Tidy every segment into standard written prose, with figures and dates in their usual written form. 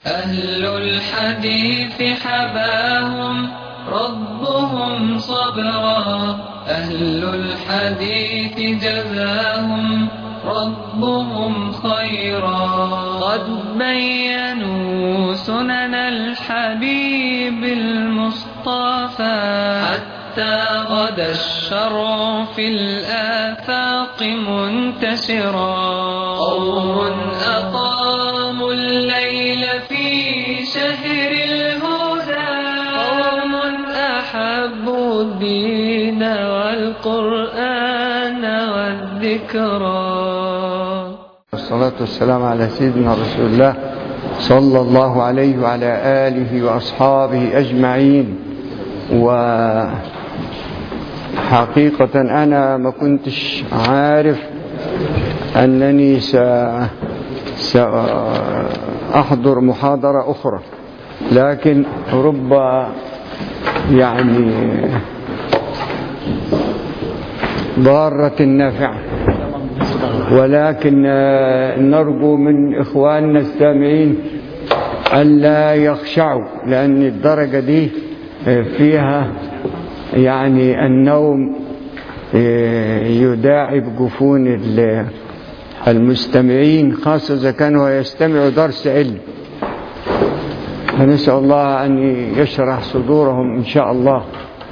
أهل الحديث حباهم ربهم صبرا، أهل الحديث جزاهم ربهم خيرا. قد بينوا سنن الحبيب المصطفى، حتى غدا الشرع في الآفاق منتشرا. قوم أقاموا الليل في شهر الهدى، قوم أحبوا الدين والقرآن والذكرى. والصلاة والسلام على سيدنا رسول الله صلى الله عليه وعلى آله وأصحابه أجمعين. وحقيقة أنا ما كنتش عارف أنني سأحضر محاضرة أخرى، لكن رب ضارة نافعة. ولكن نرجو من إخواننا السامعين ألا يخشعوا، لأن الدرجة دي فيها النوم يداعب جفون المستمعين، خاصة إذا كانوا يستمعوا درس علم. فنسأل الله أن يشرح صدورهم إن شاء الله.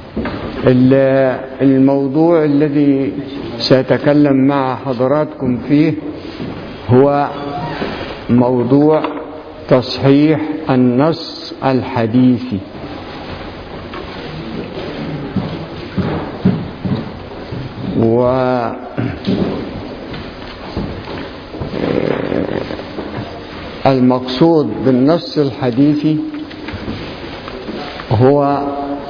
الموضوع الذي سأتكلم مع حضراتكم فيه هو موضوع تصحيح النص الحديثي. والمقصود بالنص الحديثي هو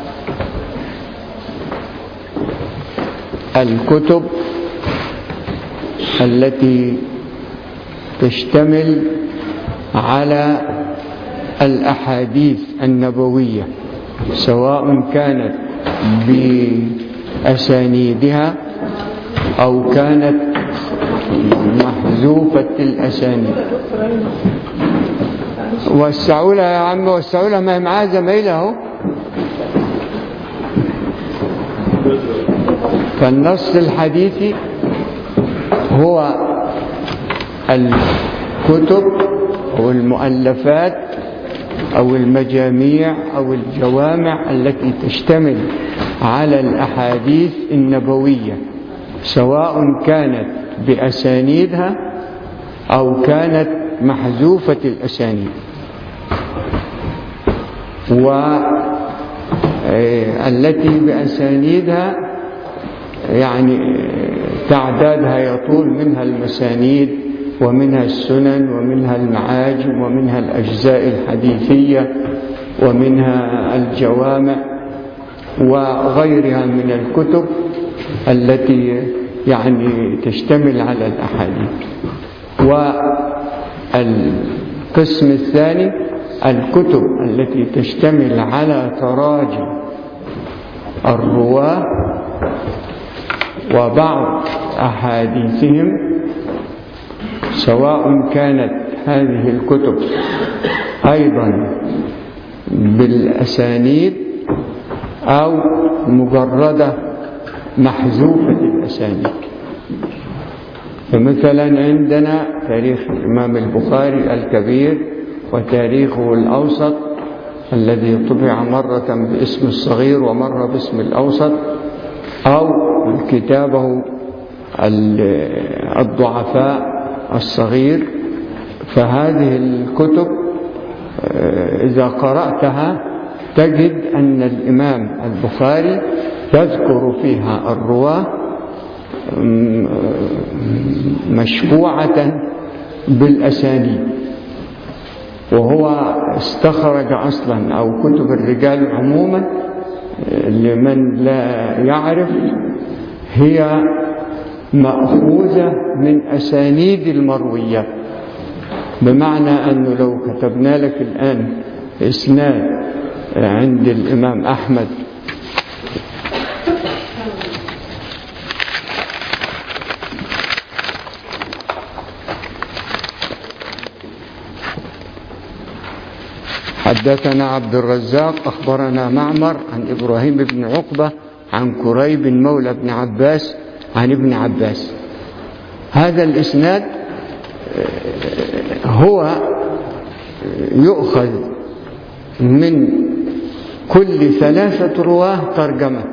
الكتب التي تشتمل على الأحاديث النبوية، سواء كانت بأسانيدها أو كانت محذوفة الأسانيد. والسعولة يا عم، والسعولة ما معاه زميله. فالنص الحديثي هو الكتب أو المؤلفات أو المجاميع أو الجوامع التي تشتمل على الأحاديث النبوية، سواء كانت بأسانيدها أو كانت محذوفة الأسانيد. والتي بأسانيدها تعدادها يطول، منها المسانيد ومنها السنن ومنها المعاجم ومنها الأجزاء الحديثية ومنها الجوامع وغيرها من الكتب التي تشتمل على الأحاديث. والقسم الثاني الكتب التي تشتمل على تراجم الرواة وبعض أحاديثهم، سواء كانت هذه الكتب أيضا بالأسانيد أو مجردة محذوفة الأسانيد. فمثلا عندنا تاريخ الإمام البخاري الكبير وتاريخه الأوسط الذي طبع مرة باسم الصغير ومرة باسم الأوسط، أو كتابه الضعفاء الصغير. فهذه الكتب إذا قرأتها تجد أن الإمام البخاري يذكر فيها الرواة مشفوعة بالأسانيد، وهو استخرج أصلا، أو كتب الرجال عموما لمن لا يعرف، هي مأخوذة من أسانيد المرويات. بمعنى أنه لو كتبنا لك الآن إسناد عند الإمام أحمد حدثنا عبد الرزاق أخبرنا معمر عن إبراهيم بن عقبة عن كريب مولى بن عباس عن ابن عباس. هذا الإسناد هو يؤخذ من كل 3 رواه ترجمة،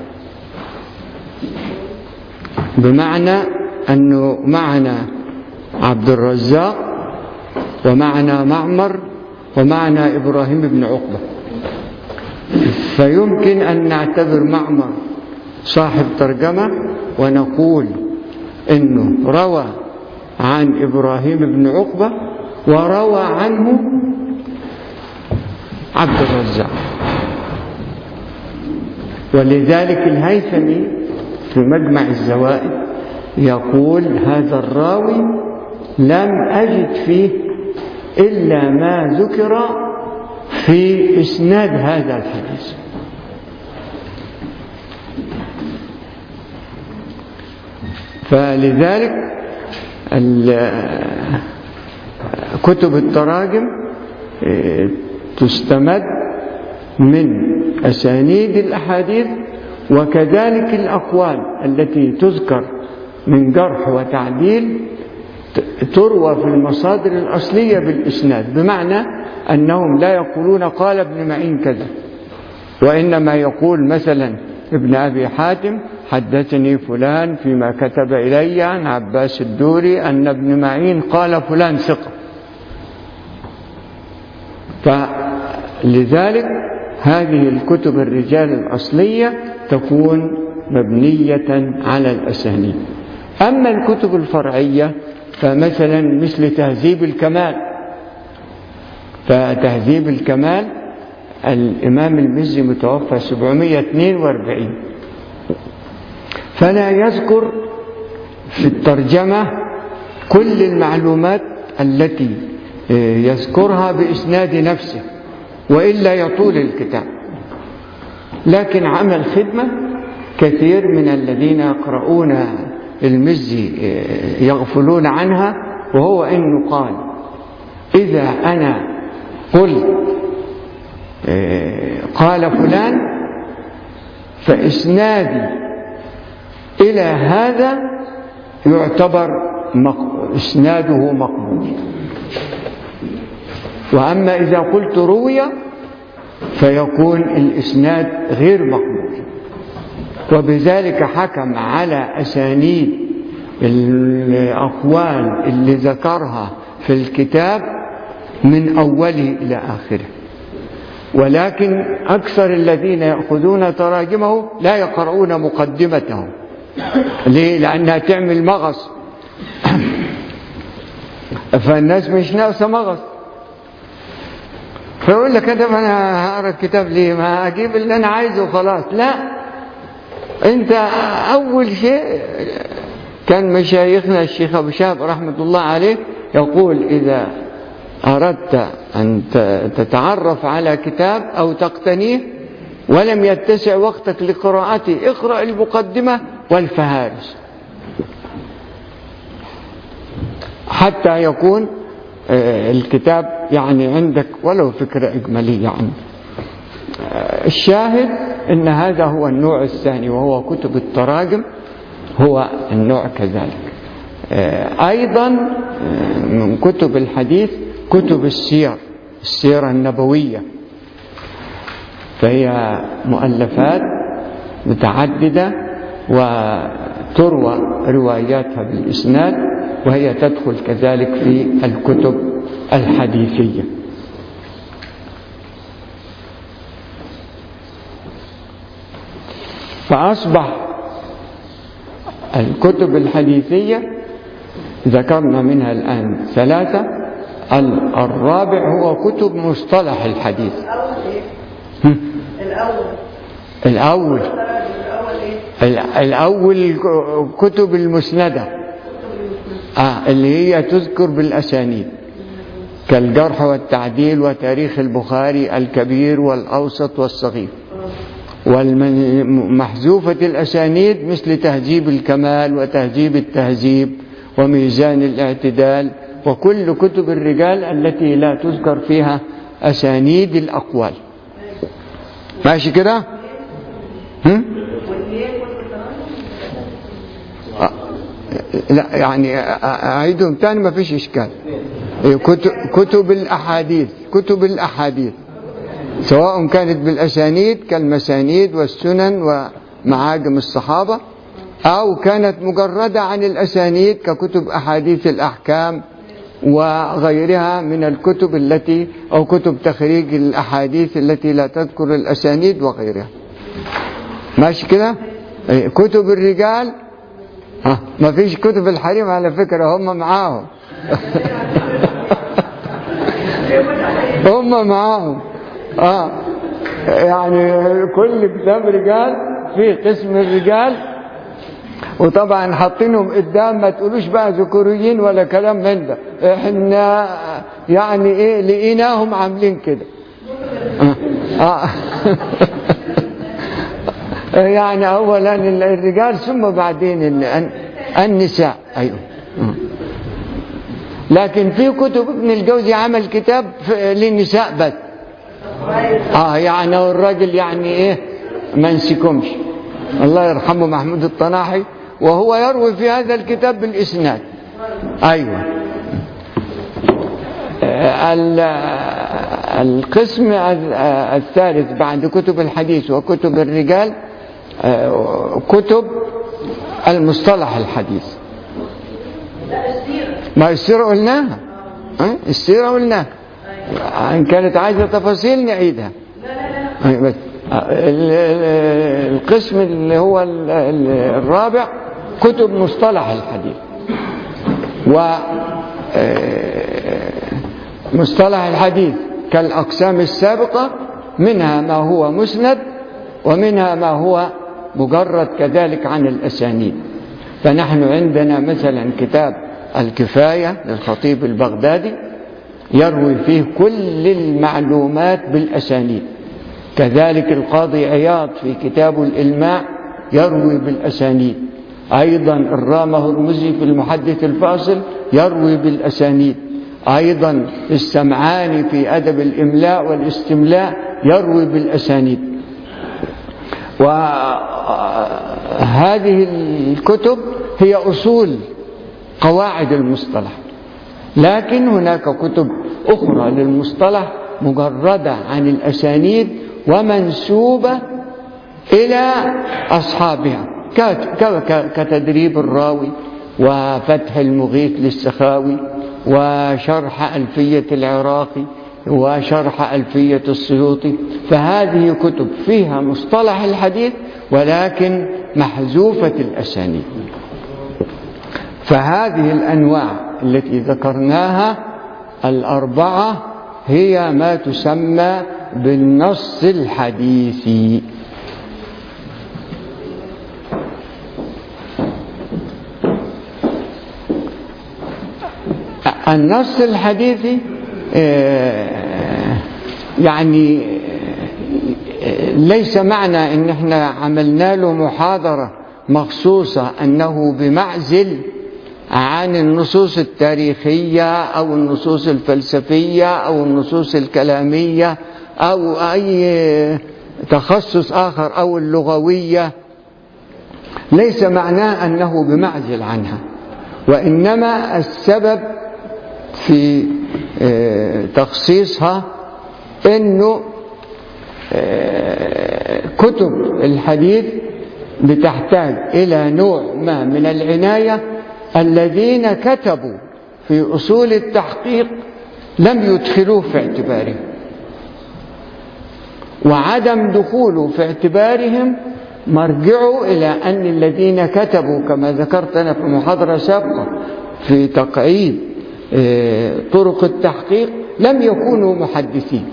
بمعنى أنه معنا عبد الرزاق ومعنا معمر ومعنا إبراهيم بن عقبة، فيمكن أن نعتبر معمر صاحب ترجمة ونقول إنه روى عن إبراهيم بن عقبة وروى عنه عبد الرزاق. ولذلك الهيثمي في مجمع الزوائد يقول: هذا الراوي لم أجد فيه إلا ما ذكر في إسناد هذا الحديث. فلذلك كتب التراجم تستمد من أسانيد الأحاديث، وكذلك الأقوال التي تذكر من جرح وتعديل تروى في المصادر الأصلية بالإسناد، بمعنى أنهم لا يقولون قال ابن معين كذا، وإنما يقول مثلا ابن أبي حاتم حدثني فلان فيما كتب إلي عن عباس الدوري أن ابن معين قال فلان ثقة. فلذلك هذه الكتب الرجال الأصلية تكون مبنية على الأسانيد. أما الكتب الفرعية فمثلا مثل تهذيب الكمال، فتهذيب الكمال الإمام المزي متوفى 742، فلا يذكر في الترجمة كل المعلومات التي يذكرها بإسناد نفسه، وإلا يطول الكتاب. لكن عمل خدمة كثير من الذين يقرؤون المزي يغفلون عنها، وهو إنه قال: إذا أنا قلت قال فلان فإسنادي إلى هذا يعتبر إسناده مقبول، وأما إذا قلت روي فيكون الإسناد غير مقبول. وبذلك حكم على أسانيد الأقوال اللي ذكرها في الكتاب من أوله إلى آخره. ولكن أكثر الذين يأخذون تراجمه لا يقرؤون مقدمته. ليه؟ لأنها تعمل مغص، فالناس مش ناقصة مغص، فيقول لك أنا هقرأ الكتاب ليه؟ ما أجيب اللي أنا عايزه وخلاص. لا، أنت أول شيء كان مشايخنا الشيخ أبو شهاب رحمة الله عليه يقول: إذا أردت أن تتعرف على كتاب أو تقتنيه ولم يتسع وقتك لقراءته اقرأ المقدمة والفهارس حتى يكون الكتاب يعني عندك ولو فكرة إجمالية عنه. الشاهد أن هذا هو النوع الثاني، وهو كتب التراجم هو النوع كذلك. أيضا من كتب الحديث كتب السيرة النبوية، فهي مؤلفات متعددة وتروى رواياتها بالإسناد، وهي تدخل كذلك في الكتب الحديثية. فأصبح الكتب الحديثية ذكرنا منها الآن 3. الرابع هو كتب مصطلح الحديث. الأول كتب المسندة اللي هي تذكر بالأسانيد كالجرح والتعديل وتاريخ البخاري الكبير والأوسط والصغير. والمحذوفة الأسانيد مثل تهذيب الكمال وتهذيب التهذيب وميزان الاعتدال، وكل كتب الرجال التي لا تذكر فيها أسانيد الأقوال. ماشي كده؟ لا يعني أعيدهم تاني ما فيش إشكال. كتب الأحاديث سواء كانت بالأسانيد كالمسانيد والسنن ومعاجم الصحابة، أو كانت مجردة عن الأسانيد ككتب أحاديث الأحكام وغيرها من الكتب التي أو كتب تخريج الأحاديث التي لا تذكر الأسانيد وغيرها. ماشي كده؟ كتب الرجال ما فيش كتب الحريم على فكرة، هم معاهم هم معاهم يعني كل كتاب رجال في قسم الرجال، وطبعا حاطينهم قدام، ما تقولوش بقى ذكوريين ولا كلام من ده، احنا يعني ايه لقيناهم عاملين كده يعني اولا الرجال ثم بعدين النساء. ايوه لكن في كتب ابن الجوزي عمل كتاب للنساء بس يعني الراجل يعني ايه ما نسيكمش، الله يرحمه محمود الطناحي، وهو يروي في هذا الكتاب بالإسناد. أيوة القسم الثالث بعد كتب الحديث وكتب الرجال كتب المصطلح الحديث. ما السيرة قلناها، السيرة قلناها، إن كانت عايزة تفاصيل نعيدها. بس القسم اللي هو الرابع كتب مصطلح الحديث. ومصطلح الحديث كالأقسام السابقة، منها ما هو مسند ومنها ما هو مجرد كذلك عن الأسانيد. فنحن عندنا مثلا كتاب الكفاية للخطيب البغدادي يروي فيه كل المعلومات بالأسانيد. كذلك القاضي عياض في كتاب الإلماع يروي بالأسانيد. أيضا الرامة هرمزي في المحدث الفاصل يروي بالأسانيد. أيضا السمعاني في أدب الإملاء والاستملاء يروي بالأسانيد. وهذه الكتب هي أصول قواعد المصطلح. لكن هناك كتب أخرى للمصطلح مجردة عن الأسانيد ومنسوبة إلى أصحابها كتدريب الراوي وفتح المغيث للسخاوي وشرح ألفية العراقي وشرح ألفية السيوطي. فهذه كتب فيها مصطلح الحديث ولكن محذوفة الأسانيد. فهذه الأنواع التي ذكرناها الأربعة هي ما تسمى بالنص الحديثي. النص الحديثي يعني ليس معنى ان احنا عملنا له محاضرة مخصوصة انه بمعزل عن النصوص التاريخية او النصوص الفلسفية او النصوص الكلامية او اي تخصص اخر او اللغوية. ليس معناه انه بمعزل عنها، وانما السبب في تخصيصها انه كتب الحديث بتحتاج الى نوع ما من العناية. الذين كتبوا في اصول التحقيق لم يدخلوه في اعتبارهم، وعدم دخوله في اعتبارهم مرجعوا إلى أن الذين كتبوا كما ذكرت أنا في محاضرة سابقة في تقعيد طرق التحقيق لم يكونوا محدثين،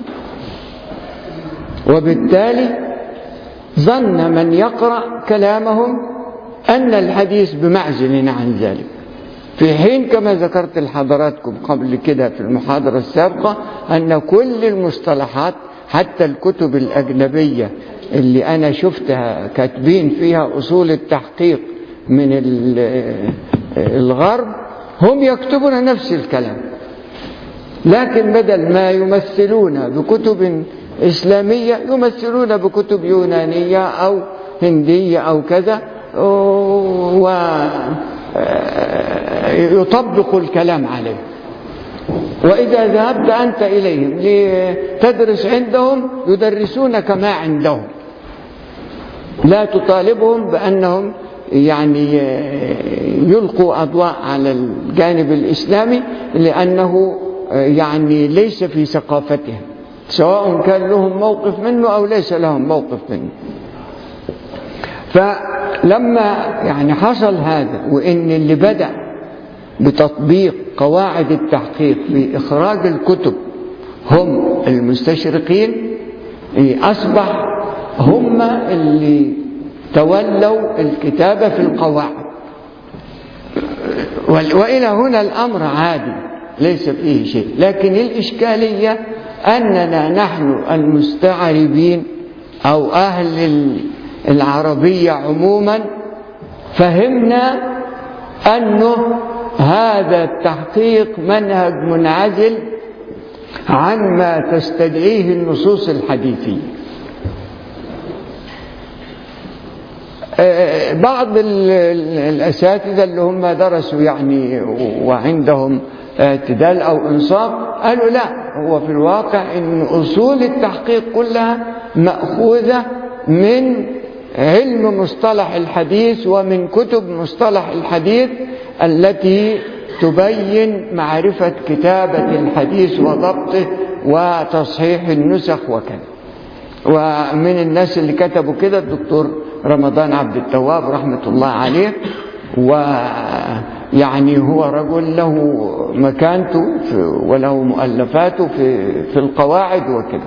وبالتالي ظن من يقرأ كلامهم أن الحديث بمعزل عن ذلك، في حين كما ذكرت لحضراتكم قبل كده في المحاضرة السابقة أن كل المصطلحات حتى الكتب الأجنبية اللي أنا شفتها كاتبين فيها أصول التحقيق من الغرب هم يكتبون نفس الكلام، لكن بدل ما يمثلون بكتب إسلامية يمثلون بكتب يونانية أو هندية أو كذا، ويطبق الكلام عليه. وإذا ذهبت أنت إليهم لتدرس عندهم يدرسونك ما عندهم، لا تطالبهم بأنهم يعني يلقوا أضواء على الجانب الإسلامي، لأنه يعني ليس في ثقافتهم، سواء كان لهم موقف منه أو ليس لهم موقف منه. فلما يعني حصل هذا، وإن اللي بدأ بتطبيق قواعد التحقيق في إخراج الكتب هم المستشرقين، أصبح هم اللي تولوا الكتابة في القواعد. وإلى هنا الأمر عادي ليس فيه شيء، لكن الإشكالية أننا نحن المستعربين أو أهل العربية عموما فهمنا أنه هذا التحقيق منهج منعزل عن ما تستدعيه النصوص الحديثية. بعض الأساتذة اللي هم درسوا يعني وعندهم اعتدال أو إنصاف قالوا لا، هو في الواقع إن أصول التحقيق كلها مأخوذة من علم مصطلح الحديث ومن كتب مصطلح الحديث التي تبين معرفة كتابة الحديث وضبطه وتصحيح النسخ وكذا. ومن الناس اللي كتبوا كده الدكتور رمضان عبد التواب رحمة الله عليه، ويعني هو رجل له مكانته وله مؤلفاته في القواعد وكده.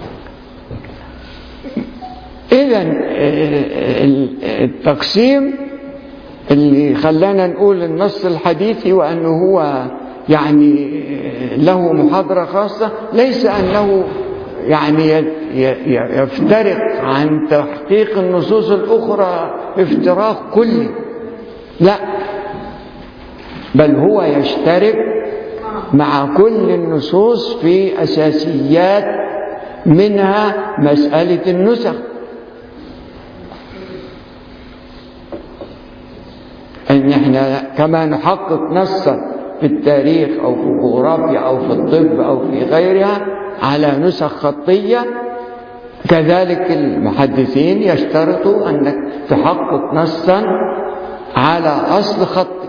إذن التقسيم اللي خلانا نقول النص الحديثي وأنه هو يعني له محاضرة خاصة، ليس أنه يعني يفترق عن تحقيق النصوص الأخرى افتراق كلي، لا، بل هو يشترك مع كل النصوص في أساسيات، منها مسألة النسخ. إن إحنا كما نحقق نصا في التاريخ أو في الجغرافيا أو في الطب أو في غيرها على نسخ خطية، كذلك المحدثين يشترطوا أنك تحقق نصا على أصل خطي.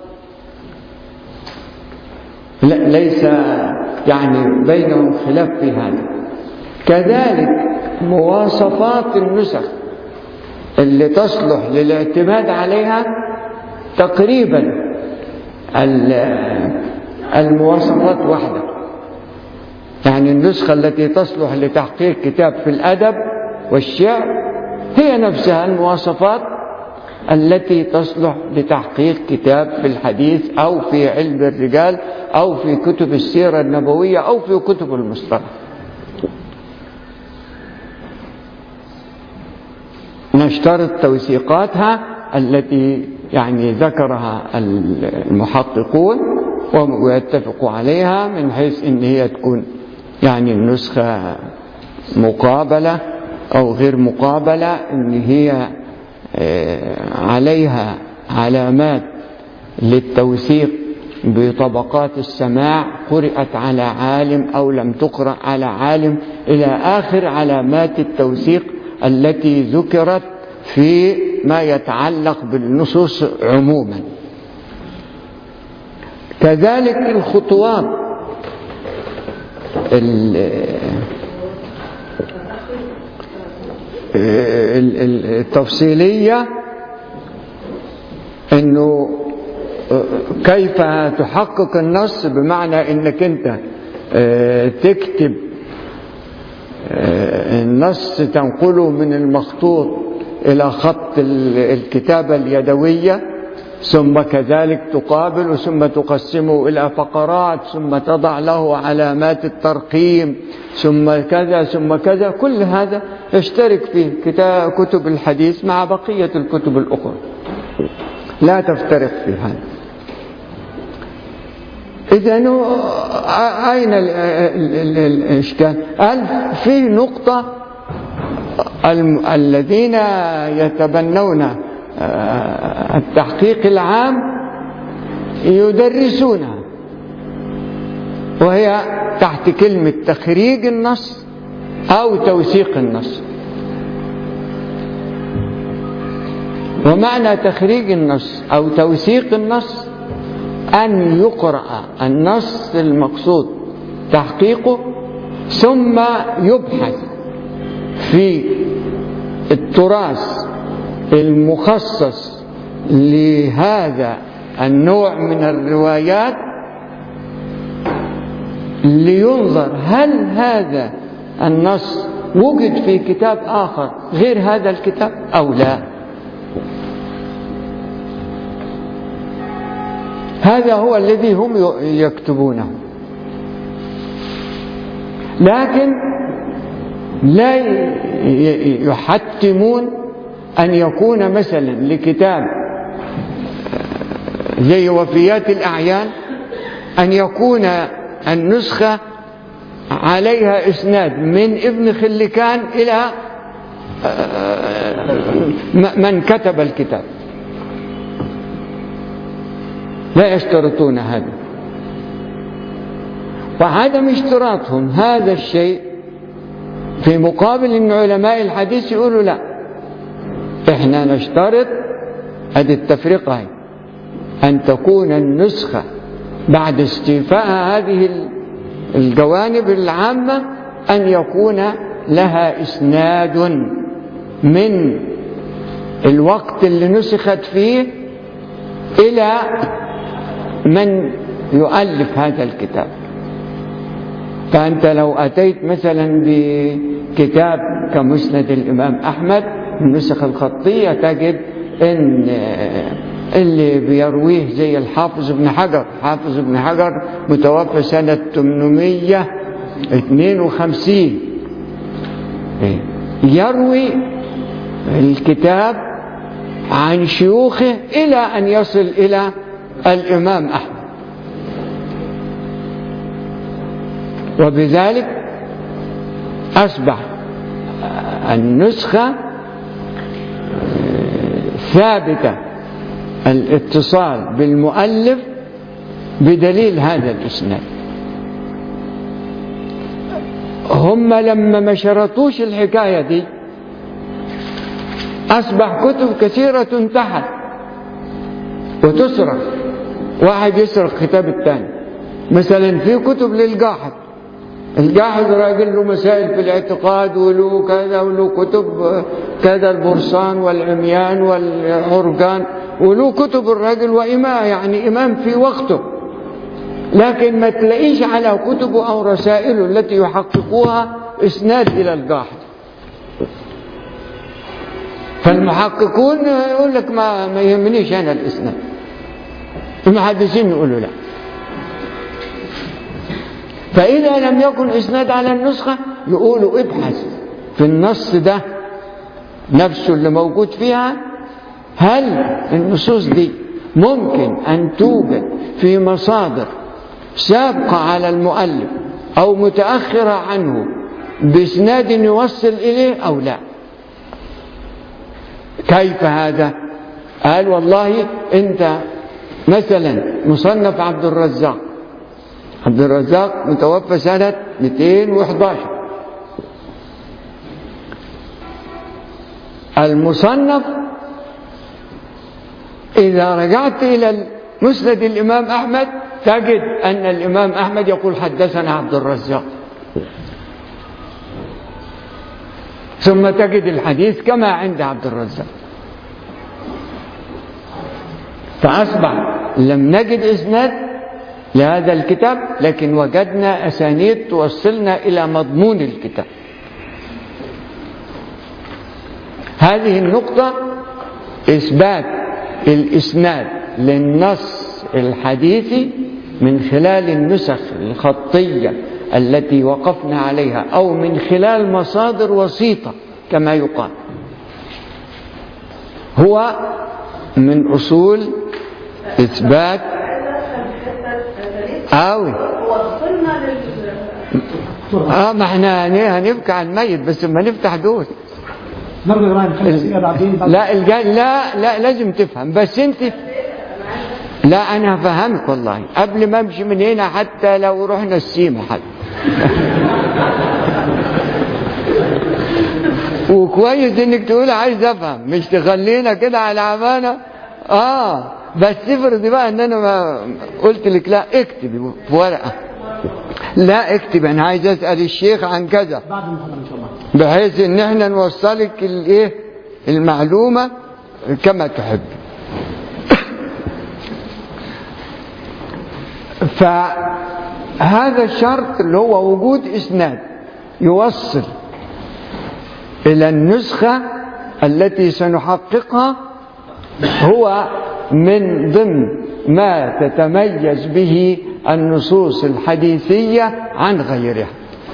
ليس يعني بينهم خلاف في هذا. كذلك مواصفات النسخ اللي تصلح للاعتماد عليها تقريبا المواصفات واحدة. يعني النسخة التي تصلح لتحقيق كتاب في الأدب والشعر هي نفسها المواصفات التي تصلح لتحقيق كتاب في الحديث أو في علم الرجال أو في كتب السيرة النبوية أو في كتب المصطلح. نشترط توثيقاتها التي يعني ذكرها المحققون ويتفقوا عليها، من حيث ان هي تكون يعني النسخة مقابلة او غير مقابلة، ان هي عليها علامات للتوثيق بطبقات السماع، قرأت على عالم او لم تقرأ على عالم، الى اخر علامات التوثيق التي ذكرت في ما يتعلق بالنصوص عموما. كذلك الخطوات التفصيلية، انه كيف تحقق النص، بمعنى انك انت تكتب النص تنقله من المخطوط إلى خط الكتابة اليدوية، ثم كذلك تقابل ثم تقسمه إلى فقرات، ثم تضع له علامات الترقيم، ثم كذا ثم كذا. كل هذا يشترك فيه كتب الحديث مع بقية الكتب الأخرى، لا تفترق في هذا. إذا أين الإشكال؟ قال في نقطة الذين يتبنون التحقيق العام يدرسونها، وهي تحت كلمة تخريج النص أو توثيق النص. ومعنى تخريج النص أو توثيق النص أن يقرأ النص المقصود تحقيقه ثم يبحث في التراث المخصص لهذا النوع من الروايات لينظر هل هذا النص وجد في كتاب آخر غير هذا الكتاب أو لا. هذا هو الذي هم يكتبونه، لكن لا يحتمون أن يكون مثلا لكتاب زي وفيات الأعيان أن يكون النسخة عليها إسناد من ابن خلكان إلى من كتب الكتاب، لا يشترطون هذا. وعدم اشتراطهم هذا الشيء في مقابل أن علماء الحديث يقولوا لا، إحنا نشترط هذه التفرقة أن تكون النسخة بعد استيفاء هذه الجوانب العامة أن يكون لها إسناد من الوقت اللي نسخت فيه إلى من يؤلف هذا الكتاب. فأنت لو أتيت مثلا بكتاب كمسند الإمام أحمد النسخ الخطية تجد إن اللي بيرويه زي الحافظ ابن حجر، حافظ ابن حجر متوفى سنة 852، يروي الكتاب عن شيوخه إلى أن يصل إلى الإمام أحمد. وبذلك أصبح النسخة ثابتة الاتصال بالمؤلف بدليل هذا الإسناد. هم لما ما شرطوش الحكاية دي أصبح كتب كثيرة تنتحل وتسرق، واحد يسرق كتاب الثاني. مثلا في كتب للجاحظ، الجاحظ راجل له مسائل في الاعتقاد وله كذا وله كتب كذا، البرصان والعميان والعرجان، وله كتب الراجل وإمام يعني إمام في وقته، لكن ما تلاقيش على كتبه أو رسائله التي يحققوها إسناد إلى الجاحظ. فالمحققون يقول لك ما يهمنيش أنا الإسناد، المحدثين يقولوا لا. فإذا لم يكن إسناد على النسخة يقولوا ابحث في النص ده نفسه اللي موجود فيها، هل النصوص دي ممكن أن توجد في مصادر سابقة على المؤلف أو متأخرة عنه بإسناد يوصل إليه أو لا. كيف هذا؟ قال والله أنت مثلا مصنف عبد الرزاق، عبد الرزاق متوفى سنة 211، المصنف إذا رجعت إلى مسند الإمام أحمد تجد أن الإمام أحمد يقول حدثنا عبد الرزاق، ثم تجد الحديث كما عند عبد الرزاق. فأصبح لم نجد إسناد لهذا الكتاب، لكن وجدنا أسانيد توصلنا إلى مضمون الكتاب. هذه النقطة إثبات الإسناد للنص الحديثي من خلال النسخ الخطية التي وقفنا عليها أو من خلال مصادر وسيطة كما يقال، هو من أصول إثبات قوي. ما احنا هنبكي على الميت بس ما نفتح دول. لا لا لازم تفهم. بس انت لا انا هفهمك والله قبل ما امشي من هنا، حتى لو رحنا السيما حتى. وكويس انك تقول عايز افهم، مش تخلينا كده على عمانة. بس افرض بقى ان انا ما قلت لك لا اكتبي في ورقة، لا اكتب انا عايز اسأل الشيخ عن كذا، بعد المحاضرة ان شاء الله، بحيث ان احنا نوصلك الايه المعلومة كما تحب. فهذا الشرط اللي هو وجود اسناد يوصل الى النسخة التي سنحققها هو من ضمن ما تتميز به النصوص الحديثية عن غيرها.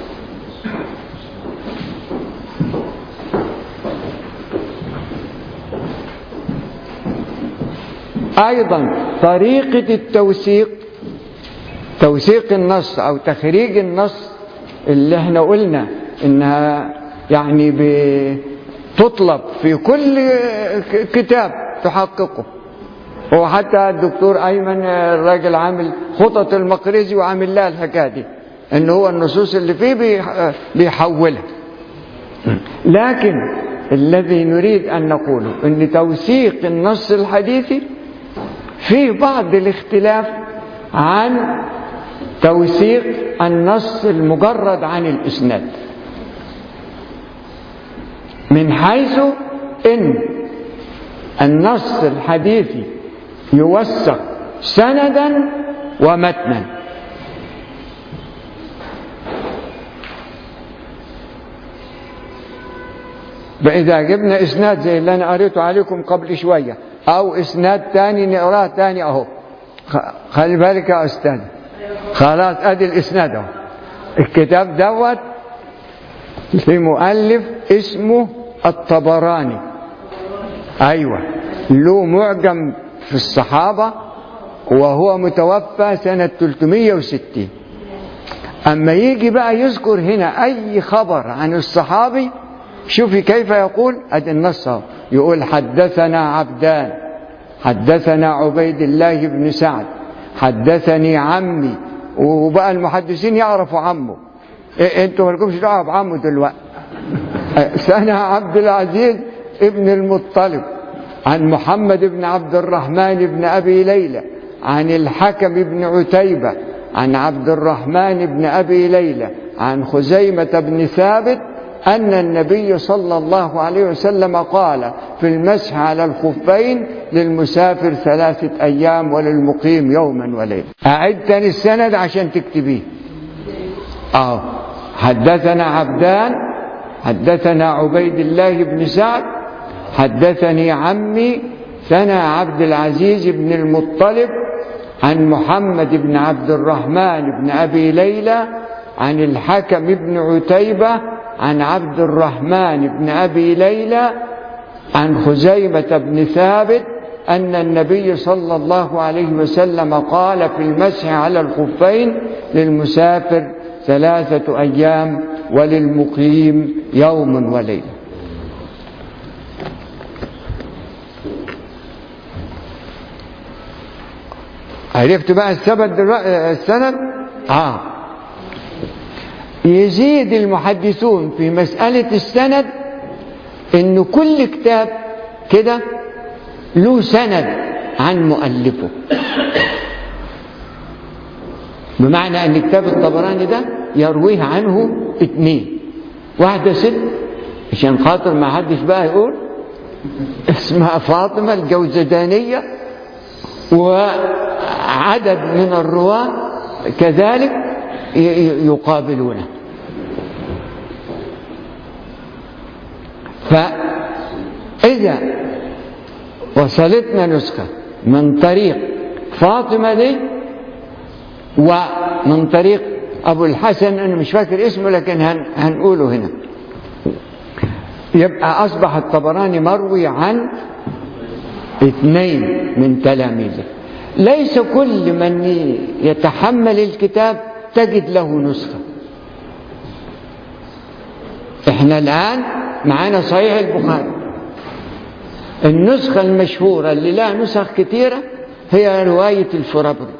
أيضا طريقة التوثيق، توثيق النص أو تخريج النص اللي احنا قلنا إنها يعني بتطلب في كل كتاب تحققه. وحتى الدكتور أيمن الراجل عامل خطط المقرزي وعامل لها الحكاية دي، إن هو النصوص اللي فيه بيحولها. لكن الذي نريد أن نقوله إن توثيق النص الحديثي فيه بعض الاختلاف عن توثيق النص المجرد عن الإسناد، من حيث إن النص الحديثي يوثق سندا ومتنا. فإذا جبنا إسناد زي اللي أنا قريته عليكم قبل شوية أو إسناد تاني نقراه تاني أهو، خلي بالك يا أستاذ، خلاص أدي الإسناد أهو. الكتاب دوت لمؤلف اسمه الطبراني، أيوة، له معجم في الصحابة وهو متوفى سنة 360. أما يجي بقى يذكر هنا أي خبر عن الصحابي، شوفي كيف يقول، أدي النص يقول حدثنا عبدان، حدثنا عبيد الله بن سعد، حدثني عمي. وبقى المحدثين يعرفوا عمه، انتوا مالكمش دعوه بعمه دلوقتي. سنة عبد العزيز ابن المطلب عن محمد بن عبد الرحمن بن أبي ليلى عن الحكم بن عتيبة عن عبد الرحمن بن أبي ليلى عن خزيمة بن ثابت أن النبي صلى الله عليه وسلم قال في المسح على الخفين للمسافر 3 أيام وللمقيم يوما وليلة. أعد تاني السند عشان تكتبيه. حدثنا عبدان، حدثنا عبيد الله بن سعد، حدثني عمي ثنى عبد العزيز بن المطلب عن محمد بن عبد الرحمن بن أبي ليلى عن الحكم بن عتيبة عن عبد الرحمن بن أبي ليلى عن خزيمة بن ثابت أن النبي صلى الله عليه وسلم قال في المسح على الخفين للمسافر 3 أيام وللمقيم يوم وليلة. عرفت بقى السند؟ يزيد المحدثون في مسألة السند إن كل كتاب كده له سند عن مؤلفه، بمعنى أن كتاب الطبراني ده يرويه عنه 2، واحدة ست عشان خاطر ما حدش بقى يقول اسمها فاطمة الجوزجانية، وعدد من الرواة كذلك يقابلونه. فإذا وصلتنا نسخة من طريق فاطمة دي ومن طريق أبو الحسن، أنا مش فاكر اسمه لكن هنقوله هنا، يبقى أصبح الطبراني مروي عن 2 من تلاميذه. ليس كل من يتحمل الكتاب تجد له نسخة. احنا الآن معانا صحيح البخاري، النسخة المشهورة اللي لها نسخ كثيرة هي رواية الفرابري.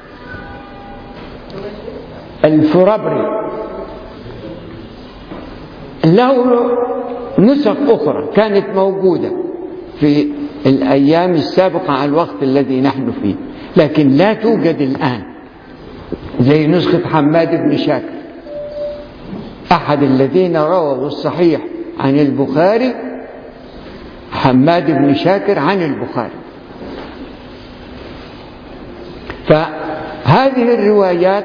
الفرابري له نسخ أخرى كانت موجودة في الأيام السابقة على الوقت الذي نحن فيه، لكن لا توجد الآن، زي نسخة حماد بن شاكر أحد الذين رووا الصحيح عن البخاري. حماد بن شاكر عن البخاري. فهذه الروايات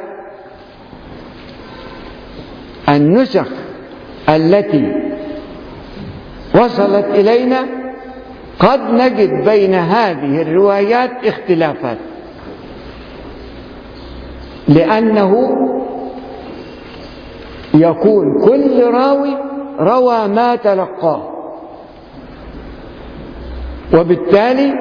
النسخ التي وصلت إلينا قد نجد بين هذه الروايات اختلافات، لأنه يكون كل راوي روى ما تلقاه، وبالتالي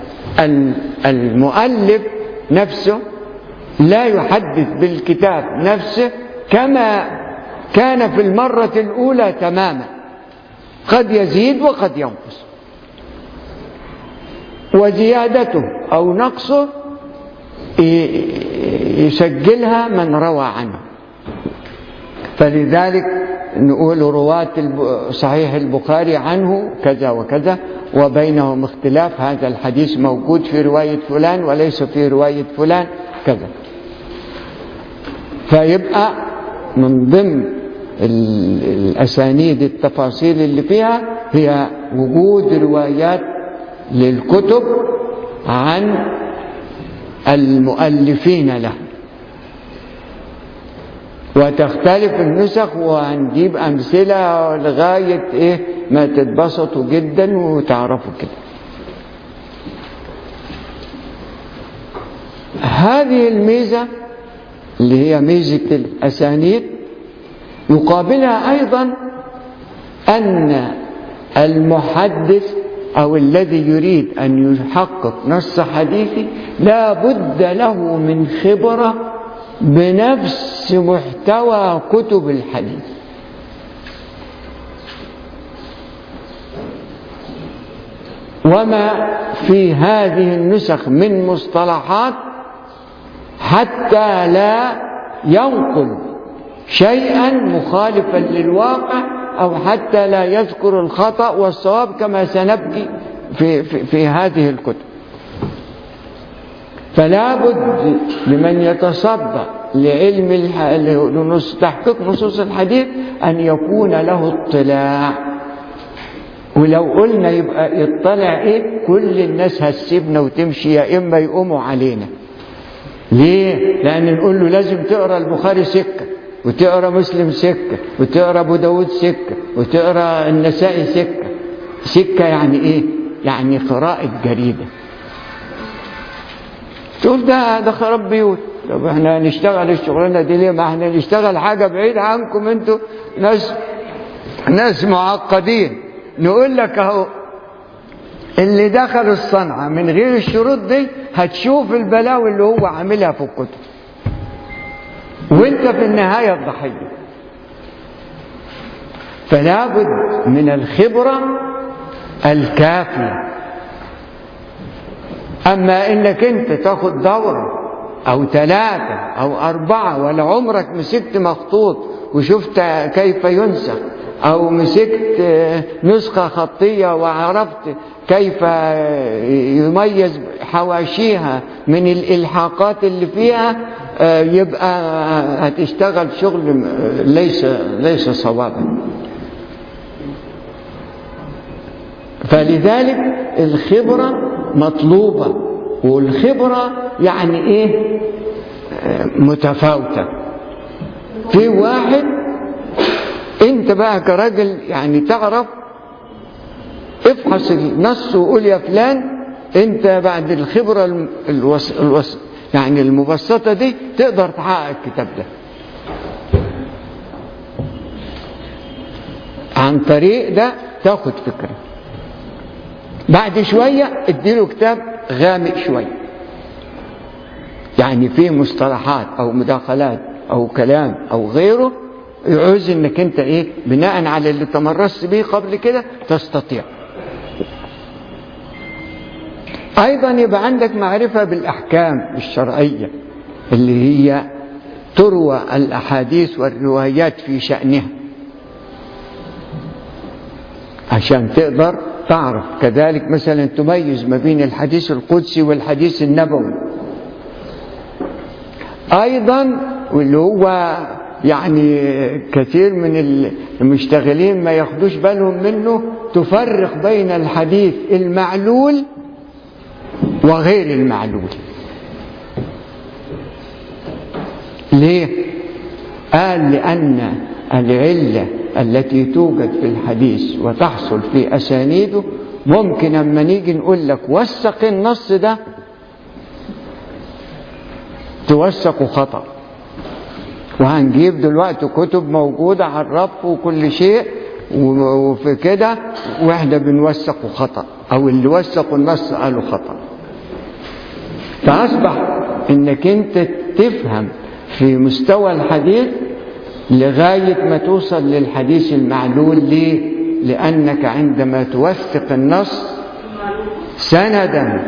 المؤلف نفسه لا يحدث بالكتاب نفسه كما كان في المرة الأولى تماما، قد يزيد وقد ينقص، وزيادته أو نقصه يسجلها من روى عنه. فلذلك نقول رواة صحيح البخاري عنه كذا وكذا، وبينهم اختلاف، هذا الحديث موجود في رواية فلان وليس في رواية فلان كذا. فيبقى من ضمن الأسانيد التفاصيل اللي فيها هي وجود روايات للكتب عن المؤلفين له، وتختلف النسخ، وهنجيب أمثلة لغاية ما تتبسطوا جدا وتعرفوا كده. هذه الميزة اللي هي ميزة الأسانيد يقابلها أيضا أن المحدث أو الذي يريد أن يحقق نص حديثي لا بد له من خبرة بنفس محتوى كتب الحديث. وما في هذه النسخ من مصطلحات حتى لا ينقل شيئا مخالفا للواقع، أو حتى لا يذكر الخطأ والصواب كما سنبكي في هذه الكتب. فلا بد لمن يتصدى لعلم تحقيق نصوص الحديث أن يكون له اطلاع. ولو قلنا يبقى يطلع كل الناس هتسيبنا وتمشي، يا إما يقوموا علينا. ليه؟ لأن نقول له لازم تقرأ البخاري سكة، وتقرأ مسلم سكة، وتقرأ أبو داود سكة، وتقرأ النسائي سكة. سكة يعني يعني قراءة جريدة. تقول ده خراب بيوت. طب احنا نشتغل الشغلانة دي ليه؟ ما احنا نشتغل حاجة بعيد عنكم، انتوا ناس معقدين. نقول لك اهو اللي دخل الصنعة من غير الشروط دي هتشوف البلاوي اللي هو عاملها في الكتب، وانت في النهاية الضحية. فلا بد من الخبرة الكافية. أما إنك أنت تاخد دورة أو 3 أو 4 ولا عمرك مسكت مخطوط وشفت كيف ينسخ، أو مسكت نسخة خطية وعرفت كيف يميز حواشيها من الإلحاقات اللي فيها، يبقى هتشتغل شغل ليس صوابا. فلذلك الخبرة مطلوبة، والخبرة يعني متفاوتة. في واحد انت بقى كراجل يعني تعرف افحص النص وقول يا فلان انت بعد الخبرة يعني المبسطة دي تقدر تحقق الكتاب ده عن طريق ده، تاخد فكرة. بعد شوية اديله كتاب غامق شوية يعني فيه مصطلحات أو مداخلات أو كلام أو غيره يعوز إنك أنت إيه بناء على اللي تمرست به قبل كده تستطيع. أيضا يبقى عندك معرفة بالأحكام الشرعية اللي هي تروى الأحاديث والروايات في شأنها، عشان تقدر تعرف كذلك مثلا تميز ما بين الحديث القدسي والحديث النبوي. أيضا واللي هو يعني كثير من المشتغلين ما ياخدوش بالهم منه، تفرق بين الحديث المعلول وغير المعلول. ليه؟ قال لأن العلة التي توجد في الحديث وتحصل في أسانيده ممكن أما نيجي نقول لك وثق النص ده توثق خطأ، وهنجيب دلوقتي كتب موجودة على الرف وكل شيء وفي كده واحنا بنوثق خطأ، أو اللي وثقوا النص قالوا خطأ. فأصبح إنك أنت تفهم في مستوى الحديث لغاية ما توصل للحديث المعلول. ليه؟ لأنك عندما توثق النص سندا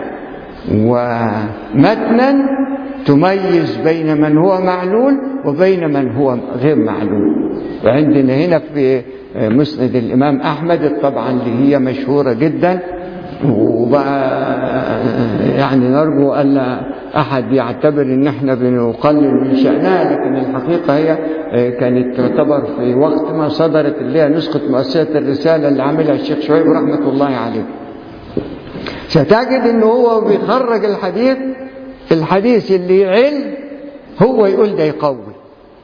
ومتنا تميز بين من هو معلول وبين من هو غير معلول. وعندنا هنا في مسند الإمام أحمد طبعا اللي هي مشهورة جدا، وبقى يعني نرجو أن أحد يعتبر إن احنا بنقلل من شأنها، لكن الحقيقة هي كانت تعتبر في وقت ما صدرت اللي هي نسخة مؤسسة الرسالة اللي عملها الشيخ شعيب رحمة الله عليه. ستجد إنه هو بيخرج الحديث اللي يعل هو يقول ده يقوي،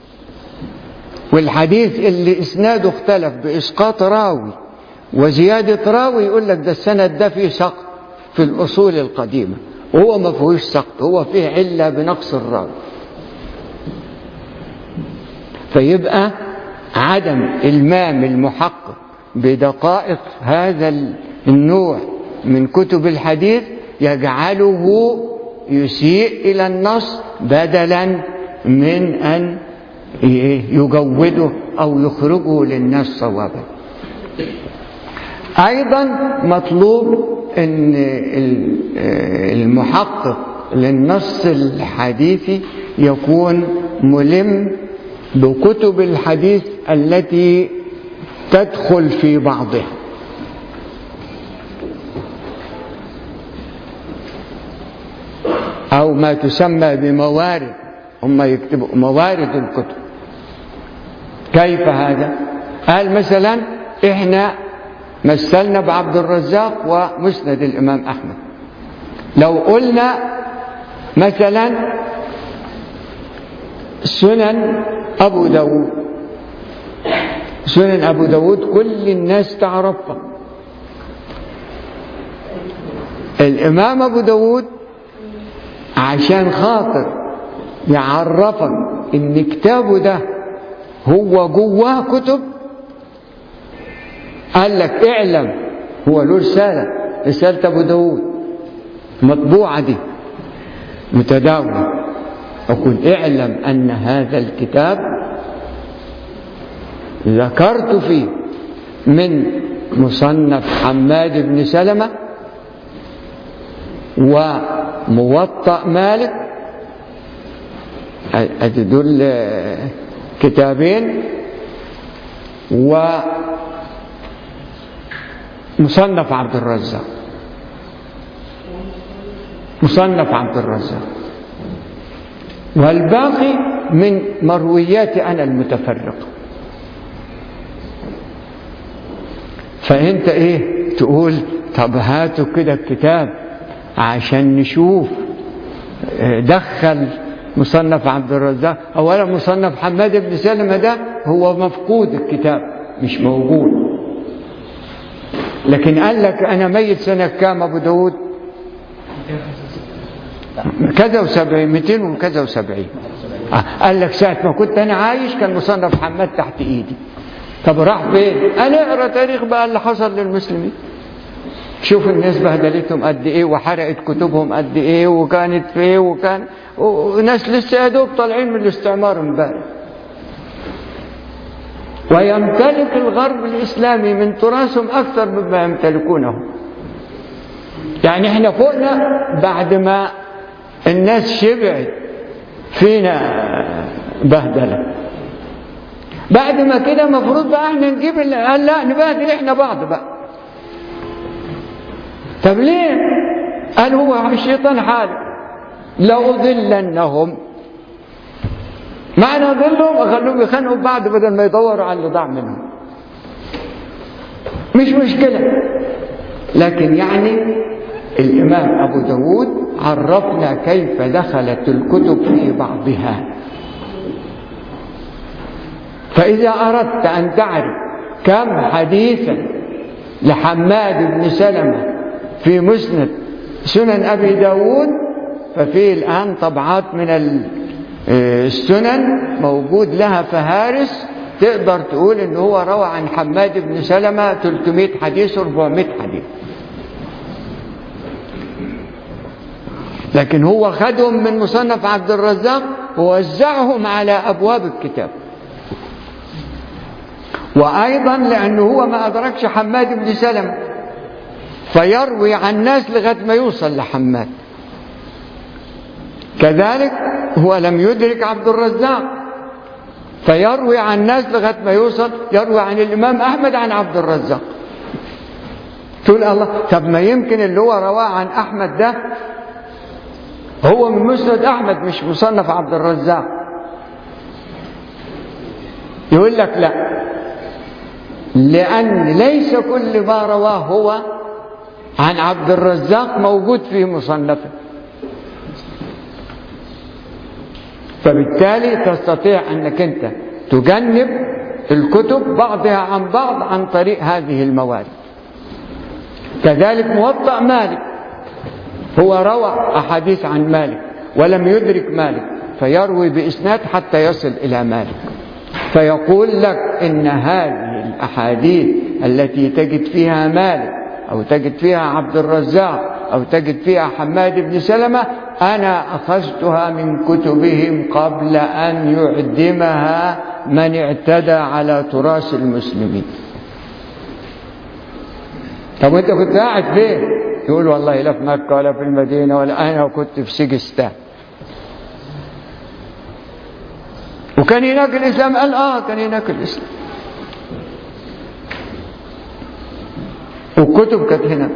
والحديث اللي إسناده اختلف بإسقاط راوي وزيادة راوي يقول لك ده السند ده فيه سقط في الأصول القديمة، وهو ما فيهوش سقط، هو فيه علة بنقص الراوي. فيبقى عدم المام المحقق بدقائق هذا النوع من كتب الحديث يجعله يسيء إلى النص بدلا من أن يجوده أو يخرجه للناس صوابا. أيضا مطلوب أن المحقق للنص الحديثي يكون ملم بكتب الحديث التي تدخل في بعضها، أو ما تسمى بموارد، هم يكتبوا موارد الكتب. كيف هذا؟ قال مثلا إحنا مثلنا بعبد الرزاق ومسند الإمام أحمد. لو قلنا مثلا سنن أبو داود، سنن أبو داود كل الناس تعرفها. الإمام أبو داود عشان خاطر يعرفك إن كتابه ده هو جواه كتب، قال لك اعلم، هو له رسالة أبو داود مطبوعة دي متداولة، أقول اعلم أن هذا الكتاب ذكرت فيه من مصنف حماد بن سلمة وموطأ مالك، دول كتابين، ومصنف عبد الرزاق، مصنف عبد الرزاق، والباقي من مروياتي أنا المتفرقة. فأنت إيه تقول طب هاتوا كده الكتاب عشان نشوف. دخل مصنف عبد الرزاق. أولا مصنف حماد بن سلمة ده هو مفقود الكتاب مش موجود، لكن قال لك أنا ميت سنة كام أبو داود؟ كذا وسبعين، 200 وكذا وسبعين. قال لك ساعة ما كنت أنا عايش كان مصنف حماد تحت إيدي. طب راح فين؟ أنا أقرأ تاريخ بقى اللي حصل للمسلمين. شوف الناس بهدلتهم قد ايه وحرقت كتبهم قد ايه وكانت في ايه وناس لسه يا دوب طالعين من الاستعمار امبارح. ويمتلك الغرب الإسلامي من تراثهم أكثر مما يمتلكونه. يعني احنا فوقنا بعد ما الناس شبعت فينا بهدلة، بعد ما كده مفروض بقى احنا نجيب قال لا نبهدل احنا بعض بقى. طب ليه؟ قال هو الشيطان حال لأضلنهم، معنى أضلهم أخلوهم يخنقوا بعض بدل ما يدوروا على اللي ضاع منهم. مش مشكلة، لكن يعني الإمام أبو داود عرفنا كيف دخلت الكتب في بعضها. فإذا أردت أن تعرف كم حديثا لحماد بن سلمة في مسند سنن أبي داود، ففي الآن طبعات من السنن موجود لها فهارس تقدر تقول إن هو روى عن حماد بن سلمة 300 حديث 400 حديث، لكن هو خدهم من مصنف عبد الرزاق ووزعهم على أبواب الكتاب. وأيضا لأنه هو ما أدركش حماد بن سلمة فيروي عن ناس لغاية ما يوصل لحماد، كذلك هو لم يدرك عبد الرزاق فيروي عن ناس لغاية ما يوصل يروي عن الإمام أحمد عن عبد الرزاق. تقول الله، طب ما يمكن اللي هو رواه عن أحمد ده هو من مسند أحمد مش مصنف عبد الرزاق. يقول لك لا، لأن ليس كل ما رواه هو عن عبد الرزاق موجود في مصنفه، فبالتالي تستطيع أنك أنت تجنب الكتب بعضها عن بعض عن طريق هذه الموارد. كذلك موطأ مالك، هو روى أحاديث عن مالك ولم يدرك مالك فيروي بإسناد حتى يصل إلى مالك، فيقول لك إن هذه الأحاديث التي تجد فيها مالك أو تجد فيها عبد الرزاق أو تجد فيها حماد بن سلمة أنا أخذتها من كتبهم قبل أن يعدمها من اعتدى على تراث المسلمين. طب أنت كنت قاعد فين؟ يقول والله لا في مكة ولا في المدينة ولا أنا كنت في سجستان. وكان هناك الإسلام؟ قال كان هناك الإسلام والكتب كانت هنا.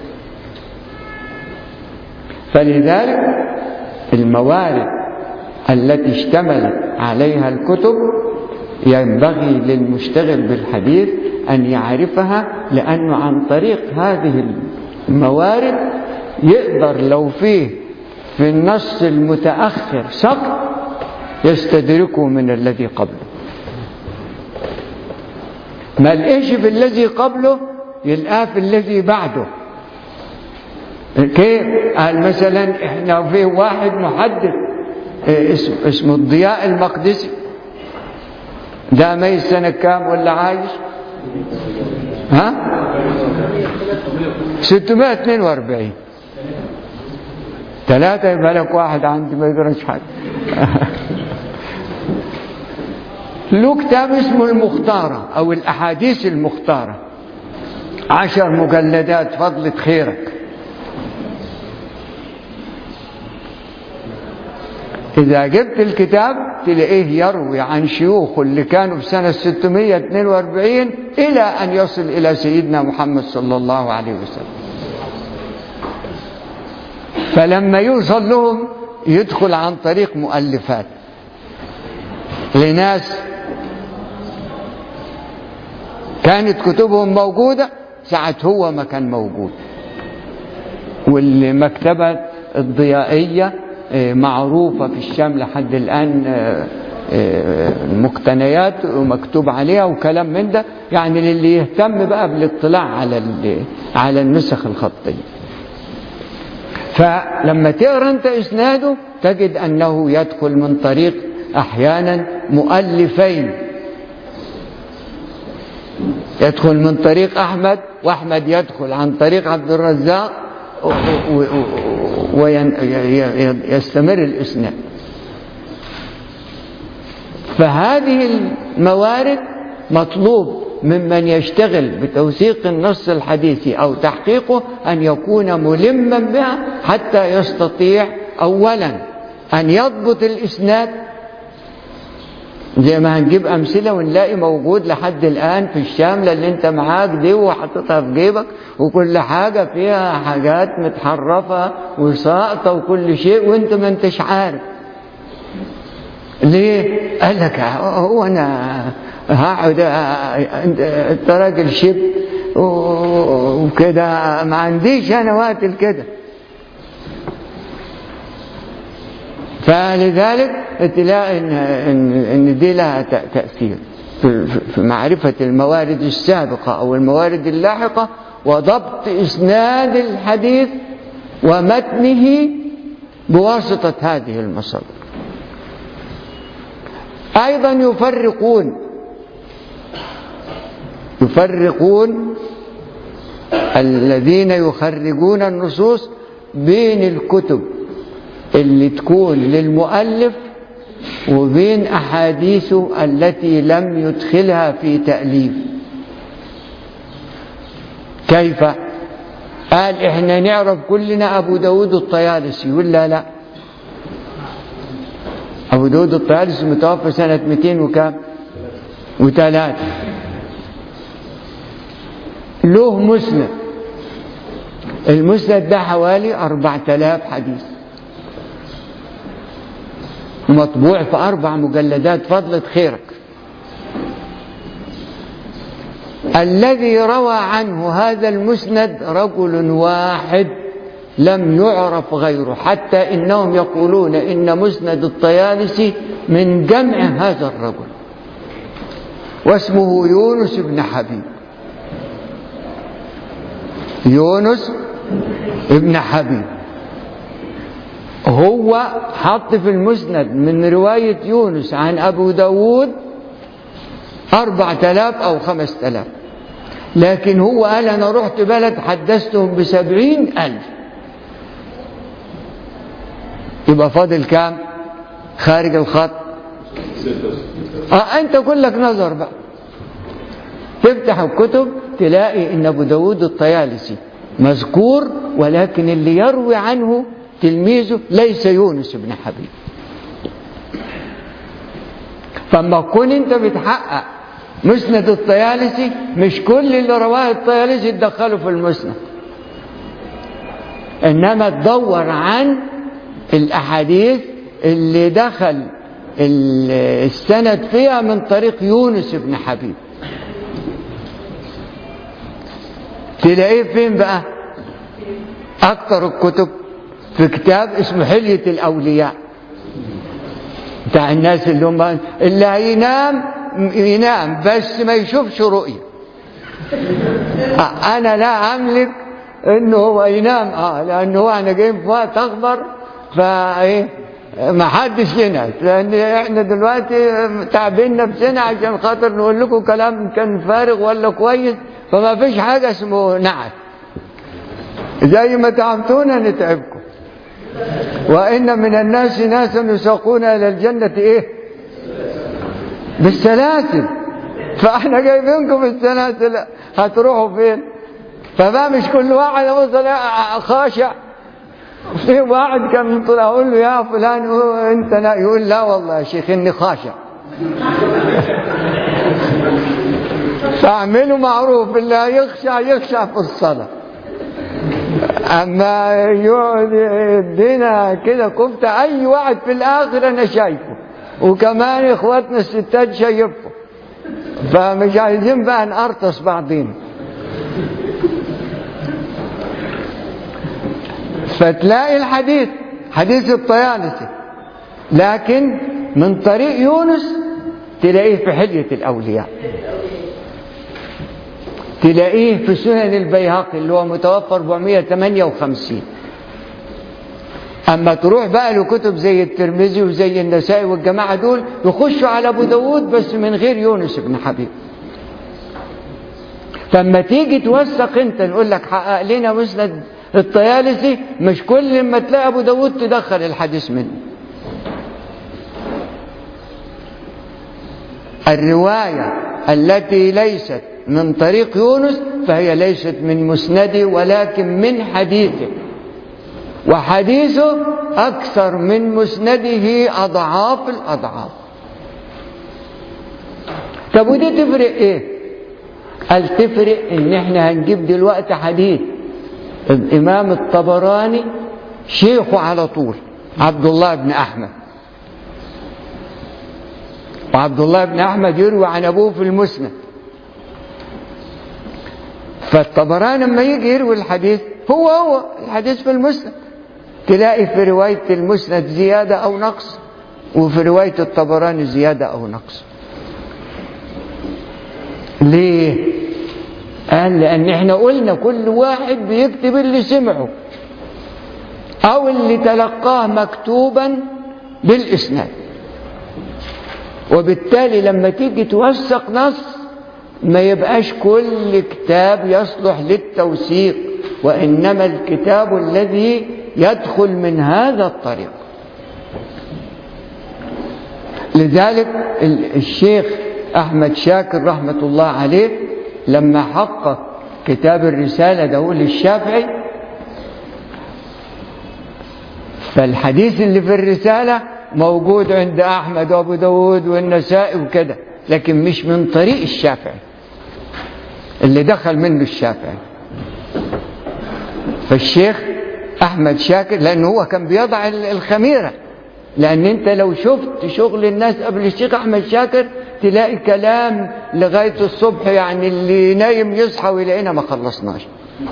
فلذلك الموارد التي اشتملت عليها الكتب ينبغي للمشتغل بالحديث أن يعرفها، لأنه عن طريق هذه الموارد يقدر لو فيه في النص المتأخر سقط يستدركه من الذي قبله، ما لقيش في الذي قبله يلقاه في الذي بعده. كيف؟ قال مثلا احنا في واحد محدث اسمه الضياء المقدسي، ده ميت سنة كام ولا عايش؟ 642. 3 يبقى لك واحد عندي ما يدرس حاجة. له كتاب اسمه المختارة أو الأحاديث المختارة، 10 مجلدات فضلة خيرك. إذا جبت الكتاب تلاقيه يروي عن شيوخه اللي كانوا في سنة 642 إلى أن يصل إلى سيدنا محمد صلى الله عليه وسلم. فلما يوصل لهم يدخل عن طريق مؤلفات لناس كانت كتبهم موجودة ساعة هو ما كان موجود. والمكتبة الضيائية معروفة في الشام لحد الآن، مقتنيات ومكتوب عليها وكلام من ده، يعني للي يهتم بقى بالاطلاع على النسخ الخطية. فلما تقرأ أنت إسناده تجد أنه يدخل من طريق أحيانا مؤلفين، يدخل من طريق أحمد، وأحمد يدخل عن طريق عبد الرزاق، ويستمر الإسناد. فهذه الموارد مطلوب ممن يشتغل بتوثيق النص الحديثي أو تحقيقه أن يكون ملما بها، حتى يستطيع أولا أن يضبط الإسناد، زي ما هنجيب أمثلة ونلاقي موجود لحد الآن في الشاملة اللي انت معاك دي وحطتها في جيبك، وكل حاجة فيها حاجات متحرفة وساقطة وكل شيء، وانت ما انتش عارف ليه. قال لك هو انا هقعد، انت راجل شب وكده، ما عنديش انا وقت لكده. فلذلك تلاقي ان دي لها تأثير في معرفة الموارد السابقة او الموارد اللاحقة، وضبط اسناد الحديث ومتنه بواسطة هذه المصادر. ايضا يفرقون الذين يخرجون النصوص بين الكتب اللي تكون للمؤلف وبين أحاديثه التي لم يدخلها في تأليف. كيف؟ قال إحنا نعرف كلنا أبو داود الطيالسي، يقول لا أبو داود الطيالسي متوفى سنة 203، له مسند، المسند ده حوالي 4000 حديث، مطبوع في 4 مجلدات، فضلة خيرك. الذي روى عنه هذا المسند رجل واحد لم يعرف غيره، حتى إنهم يقولون إن مسند الطيالسي من جمع هذا الرجل، واسمه يونس بن حبيب. يونس بن حبيب هو حط في المسند من رواية يونس عن أبو داود 4000 أو 5000، لكن هو قال أنا رحت بلد حدثتهم ب70,000، يبقى فاضل كام؟ خارج الخط. أنت كلك نظر بقى، تفتح الكتب تلاقي إن أبو داود الطيالسي مذكور، ولكن اللي يروي عنه تلميذه ليس يونس بن حبيب. فما تكون انت بتحقق مسند الطيالسي، مش كل اللي رواه الطيالسي تدخله في المسند، انما تدور عن الاحاديث اللي دخل السند فيها من طريق يونس بن حبيب. تلاقيه فين بقى؟ اكتر الكتب في كتاب اسمه حلية الأولياء، بتاع الناس اللي هينام ينام بس ما يشوفش رؤية. أنا لا أملك إنه هو ينام، لأنه هو أنا جايين في وقت أخبر، فإيه ما حدش ينام، لأن إحنا دلوقتي تعبنا بسنة عشان خاطر نقول لكم كلام كان فارغ ولا كويس، فما فيش حاجة اسمه نعت، زي ما تعبتونا نتعبكم. وإن من الناس ناسا يساقون إلى الجنة إيه؟ بالسلاسل، فإحنا جايبينكم بالسلاسل، هتروحوا فين؟ فبقى مش كل واحد يوصل خاشع. في واحد كان طلع أقول له يا فلان أنت لا، يقول لا والله يا شيخ إني خاشع. فاعملوا معروف، اللي يخشع في الصلاة، أما يقعد يدينا كده كفتة أي واحد في الآخر أنا شايفه، وكمان إخواتنا الستات شايفه، فمش عايزين بقى نقرطس بعضين. فتلاقي الحديث حديث الطيالسي، لكن من طريق يونس تلاقيه في حلية الأولياء، تلاقيه في سنن البيهقي اللي هو متوفى 458. أما تروح بقى لكتب زي الترمذي وزي النسائي والجماعة دول يخشوا على أبو داود بس من غير يونس بن حبيب. فلما تيجي توثق انت نقول لك حقق لنا مسند الطيالسي، مش كل ما تلاقي ابو داود تدخل الحديث منه. الرواية التي ليست من طريق يونس فهي ليست من مسنده ولكن من حديثه، وحديثه أكثر من مسنده أضعاف الأضعاف. طب ودي تفرق إيه؟ قال تفرق إن إحنا هنجيب دلوقتي حديث الإمام الطبراني شيخه على طول عبد الله بن أحمد، وعبد الله بن أحمد يروي عن أبوه في المسند، فالطبراني لما يجي يروي الحديث هو الحديث في المسند، تلاقي في رواية المسند زيادة أو نقص، وفي رواية الطبراني زيادة أو نقص. ليه؟ قال لأن احنا قلنا كل واحد بيكتب اللي سمعه أو اللي تلقاه مكتوبا بالإسناد، وبالتالي لما تيجي توثق نص ما يبقاش كل كتاب يصلح للتوثيق، وإنما الكتاب الذي يدخل من هذا الطريق. لذلك الشيخ أحمد شاكر رحمة الله عليه لما حقق كتاب الرسالة ده للشافعي، فالحديث اللي في الرسالة موجود عند أحمد وأبو داود والنسائي وكده، لكن مش من طريق الشافعي اللي دخل منه الشافعي. فالشيخ أحمد شاكر لأنه هو كان بيضع الخميرة، لأن أنت لو شفت شغل الناس قبل الشيخ أحمد شاكر تلاقي كلام لغاية الصبح، يعني اللي نايم يصحى ويلاقينا ما خلصناش.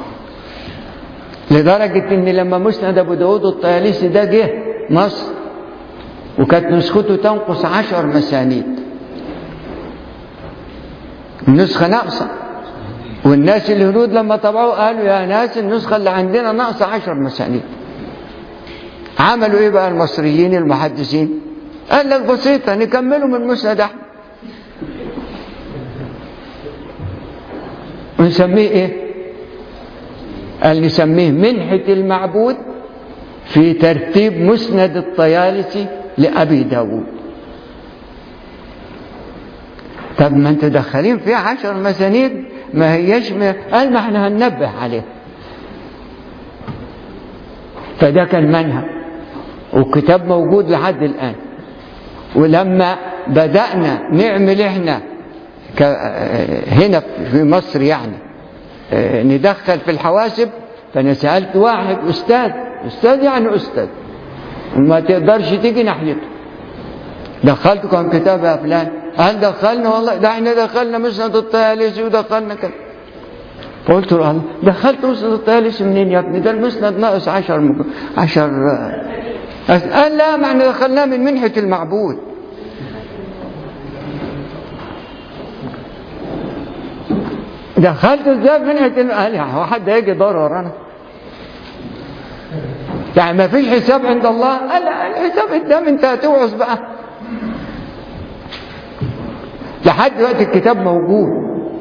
لدرجة إن لما مسند أبو داود الطيالسي ده جه مصر وكانت نسخته تنقص 10 مسانيد، النسخة ناقصة، والناس الهنود لما طبعوه قالوا يا ناس النسخة اللي عندنا ناقصة 10 مسانيد. عملوا ايه بقى المصريين المحدثين؟ قال لك بسيطة نكمله من مسند أحمد ونسميه ايه؟ قال نسميه منحة المعبود في ترتيب مسند الطيالسي لأبي داود. طب ما انتوا دخلين فيه 10 مسانيد ما هيش قال ما احنا هننبه عليه. فده كان منهج والكتاب موجود لحد الآن. ولما بدأنا نعمل احنا هنا في مصر يعني ندخل في الحواسب، فأنا سألت واحد أستاذ يعني أستاذ وما تقدرش تيجي ناحيته، دخلت كم كتاب يا فلان؟ قال دخلنا والله، ده احنا دخلنا مسند الطيالسي ودخلنا كده. قلت له الله دخلت مسند الطيالسي منين يا ابني؟ ده المسند ناقص 10 قال لا ما احنا دخلناه من منحة المعبود. دخلت ازاي منحة قال يعني هو حد هيجي يدور ورانا؟ يعني ما فيش حساب عند الله؟ قال لا الحساب قدام، انت هتوعظ بقى. لحد دلوقتي الكتاب موجود،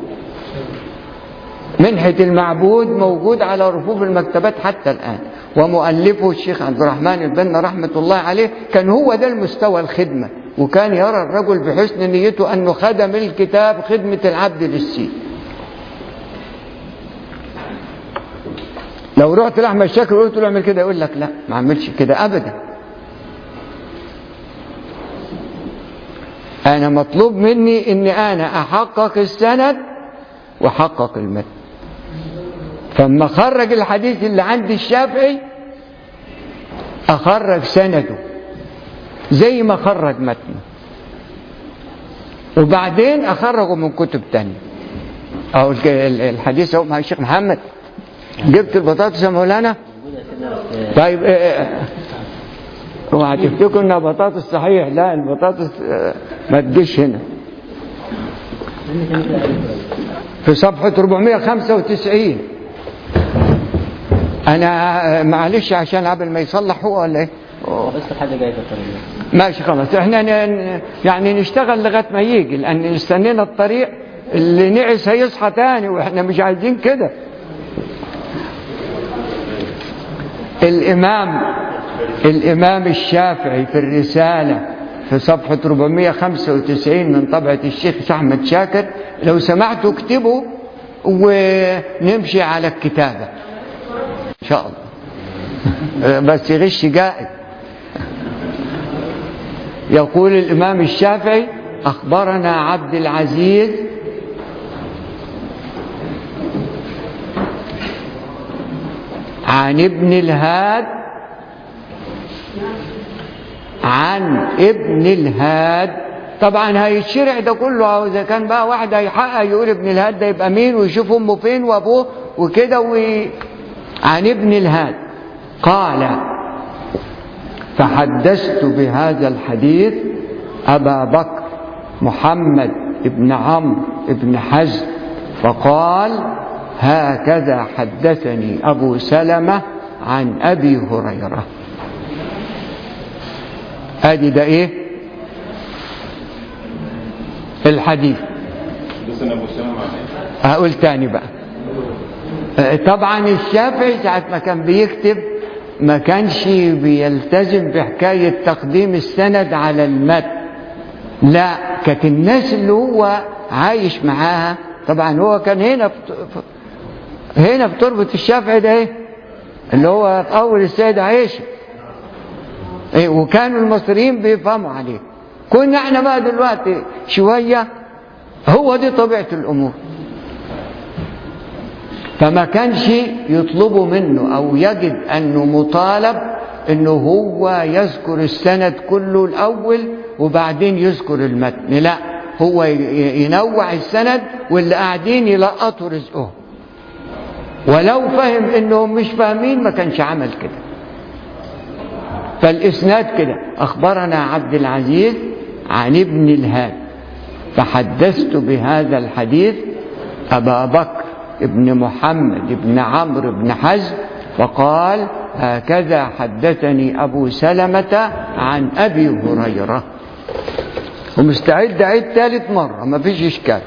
منحة المعبود موجود على رفوف المكتبات حتى الآن، ومؤلفه الشيخ عبد الرحمن البنا رحمة الله عليه كان هو ده المستوى الخدمة، وكان يرى الرجل بحسن نيته أنه خدم الكتاب خدمة العبد للسيد. لو رحت لأحمد شاكر وقلت له اعمل كده يقول لك لا ما اعملش كده أبدا. أنا مطلوب مني إني أنا أحقق السند وأحقق المتن. فلما خرج الحديث اللي عند الشافعي أخرج سنده زي ما خرج متنه، وبعدين أخرجه من كتب تانية. أو الحديث هو مع الشيخ محمد جبت البطاطس يا مولانا؟ طيب اوعى تفتكروا انها بطاطس صحيح، لا البطاطس ما تجيش هنا. في صفحة 495 انا معلش عشان قبل ما يصلح هو ولا ايه؟ بس حاجة جاية في الطريق. ماشي خلاص، احنا يعني نشتغل لغاية ما يجي، لان استنينا الطريق اللي نعس هيصحى تاني، واحنا مش عايزين كده. الإمام الشافعي في الرسالة في صفحة 495 من طبعة الشيخ أحمد شاكر، لو سمعتوا اكتبوا ونمشي على الكتابة إن شاء الله، بس يغش جائد. يقول الإمام الشافعي: أخبرنا عبد العزيز عن ابن الهاد عن ابن الهاد. طبعا هيتشرع ده كله، أو إذا كان بقى واحد هيحقق يقول ابن الهاد ده يبقى مين، ويشوف أمه فين وأبوه وكده. عن ابن الهاد قال: فحدثت بهذا الحديث أبا بكر محمد بن عمرو بن حزم فقال: هكذا حدثني أبو سلمة عن أبي هريرة. ادي ده ايه الحديث. هقول تاني بقى. طبعا الشافعي ساعة ما كان بيكتب ما كانش بيلتزم بحكاية تقديم السند على المتن، لا، كانت الناس اللي هو عايش معاها. طبعا هو كان هنا في تربة الشافعي ده ايه اللي هو في اول السيدة عائشة، وكانوا المصريين بيفهموا عليه. كنا احنا بقى دلوقتي شوية، هو دي طبيعة الأمور. فما كانش يطلبوا منه أو يجد أنه مطالب أنه هو يذكر السند كله الأول وبعدين يذكر المتن، لا، هو ينوع السند واللي قاعدين يلقطوا رزقهم، ولو فهم أنهم مش فاهمين ما كانش عمل كده. فالإسناد كده: أخبرنا عبد العزيز عن ابن الهاد فحدثت بهذا الحديث أبا بكر ابن محمد ابن عمرو بن حزم فقال: هكذا حدثني أبو سلمة عن أبي هريرة. ومستعد أعيد ثالث مرة ما فيش إشكال.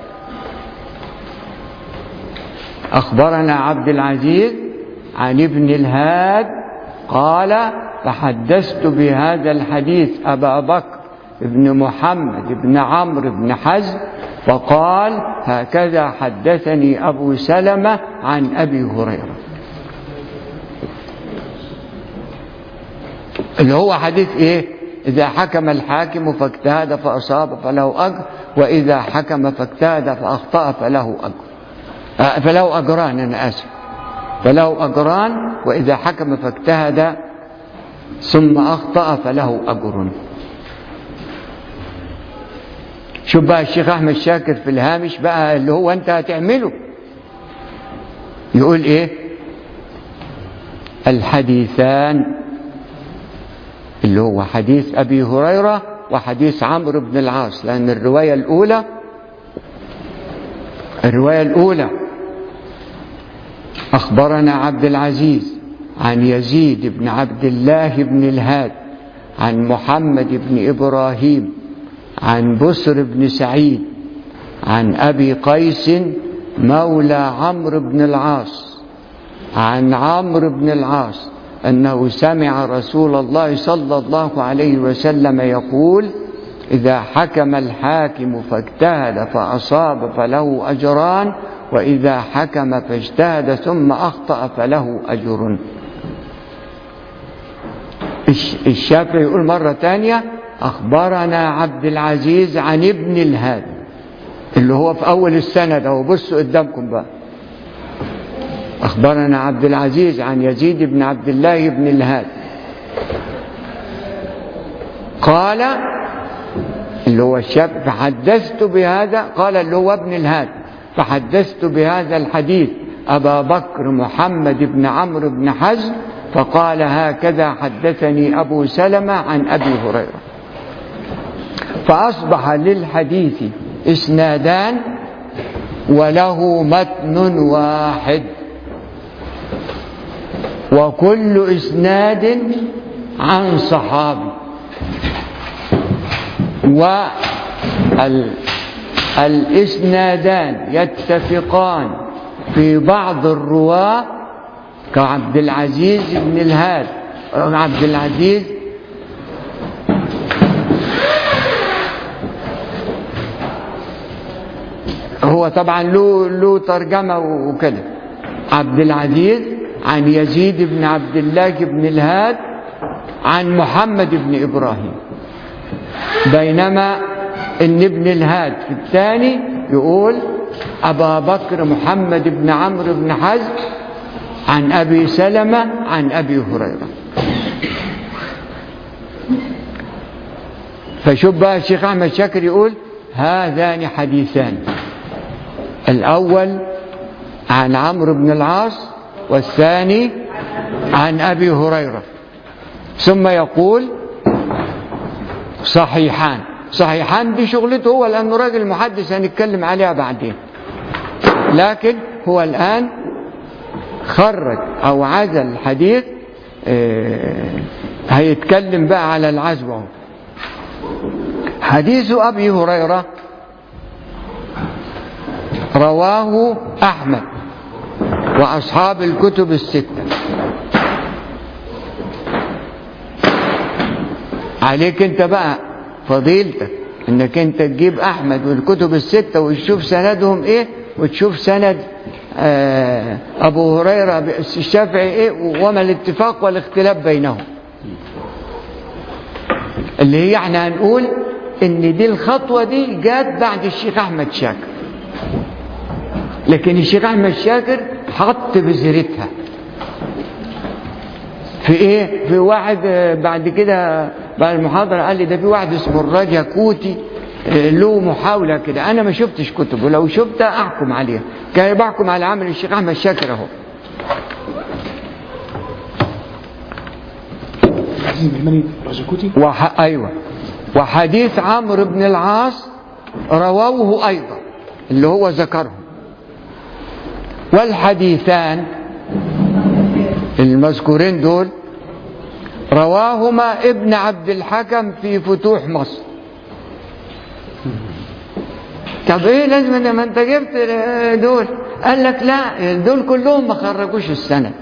أخبرنا عبد العزيز عن ابن الهاد قال: فحدثت بهذا الحديث أبا بكر ابن محمد ابن عمرو بن حزم فقال: هكذا حدثني أبو سلمة عن أبي هريرة. اللي هو حديث إيه؟ إذا حكم الحاكم فاجتهد فأصاب فله أجر، وإذا حكم فاجتهد فأخطأ فله أجر، فله أجران، أنا آسف، فله أجران، وإذا حكم فاجتهد ثم أخطأ فله أجر. شوف بقى الشيخ أحمد شاكر في الهامش بقى اللي هو أنت هتعمله، يقول إيه؟ الحديثان اللي هو حديث أبي هريرة وحديث عمرو بن العاص، لأن الرواية الأولى أخبرنا عبد العزيز عن يزيد بن عبد الله بن الهاد عن محمد بن إبراهيم عن بسر بن سعيد عن أبي قيس مولى عمرو بن العاص عن عمرو بن العاص أنه سمع رسول الله صلى الله عليه وسلم يقول: إذا حكم الحاكم فاجتهد فأصاب فله أجران، وإذا حكم فاجتهد ثم أخطأ فله أجر. الشافعي يقول مرة تانية: أخبرنا عبد العزيز عن ابن الهاد، اللي هو في أول السند أهو، بصوا قدامكم بقى. أخبرنا عبد العزيز عن يزيد بن عبد الله بن الهاد قال، اللي هو الشاب، فحدثت بهذا، قال اللي هو ابن الهاد، فحدثت بهذا الحديث أبا بكر محمد بن عمرو بن حزم فقال: هكذا حدثني أبو سلمة عن أبي هريرة. فأصبح للحديث إسنادان وله متن واحد، وكل إسناد عن صحابي. الإسنادان يتفقان في بعض الرواة كعبد العزيز بن الهاد. عبد العزيز هو طبعا له ترجمة وكده. عبد العزيز عن يزيد بن عبد الله بن الهاد عن محمد بن إبراهيم، بينما ان ابن الهاد في الثاني يقول أبا بكر محمد بن عمرو بن حزم عن أبي سلمة عن أبي هريرة. فشوف بقى الشيخ أحمد شاكر يقول هذان حديثان، الأول عن عمرو بن العاص والثاني عن أبي هريرة، ثم يقول صحيحان. صحيحان دي شغلته هو، لأنه راجل محدث هنتكلم عليها بعدين، لكن هو الآن خرج أو عزل الحديث. هيتكلم بقى على العزو. حديث أبي هريرة رواه أحمد وأصحاب الكتب الستة. عليك انت بقى فضيلتك انك انت تجيب أحمد والكتب الستة وتشوف سندهم ايه، وتشوف سند أبو هريرة الشافعي ايه، وما الاتفاق والاختلاف بينهم. اللي هي احنا هنقول ان دي الخطوة دي جات بعد الشيخ أحمد شاكر، لكن الشيخ أحمد شاكر حط بذرتها في ايه؟ في واحد بعد كده بعد المحاضرة قال لي ده في واحد اسمه الراجا كوتي له محاولة كده، انا ما شفتش كتبه، لو شفتها احكم عليها. كان بحكم على عمل الشيخ أحمد شاكر اهو. ايوه. وحديث عمرو بن العاص رواه ايضا اللي هو ذكرهم. والحديثان المذكورين دول رواهما ابن عبد الحكم في فتوح مصر. طب ايه لازم ما انت جبت دول؟ قال لك لا، دول كلهم ما خرجوش السند.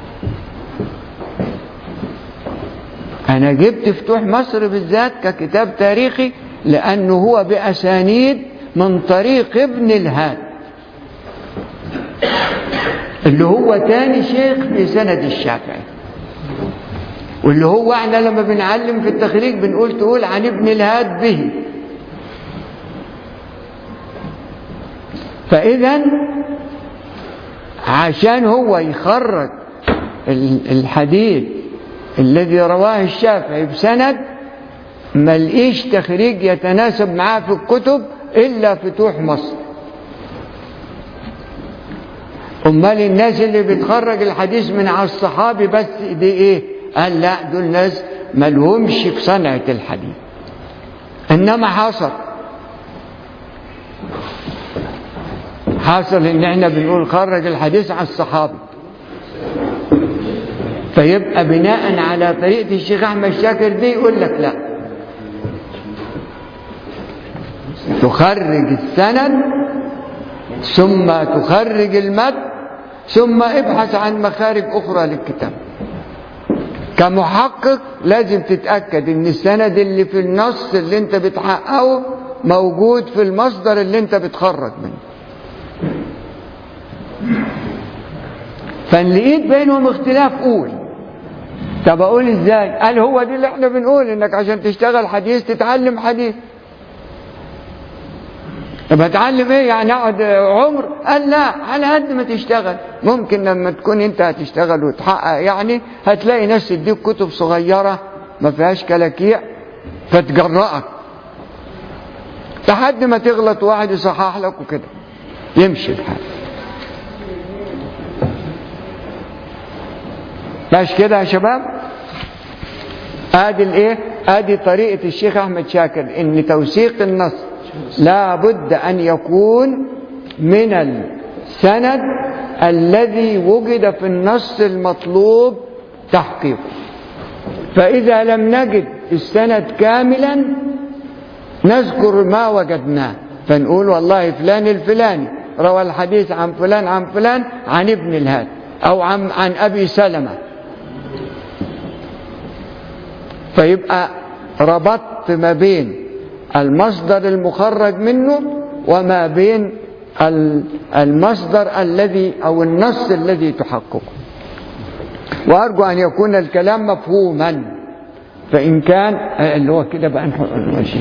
انا جبت فتوح مصر بالذات ككتاب تاريخي لانه هو باسانيد من طريق ابن الهاد اللي هو تاني شيخ في سند الشافعي، واللي هو احنا لما بنعلم في التخريج بنقول تقول عن ابن الهاد به. فإذا عشان هو يخرج الحديث الذي رواه الشافعي بسند ما لقيش تخريج يتناسب معاه في الكتب إلا فتوح مصر. امال الناس اللي بتخرج الحديث من على الصحابي بس دي ايه؟ قال لا، دول ناس ملهمش في صنعة الحديث. انما حصل ان احنا بنقول خرج الحديث على الصحابي، فيبقى بناء على طريقة الشيخ أحمد شاكر دي يقول لك لا، تخرج السند ثم تخرج المتن ثم ابحث عن مخارج أخرى للكتاب. كمحقق لازم تتأكد ان السند اللي في النص اللي انت بتحققه موجود في المصدر اللي انت بتخرج منه. فان لقيت بينهم اختلاف قول. طب اقول ازاي؟ قال هو دي اللي احنا بنقول انك عشان تشتغل حديث تتعلم حديث. طب هتعلم ايه يعني؟ اقعد عمر؟ قال لا، على قد ما تشتغل. ممكن لما تكون انت هتشتغل وتحقق يعني هتلاقي ناس تديك كتب صغيرة ما فيهاش كلاكيع فتجرأك لحد ما تغلط واحد يصحح لك وكده يمشي الحال. ماشي كده يا شباب؟ ادي الايه؟ ادي طريقة الشيخ احمد شاكر ان توثيق النص لا بد أن يكون من السند الذي وجد في النص المطلوب تحقيقه. فإذا لم نجد السند كاملا نذكر ما وجدناه فنقول والله فلان الفلاني روى الحديث عن فلان عن فلان عن ابن الهاد أو عن أبي سلمة، فيبقى ربطت ما بين المصدر المخرج منه وما بين المصدر الذي أو النص الذي تحققه. وأرجو أن يكون الكلام مفهوما، فإن كان اللي هو كده بقى نمشي.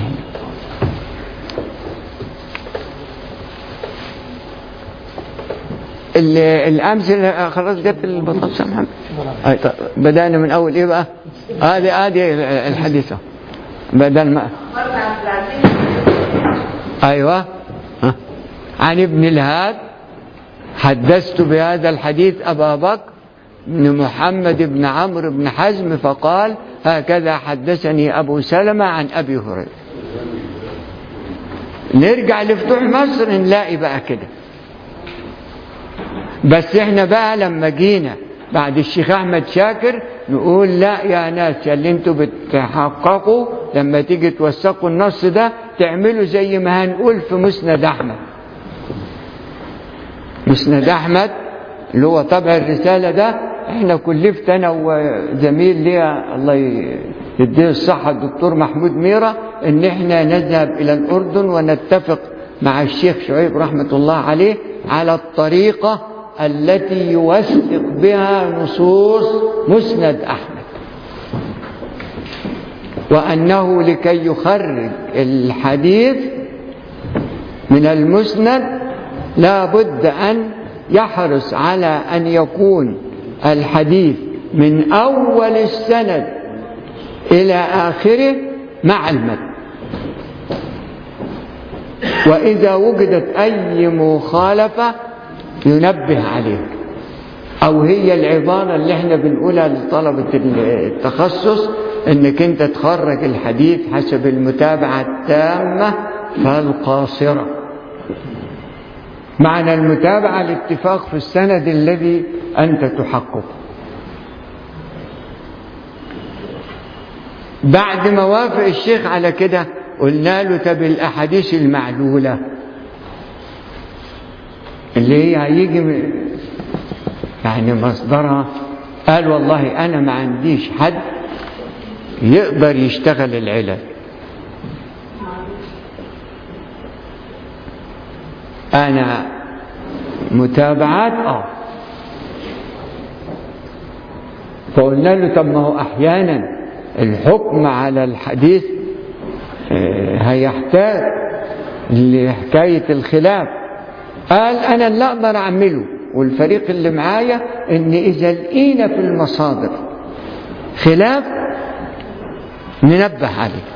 الأمثلة خلاص جت البطاطس يا محمد. طيب بدأنا من أول إيه بقى؟ هذه الحديثة بدل ما أيوة عن ابن الهاد حدثت بهذا الحديث أبا بكر بن محمد بن عمرو بن حزم فقال هكذا حدثني أبو سلمة عن أبي هريرة. نرجع لفتوح مصر نلاقي بقى كده، بس احنا بقى لما جينا بعد الشيخ أحمد شاكر نقول لا يا ناس اللي انتوا بتحققوا لما تيجي توثقوا النص ده تعملوا زي ما هنقول في مسند أحمد. مسند أحمد اللي هو طبع الرسالة ده احنا كلفت انا وزميل ليا الله يديه الصحة الدكتور محمود ميرة ان احنا نذهب الى الاردن ونتفق مع الشيخ شعيب رحمة الله عليه على الطريقة التي يوثق بها نصوص مسند أحمد، وأنه لكي يخرج الحديث من المسند لا بد أن يحرص على أن يكون الحديث من أول السند إلى آخره مع المتن، وإذا وجدت أي مخالفة ينبه عليك، أو هي العبارة اللي احنا بنقولها لطلبة التخصص انك انت تخرج الحديث حسب المتابعة التامة فالقاصرة. معنى المتابعة الاتفاق في السند الذي أنت تحققه. بعد ما وافق الشيخ على كده قلنا له طب الأحاديث المعلولة اللي هي هيجي يعني مصدرها، قال والله أنا ما عنديش حد يقدر يشتغل العلل، أنا متابعات فقلنا له طب ما هو أحيانا الحكم على الحديث هيحتاج لحكاية الخلاف. قال أنا اللي أقدر أعمله والفريق اللي معايا إن إذا لقينا في المصادر خلاف ننبه عليه.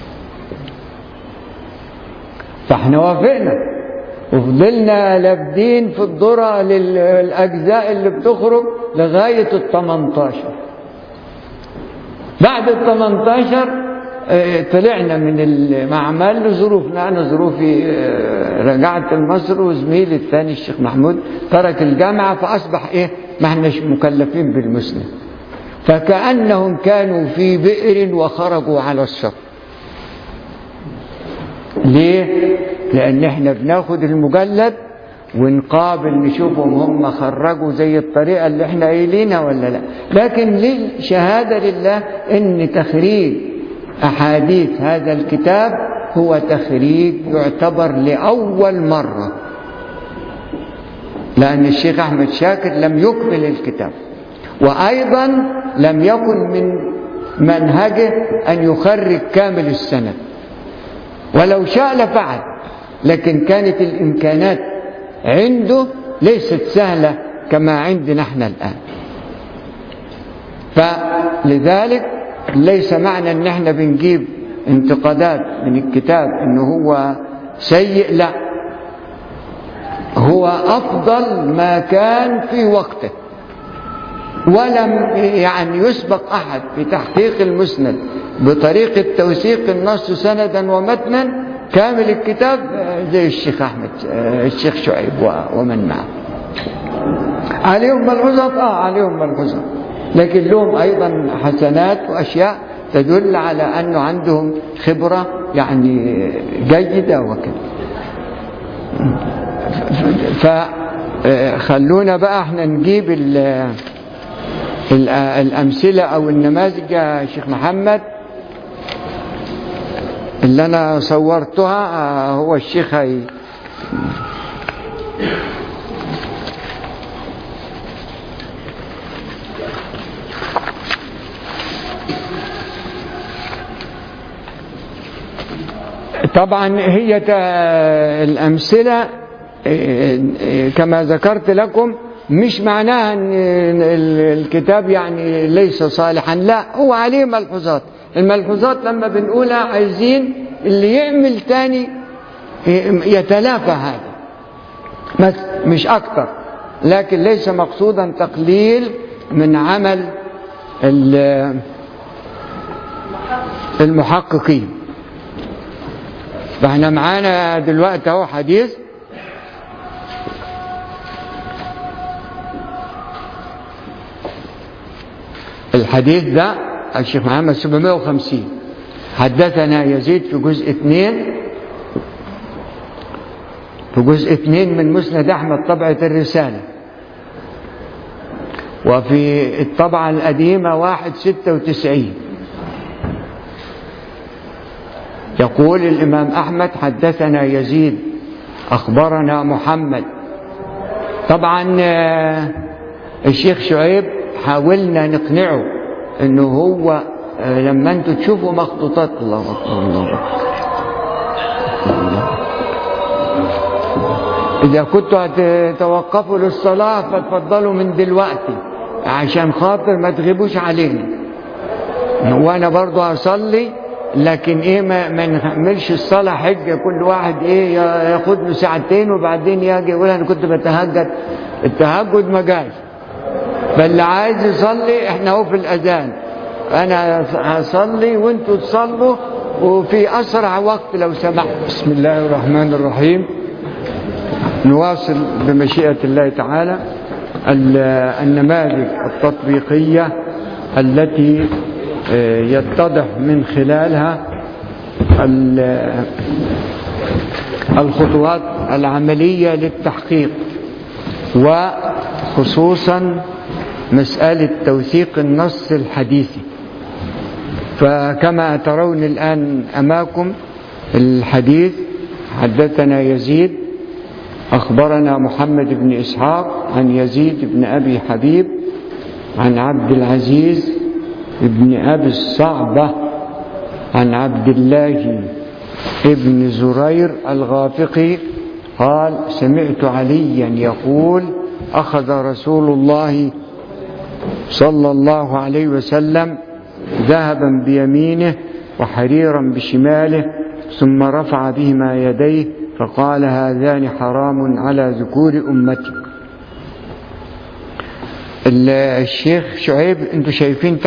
فاحنا وافقنا وفضلنا لابدين في الذرة للأجزاء اللي بتخرج لغاية 18. بعد 18 طلعنا من المعمل لظروفنا. أنا ظروفي رجعت لمصر وزميلي الثاني الشيخ محمود ترك الجامعة، فأصبح ما احناش مكلفين بالمسند، فكأنهم كانوا في بئر وخرجوا على الشط. ليه؟ لأن احنا بناخد المجلد ونقابل نشوفهم هم خرجوا زي الطريقة اللي احنا قايلينها ولا لا. لكن للشهادة لله ان تخريج أحاديث هذا الكتاب هو تخريج يعتبر لأول مرة، لأن الشيخ أحمد شاكر لم يكمل الكتاب، وأيضا لم يكن من منهجه أن يخرج كامل السند، ولو شاء لفعل، لكن كانت الإمكانات عنده ليست سهلة كما عندنا احنا الآن. فلذلك ليس معنى ان احنا بنجيب انتقادات من الكتاب انه هو سيء، لا، هو افضل ما كان في وقته، ولم يسبق احد في تحقيق المسند بطريقة توثيق النص سندا ومتنا كامل الكتاب زي الشيخ أحمد الشيخ شعيب ومن معه. عليهم ملحوظات عليهم ملحوظات، لكن لهم أيضا حسنات وأشياء تدل على أنه عندهم خبرة جيدة وكذا. فخلونا بقى احنا نجيب الأمثلة أو النماذج يا شيخ محمد اللي أنا صورتها. هو الشيخ هي طبعا هي الأمثلة كما ذكرت لكم مش معناها ان الكتاب يعني ليس صالحا، لا، هو عليه ملحوظات. الملحوظات لما بنقولها عايزين اللي يعمل تاني يتلافى هذا بس مش اكتر، لكن ليس مقصودا تقليل من عمل المحققين. فاحنا معانا دلوقتي اهو حديث الحديث ده الشيخ محمد 750 حدثنا يزيد في جزء 2 من مسند أحمد طبعة الرسالة، وفي الطبعة القديمة 1/96 يقول الإمام أحمد حدثنا يزيد أخبرنا محمد. طبعا الشيخ شعيب حاولنا نقنعه انه هو لما انتوا تشوفوا مخطوطات الله اكبر الله اكبر اذا كنتوا هتتوقفوا للصلاة فتفضلوا من دلوقتي عشان خاطر ما تغيبوش علينا، وانا برضو هصلي، لكن ايه ما نعملش الصلاة حجة كل واحد ايه ياخد له ساعتين وبعدين يجي يقول انا كنت بتهجد. التهجد ما جاش، فاللي عايز يصلي احنا اهو في الاذان، انا هصلي وانتوا تصلوا وفي اسرع وقت لو سمحت. بسم الله الرحمن الرحيم. نواصل بمشيئة الله تعالى النماذج التطبيقية التي يتضح من خلالها الخطوات العملية للتحقيق، وخصوصا مسألة توثيق النص الحديثي. فكما ترون الآن أمامكم الحديث حدثنا يزيد أخبرنا محمد بن إسحاق عن يزيد بن أبي حبيب عن عبد العزيز بن أبي الصعبة عن عبد الله بن زرير الغافقي قال سمعت عليا يقول أخذ رسول الله صلى الله عليه وسلم ذهبا بيمينه وحريرا بشماله ثم رفع بهما يديه فقال هذان حرام على ذكور أمتي. الشيخ شعيب انتوا شايفين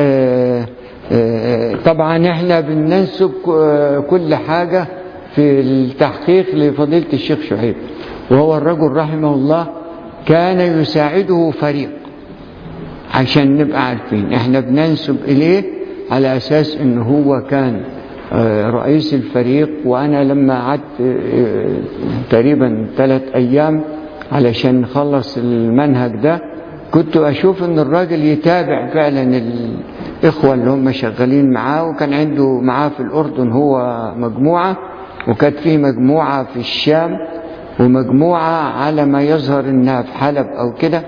طبعا احنا بننسب كل حاجة في التحقيق لفضيلة الشيخ شعيب، وهو الرجل رحمه الله كان يساعده فريق عشان نبقى عارفين احنا بننسب اليه على اساس ان هو كان رئيس الفريق. وانا لما قعدت تقريبا 3 أيام علشان نخلص المنهج ده كنت اشوف ان الراجل يتابع فعلا الاخوة اللي هم شغالين معاه، وكان عنده معاه في الاردن هو مجموعة، وكانت فيه مجموعة في الشام، ومجموعة على ما يظهر انها في حلب او كده،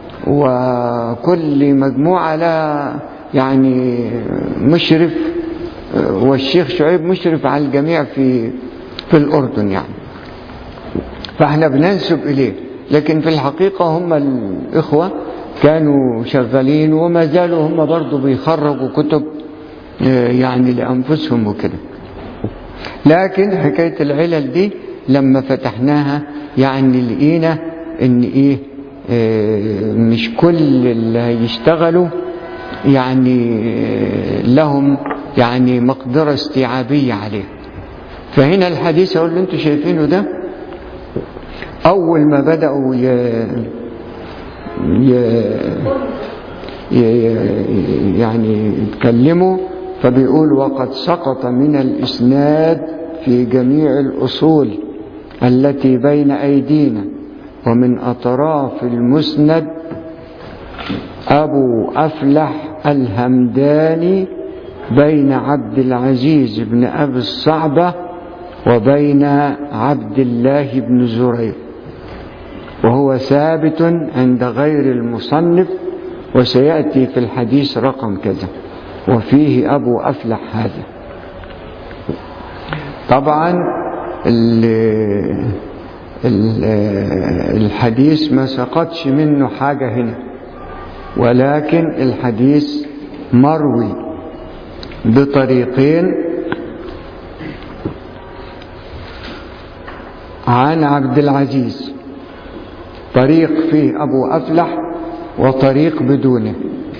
وكل مجموعة لها يعني مشرف، والشيخ شعيب مشرف على الجميع في الأردن يعني. فاحنا بننسب إليه، لكن في الحقيقة هم الإخوة كانوا شغالين وما زالوا هم برضو بيخرجوا كتب يعني لأنفسهم وكده. لكن حكاية العلل دي لما فتحناها يعني لقينا ان ايه مش كل اللي هيشتغلوا يعني لهم يعني مقدرة استيعابية عليه. فهنا الحديث اللي انتوا شايفينه ده اول ما بدأوا يعني يتكلموا فبيقول وقد سقط من الإسناد في جميع الأصول التي بين أيدينا ومن أطراف المسند أبو أفلح الهمداني بين عبد العزيز بن أبي الصعبة وبين عبد الله بن زرير، وهو ثابت عند غير المصنف، وسيأتي في الحديث رقم كذا وفيه أبو أفلح هذا. طبعا الحديث ما سقطش منه حاجة هنا، ولكن الحديث مروي بطريقين عن عبد العزيز، طريق فيه أبو أفلح وطريق بدونه.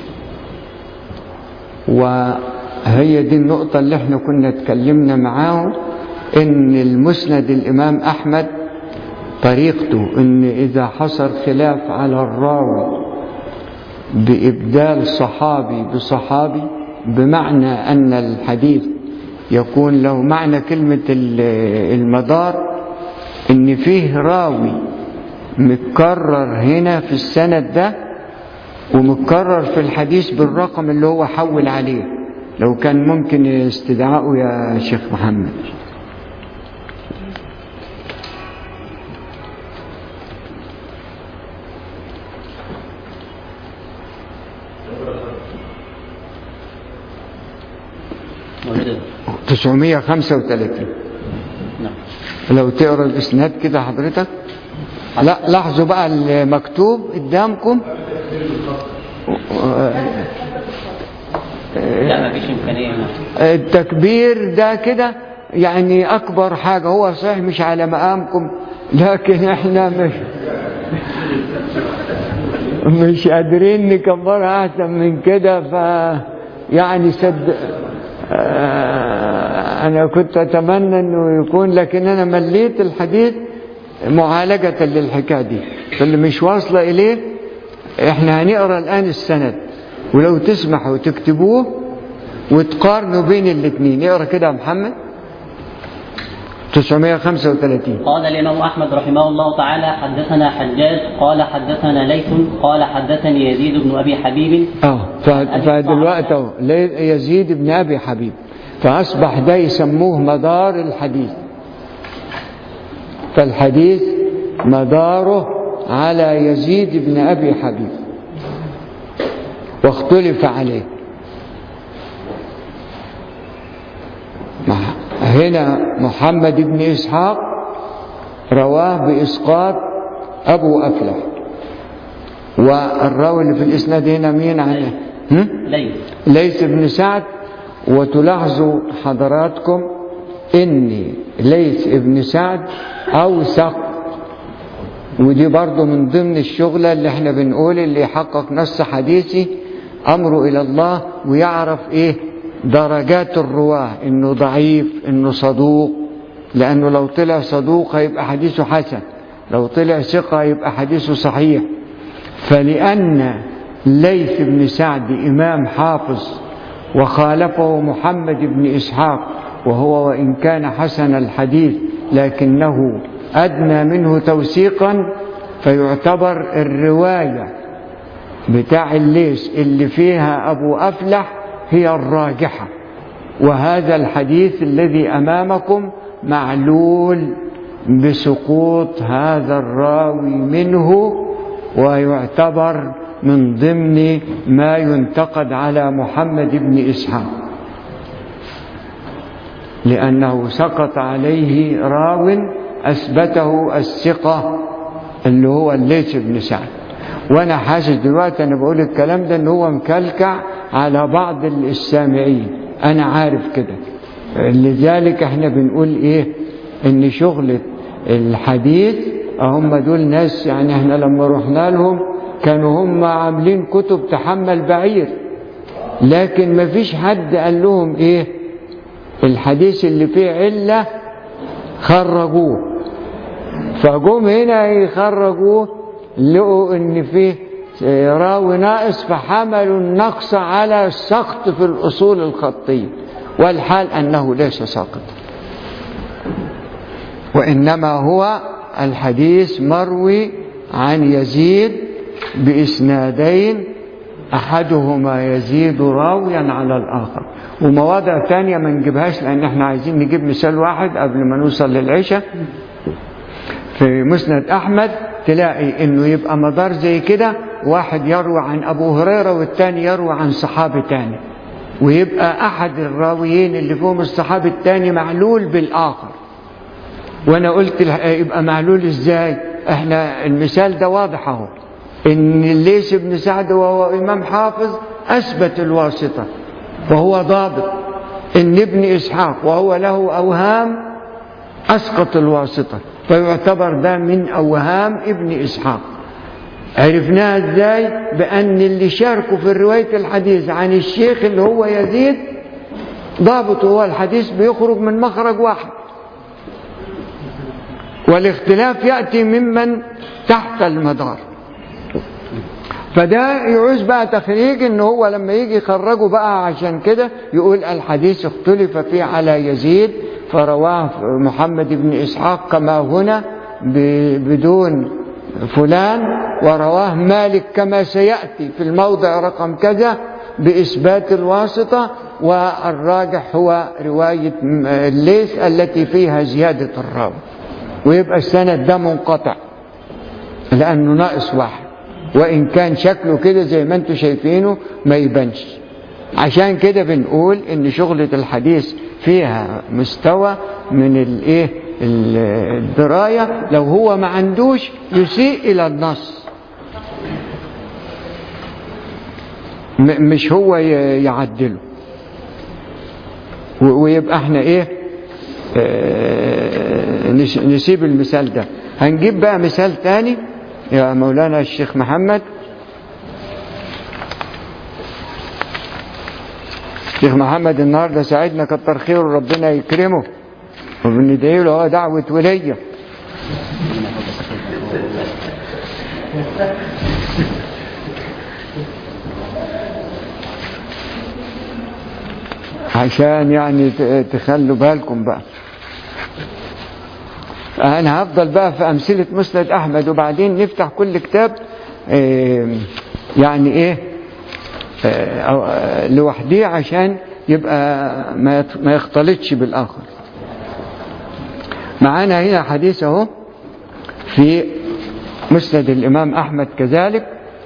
وهي دي النقطة اللي احنا كنا اتكلمنا معاه، ان المسند الإمام أحمد طريقته ان إذا حصل خلاف على الراوي بإبدال صحابي بصحابي، بمعنى أن الحديث يكون له معنى كلمة المدار، ان فيه راوي متكرر هنا في السند ده ومتكرر في الحديث بالرقم اللي هو حول عليه. لو كان ممكن استدعائه يا شيخ محمد. موجودة 935. نعم. لو تقرأ الإسناد كده حضرتك. لا لاحظوا بقى المكتوب قدامكم. لا ما فيش إمكانية هنا. التكبير ده كده يعني أكبر حاجة، هو صحيح مش على مقامكم، لكن احنا مش قادرين نكبرها أحسن من كده. يعني أنا كنت أتمنى أنه يكون، لكن أنا مليت الحديث معالجة للحكاية دي، فاللي مش واصلة إليه احنا هنقرأ الآن السند، ولو تسمحوا تكتبوه وتقارنوا بين الاثنين. اقرأ كده يا محمد. 935. قال الإمام أحمد رحمه الله تعالى: حدثنا حجاج قال حدثنا ليث قال حدثني يزيد بن أبي حبيب. فدلوقتي يزيد بن أبي حبيب، فأصبح ده يسموه مدار الحديث، فالحديث مداره على يزيد بن أبي حبيب واختلف عليه. هنا محمد بن إسحاق رواه بإسقاط أبو أفلح، والراوي اللي في الإسناد هنا مين عنه؟ ليث بن سعد. وتلاحظوا حضراتكم إن ليث بن سعد أوثق، ودي برضو من ضمن الشغلة اللي احنا بنقول اللي يحقق نص حديثي أمره إلى الله، ويعرف إيه درجات الرواه، إنه ضعيف إنه صدوق، لأنه لو طلع صدوق هيبقى حديثه حسن، لو طلع ثقة يبقى حديثه صحيح. فلأن ليث بن سعد إمام حافظ وخالفه محمد بن إسحاق، وهو وإن كان حسن الحديث لكنه أدنى منه توثيقا، فيعتبر الرواية بتاع الليث اللي فيها أبو أفلح هي الراجحة. وهذا الحديث الذي أمامكم معلول بسقوط هذا الراوي منه، ويعتبر من ضمن ما ينتقد على محمد بن إسحاق، لأنه سقط عليه راو أثبته الثقة اللي هو الليث بن سعد. وأنا حاسس دلوقتي أنا بقول الكلام ده إن هو مكلكع على بعض السامعين، أنا عارف كده. لذلك احنا بنقول إيه، إن شغلة الحديث هم دول ناس، يعني احنا لما رحنا لهم كانوا هم عاملين كتب تحمل بعير، لكن ما فيش حد قال لهم إيه الحديث اللي فيه علة خرجوه، فقوم هنا يخرجوه لقوا ان فيه راوي ناقص، فحملوا النقص على السقط في الأصول الخطية، والحال أنه ليس ساقط. وإنما هو الحديث مروي عن يزيد بإسنادين أحدهما يزيد راويا على الآخر. ومواضع تانية ما نجيبهاش لأن احنا عايزين نجيب مثال واحد قبل ما نوصل للعشاء. في مسند أحمد تلاقي إنه يبقى مدار زي كده، واحد يروي عن أبو هريرة والتاني يروي عن صحابي تاني، ويبقى أحد الراويين اللي فيهم الصحابي التاني معلول بالآخر. وأنا قلت يبقى معلول إزاي؟ احنا المثال ده واضح اهو، إن الليث بن سعد وهو إمام حافظ أثبت الواسطة وهو ضابط، إن ابن إسحاق وهو له أوهام أسقط الواسطة، فيعتبر ده من أوهام ابن إسحاق. عرفناها إزاي؟ بأن اللي شاركوا في رواية الحديث عن الشيخ اللي هو يزيد ضابط، هو الحديث بيخرج من مخرج واحد، والاختلاف يأتي ممن تحت المدار. فده يعوز بقى تخريج، إن هو لما يجي يخرجه بقى عشان كده يقول الحديث اختلف فيه على يزيد فرواه محمد بن إسحاق كما هنا بدون فلان، ورواه مالك كما سيأتي في الموضع رقم كذا بإثبات الواسطة، والراجح هو رواية الليث التي فيها زيادة الراوي، ويبقى السند ده منقطع لأنه ناقص واحد، وإن كان شكله كده زي ما انتم شايفينه ما يبانش. عشان كده بنقول إن شغلة الحديث فيها مستوى من الدراية. لو هو ما عندوش يسيء إلى النص، مش هو يعدله. ويبقى احنا نسيب المثال ده. هنجيب بقى مثال تاني يا مولانا الشيخ محمد. الشيخ محمد النهارده ساعدنا كتر خيره، ربنا يكرمه، وبندعي له دعوة ولية. عشان يعني تخلوا بالكم بقى. أنا هفضل بقى في أمثلة مسند أحمد، وبعدين نفتح كل كتاب يعني لوحديه عشان يبقى ما يختلطش بالآخر. معانا هنا حديث اهو في مسند الإمام أحمد كذلك،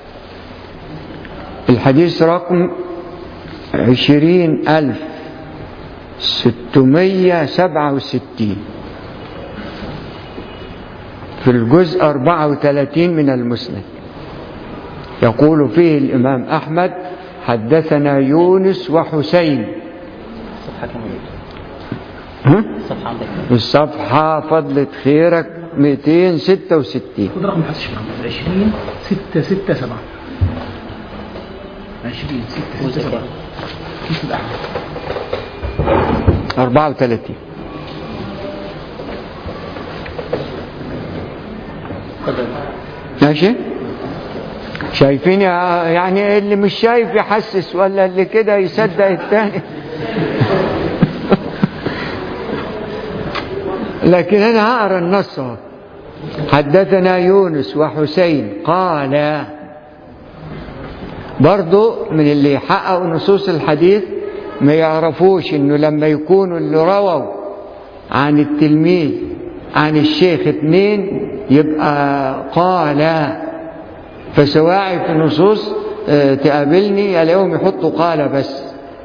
الحديث رقم 20,667 في الجزء 34 من المسند. يقول فيه الإمام أحمد: حدثنا يونس وحسين. الصفحة فضلت خيرك 266. خد رقم حسش 20,667 20,667 مسند أحمد 34. ماشي؟ شايفين يعني اللي مش شايف يحسس، ولا اللي كده يصدق الثاني. لكن أنا هقرأ النص. حدثنا يونس وحسين قال. برضو من اللي يحققوا نصوص الحديث ما يعرفوش إنه لما يكونوا اللي رووا عن التلميذ عن الشيخ 2 يبقى قال. فسواعي في النصوص تقابلني اليوم يحطوا قال بس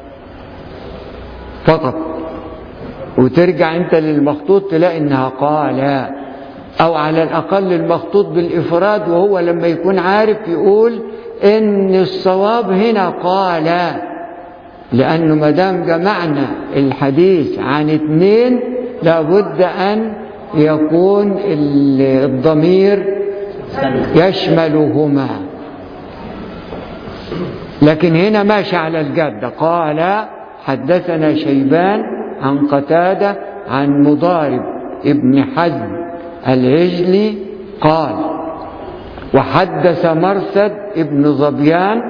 فقط، وترجع انت للمخطوط تلاقي انها قال، او على الاقل المخطوط بالافراد، وهو لما يكون عارف يقول ان الصواب هنا قال، لانه ما دام جمعنا الحديث عن 2 لابد ان يكون الضمير يشملهما. لكن هنا ماشي على الجادة. قال حدثنا شيبان عن قتادة عن مضارب ابن حزم العجلي قال. وحدث مرثد ابن ظبيان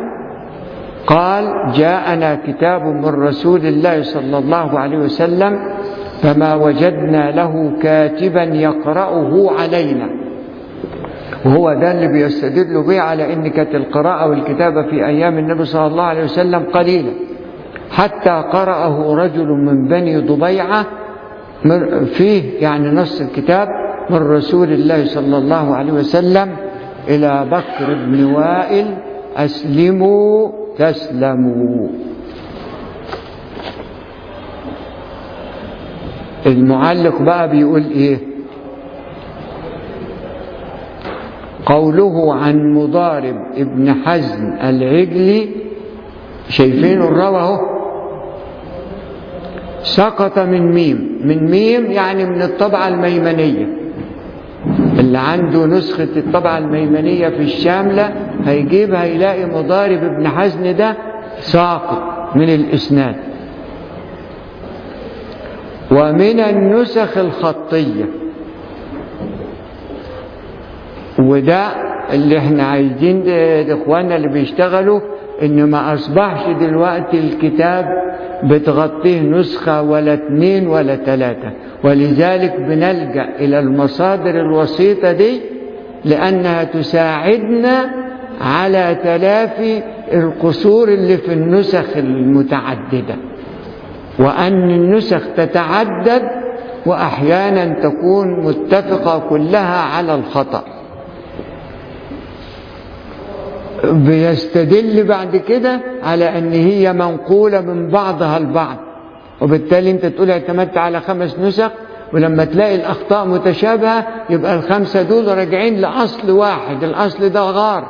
قال: جاءنا كتاب من رسول الله صلى الله عليه وسلم فما وجدنا له كاتبا يقرأه علينا. وهو ده اللي بيستدل به على ان كانت القراءة والكتابة في ايام النبي صلى الله عليه وسلم قليلة، حتى قرأه رجل من بني ضبيعة فيه يعني نص الكتاب من رسول الله صلى الله عليه وسلم إلى بكر بن وائل: أسلموا تسلموا. المعلق بقى بيقول إيه؟ قوله عن مضارب ابن حزم العجلي، شايفين الراوي اهو، سقط من ميم. من ميم يعني من الطبعة الميمنية. اللي عنده نسخة الطبعة الميمنية في الشاملة هيجيبها يلاقي مضارب ابن حزم ده ساقط من الإسناد. ومن النسخ الخطية، وده اللي احنا عايزين اخواننا اللي بيشتغلوا ان ما اصبحش دلوقتي الكتاب بتغطيه نسخة ولا 2 ولا 3، ولذلك بنلجأ الى المصادر الوسيطة دي لانها تساعدنا على تلافي القصور اللي في النسخ المتعددة، وان النسخ تتعدد واحيانا تكون متفقة كلها على الخطأ. بيستدل بعد كده على ان هي منقولة من بعضها البعض، وبالتالي انت تقول اعتمدت على 5 نسخ، ولما تلاقي الاخطاء متشابهة يبقى ال5 دول راجعين لاصل واحد. الاصل ده غار،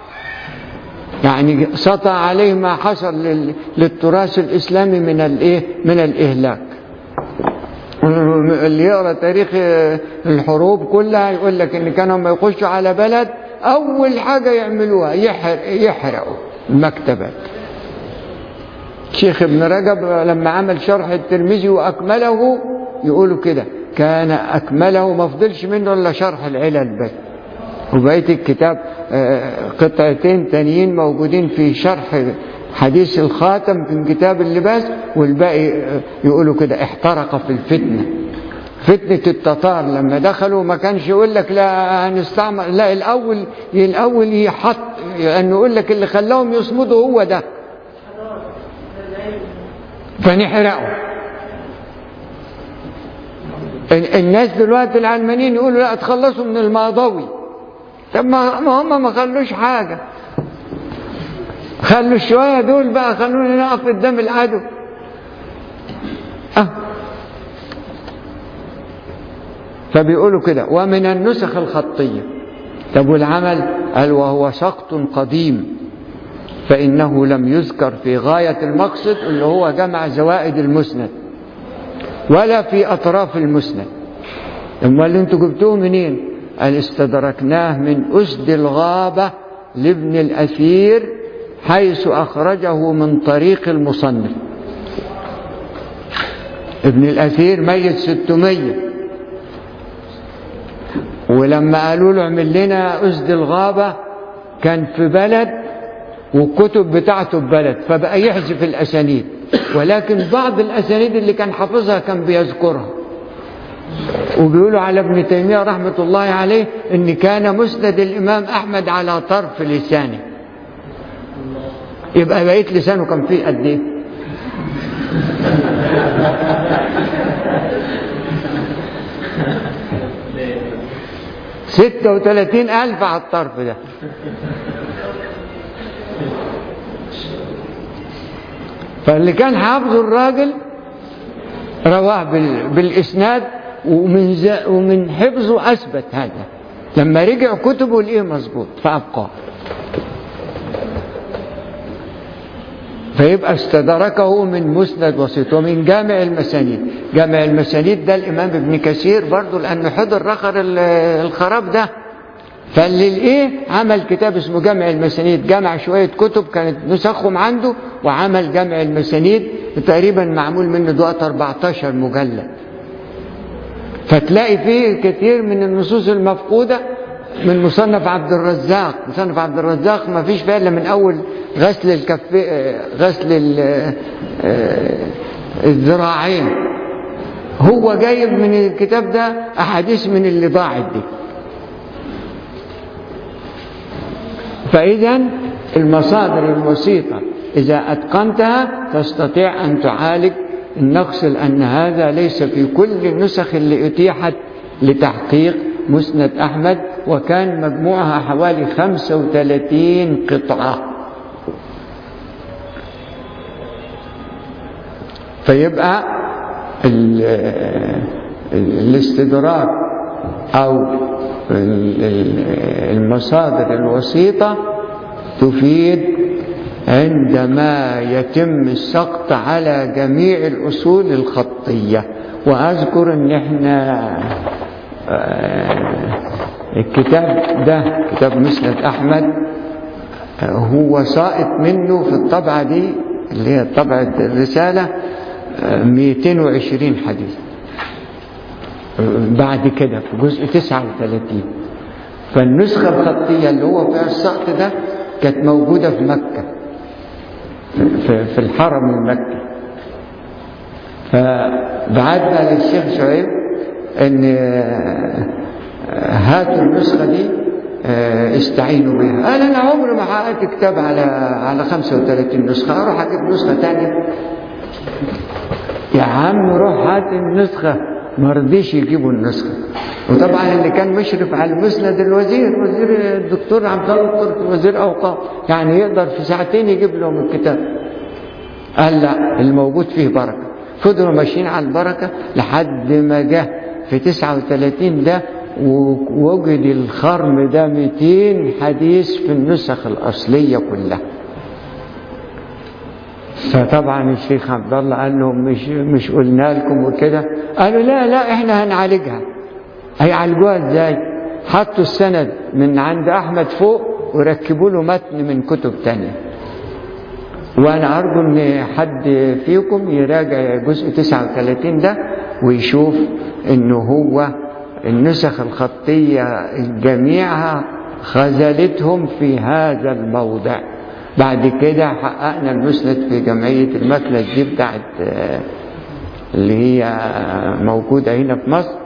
يعني سطع عليه ما حصل للتراث الاسلامي من الايه، من الاهلاك. اللي يقرأ تاريخ الحروب كلها يقول لك ان كانوا ما يخشوا على بلد اول حاجة يعملوها يحرقوا المكتبات. شيخ ابن رجب لما عمل شرح الترمذي واكمله يقولوا كده، كان اكمله ما فضلش منه الا شرح العلل بس، وبقية الكتاب قطعتين تانيين موجودين في شرح حديث الخاتم في كتاب اللباس، والباقي يقولوا كده احترق في الفتنة. فتنة التتار لما دخلوا ما كانش يقول لك لا هنستعمل، لا الأول يحط، لأنه يقول لك اللي خلاهم يصمدوا هو ده، فنحرقوا. الناس دلوقتي العلمانيين يقولوا لا تخلصوا من الماضوي. طب ما هم ما خلوش حاجة، خلوا الشوية دول بقى خلونا نقف قدام العدو. فبيقولوا كده ومن النسخ الخطية. طب والعمل؟ قال وهو سقط قديم، فإنه لم يذكر في غاية المقصد اللي هو جمع زوائد المسند ولا في أطراف المسند. أما اللي انتوا جبتوه منين؟ قال استدركناه من أسد الغابة لابن الأثير حيث أخرجه من طريق المصنف. ابن الأثير ميت 600، ولما قالوا له اعمل لنا أسد الغابة كان في بلد والكتب بتاعته في بلد، فبقى يحذف الأسانيد، ولكن بعض الأسانيد اللي كان حافظها كان بيذكرها. وبيقولوا على ابن تيمية رحمة الله عليه ان كان مسند الإمام أحمد على طرف لسانه. يبقى بقيت لسانه كان فيه قد ايه؟ ستة 36,000 على الطرف ده. فاللي كان حافظه الراجل رواه بالإسناد، ومن حفظه أثبت هذا، لما رجع كتبه لقيه مظبوط فأبقاه. فيبقى استدركه من مسند وسيط ومن جامع المسانيد. جامع المسانيد ده الإمام ابن كثير برضو لأنه حضر رخر الخراب ده، فاللي عمل كتاب اسمه جامع المسانيد، جمع شوية كتب كانت نسخهم عنده وعمل جامع المسانيد تقريبا معمول منه دلوقتي 14 مجلد. فتلاقي فيه كثير من النصوص المفقودة من مصنف عبد الرزاق. مصنف عبد الرزاق ما فيش فيه إلا من أول غسل غسل الذراعين، هو جايب من الكتاب ده أحاديث من اللي ضاعت دي. فإذا المصادر الوسيطة إذا أتقنتها تستطيع أن تعالج النقص، لأن هذا ليس في كل النسخ اللي أتيحت لتحقيق مسند أحمد، وكان مجموعها حوالي 35 قطعة. فيبقى الاستدراك أو المصادر الوسيطة تفيد عندما يتم السقط على جميع الأصول الخطية. وأذكر أن احنا الكتاب ده كتاب مسند أحمد هو ساقط منه في الطبعة دي اللي هي طبعة الرسالة 220 حديث بعد كده في جزء 39. فالنسخة الخطية اللي هو فيها السقط ده كانت موجودة في مكة في الحرم المكي. فبعتنا للشيخ شعيب ان هاتوا النسخة دي استعينوا بها. قال انا عمري ما حققت كتاب على 35 نسخة، اروح اجيب نسخة تانية. يا عم روح هات النسخة. ما رضيش يجيبوا النسخة. وطبعا اللي كان مشرف على المسند وزير الدكتور عبد الله التركي، وزير اوقاف، يعني يقدر في ساعتين يجيب لهم الكتاب. قال لا، الموجود فيه بركة. فضلوا ماشيين على البركة لحد ما جه في 39 ده ووجد الخرم ده 200 حديث في النسخ الأصلية كلها. فطبعا الشيخ عبد الله قال لهم مش قلنا لكم وكده؟ قالوا لا احنا هنعالجها. هيعالجوها ازاي؟ حطوا السند من عند احمد فوق وركبوا له متن من كتب تانية. وانا ارجو ان حد فيكم يراجع جزء 39 ده ويشوف انه هو النسخ الخطية جميعها خذلتهم في هذا الموضع. بعد كده حققنا المسند في جمعية المكنة دي بتاعت اللي هي موجودة هنا في مصر،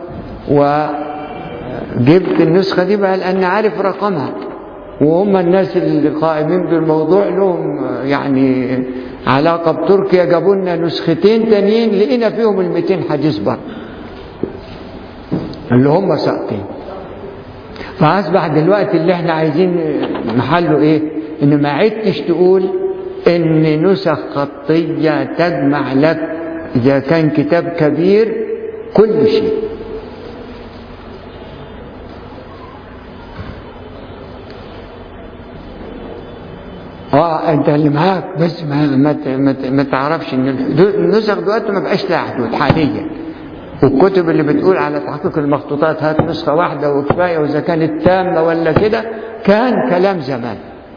وجبت النسخة دي بقى لأن عارف رقمها، وهم الناس اللي قائمين بالموضوع لهم يعني علاقة بتركيا، جابوا لنا نسختين تانيين لقينا فيهم 200 حديث برضه اللي هم ساقطين. فأصبح دلوقتي اللي احنا عايزين محله ايه؟ ان ما عدتش تقول ان نسخ خطية تجمع لك اذا كان كتاب كبير كل شيء. انت اللي معاك بس ما تعرفش ان النسخ دلوقتي ما بقاش لها حدود حاليا. والكتب اللي بتقول على تحقيق المخطوطات هات نسخة واحدة وكفاية وإذا كانت تامة ولا كده كان كلام زمان.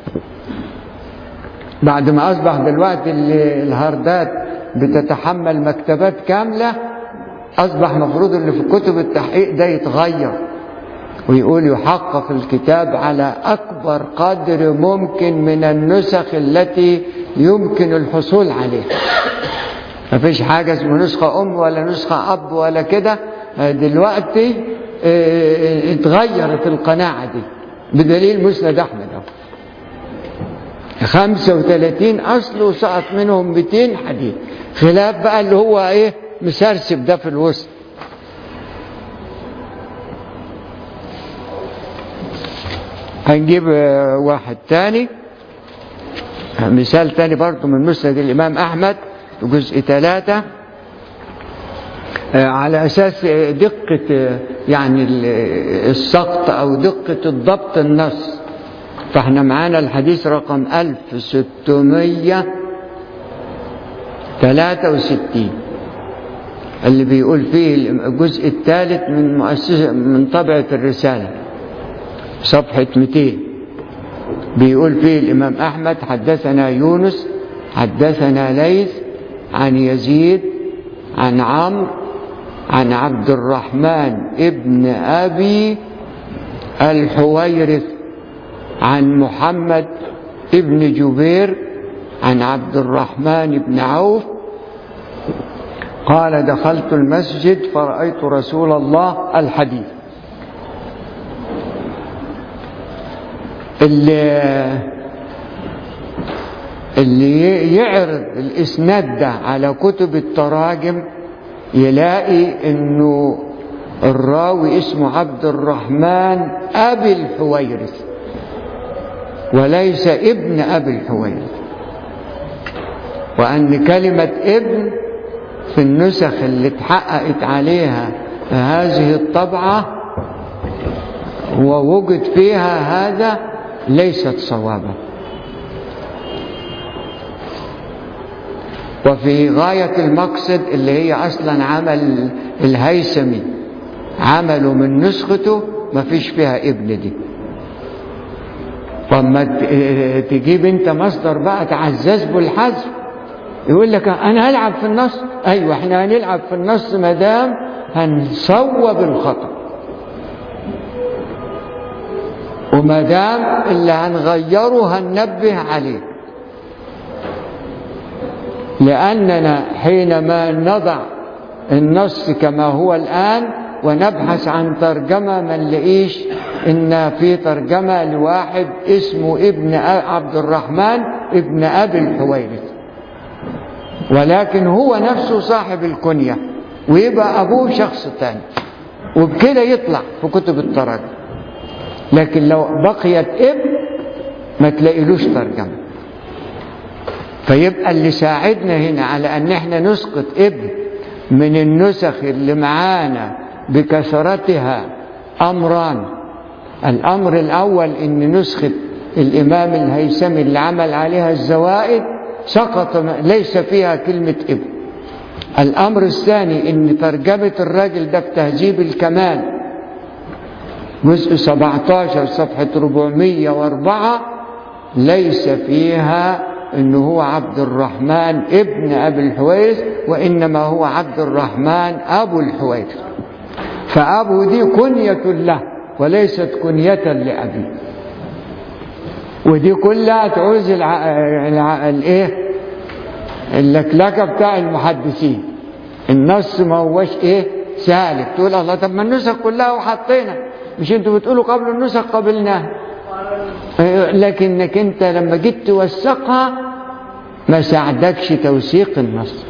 بعد ما أصبح دلوقتي الهاردات بتتحمل مكتبات كاملة، أصبح مفروض اللي في كتب التحقيق ده يتغير ويقول يحقق الكتاب على أكبر قدر ممكن من النسخ التي يمكن الحصول عليها. ما فيش حاجة اسمه نسخة أم ولا نسخة أب ولا كده. دلوقتي اتغيرت القناعة دي بدليل مسند أحمد 35 أصل وسقط منهم 200 حديث، خلاف بقى اللي هو ايه مسرسب ده في الوسط. هنجيب واحد تاني، مثال تاني برضه من مسند الإمام أحمد جزء 3 على أساس دقة يعني السقط أو دقة الضبط النص. فاحنا معانا الحديث رقم 1663 اللي بيقول فيه الجزء الثالث من مؤسسة من طبعة الرسالة صفحة 200. بيقول فيه الإمام أحمد حدثنا يونس حدثنا ليث عن يزيد عن عمرو عن عبد الرحمن ابن أبي الحويرث عن محمد ابن جبير عن عبد الرحمن بن عوف قال دخلت المسجد فرأيت رسول الله الحديث. اللي يعرض الإسناد ده على كتب التراجم يلاقي إنه الراوي اسمه عبد الرحمن أبي الحويرث وليس ابن أبي الحويرث، وأن كلمة ابن في النسخ اللي اتحققت عليها هذه الطبعة ووجد فيها هذا ليست صوابا. وفي غاية المقصد اللي هي أصلا عمل الهيثمي عمله من نسخته ما فيش فيها ابن دي. فما تجيب انت مصدر بقى تعزز بالحذف يقول لك انا هلعب في النص. ايوه احنا هنلعب في النص ما دام هنصوب الخطأ، وما دام اللي هنغيره هننبه عليه، لأننا حينما نضع النص كما هو الآن ونبحث عن ترجمة ما نلاقيش إن في ترجمة لواحد اسمه ابن عبد الرحمن ابن أبي الحويرث، ولكن هو نفسه صاحب الكنية ويبقى أبوه شخص تاني، وبكده يطلع في كتب التراجم. لكن لو بقيت ابن ما تلاقيلوش ترجمة. فيبقى اللي ساعدنا هنا على أن احنا نسقط ابن من النسخ اللي معانا بكثرتها أمران. الأمر الأول إن نسخة الإمام الهيثمي اللي عمل عليها الزوائد سقط ليس فيها كلمة ابن. الأمر الثاني إن ترجمة الراجل ده في تهذيب الكمال جزء 17 صفحة 404 ليس فيها إنه هو عبد الرحمن ابن أبي الحويرث، وإنما هو عبد الرحمن أبو الحويرث. فأبو دي كنية له وليست كنية لأبيه. ودي كلها تعوز اللكلكة بتاع المحدثين. النص ما هوش سالك تقول الله طب ما النسخ كلها وحطينا، مش انتوا بتقولوا قبل النسخ قبلناها، لكنك انت لما جيت توثقها ما ساعدكش توثيق النص،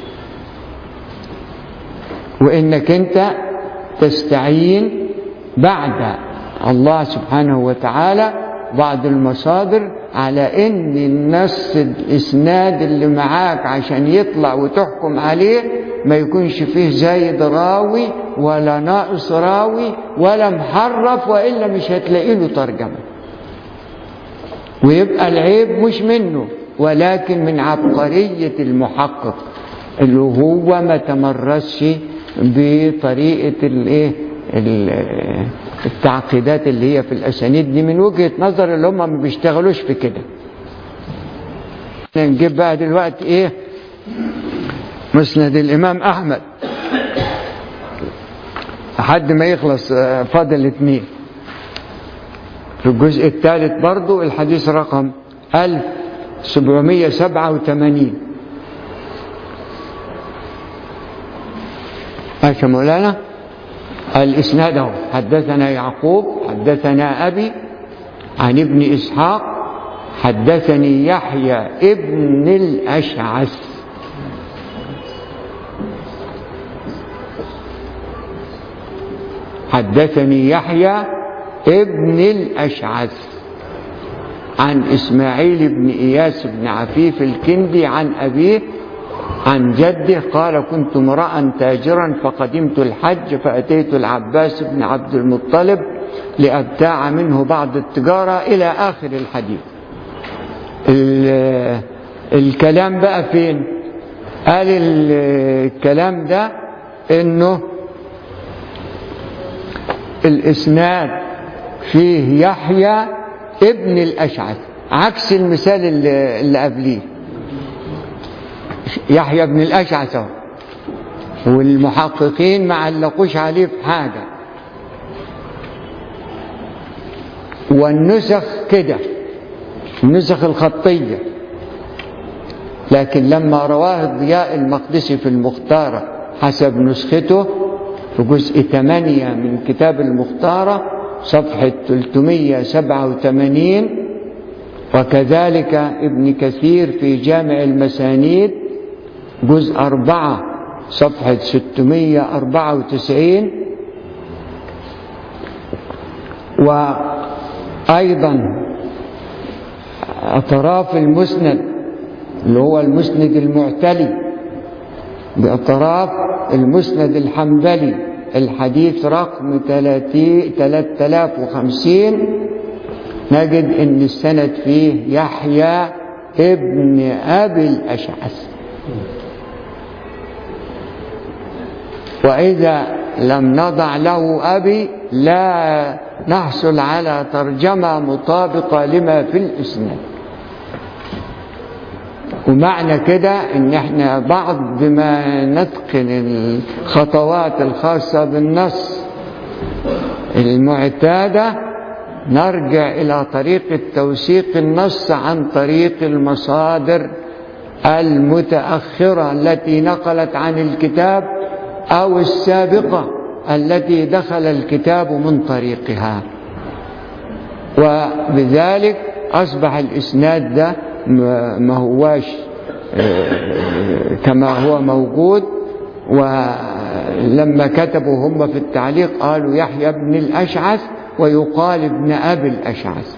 وانك انت تستعين بعد الله سبحانه وتعالى بعض المصادر على ان النص الاسناد اللي معاك عشان يطلع وتحكم عليه ما يكونش فيه زايد راوي ولا ناقص راوي ولا محرف، وإلا مش هتلاقي له ترجمة. ويبقى العيب مش منه ولكن من عبقرية المحقق اللي هو ما تمرسش بطريقة التعقيدات اللي هي في الأسانيد دي من وجهة نظر اللي هم ما بيشتغلوش في كده. نجيب بقى دلوقتي مسند الإمام أحمد لحد ما يخلص، فاضل 2 في الجزء الثالث برضو الحديث رقم 1787. ماشي مولانا. الإسناد اهو: حدثنا يعقوب حدثنا أبي عن ابن إسحاق حدثني يحيى ابن الأشعث حدثني يحيى ابن الأشعث عن إسماعيل بن إياس بن عفيف الكندي عن أبيه عن جده قال: كنت امرأ تاجرا فقدمت الحج فأتيت العباس بن عبد المطلب لأبتاع منه بعض التجارة إلى آخر الحديث. الكلام بقى فين؟ قال الكلام ده إنه الإسناد فيه يحيى ابن الأشعث عكس المثال اللي قبليه. يحيى ابن الأشعث والمحققين ما علقوش عليه في حاجة، والنسخ كده النسخ الخطية. لكن لما رواه الضياء المقدسي في المختارة حسب نسخته في جزء 8 من كتاب المختارة صفحة 387، وكذلك ابن كثير في جامع المسانيد جزء 4 صفحة 694. وأيضا أطراف المسند اللي هو المسند المعتلي بأطراف المسند الحنبلي الحديث رقم 3050 نجد ان السند فيه يحيى ابن أبي الأشعث. وإذا لم نضع له أبي لا نحصل على ترجمة مطابقة لما في الإسناد. ومعنى كده ان احنا بعض ما نتقن الخطوات الخاصة بالنص المعتادة نرجع الى طريقة توثيق النص عن طريق المصادر المتأخرة التي نقلت عن الكتاب او السابقة التي دخل الكتاب من طريقها. وبذلك اصبح الاسناد ده ما هواش كما هو موجود. ولما كتبوا هم في التعليق قالوا يحيى بن الأشعث ويقال ابن أبي الأشعث،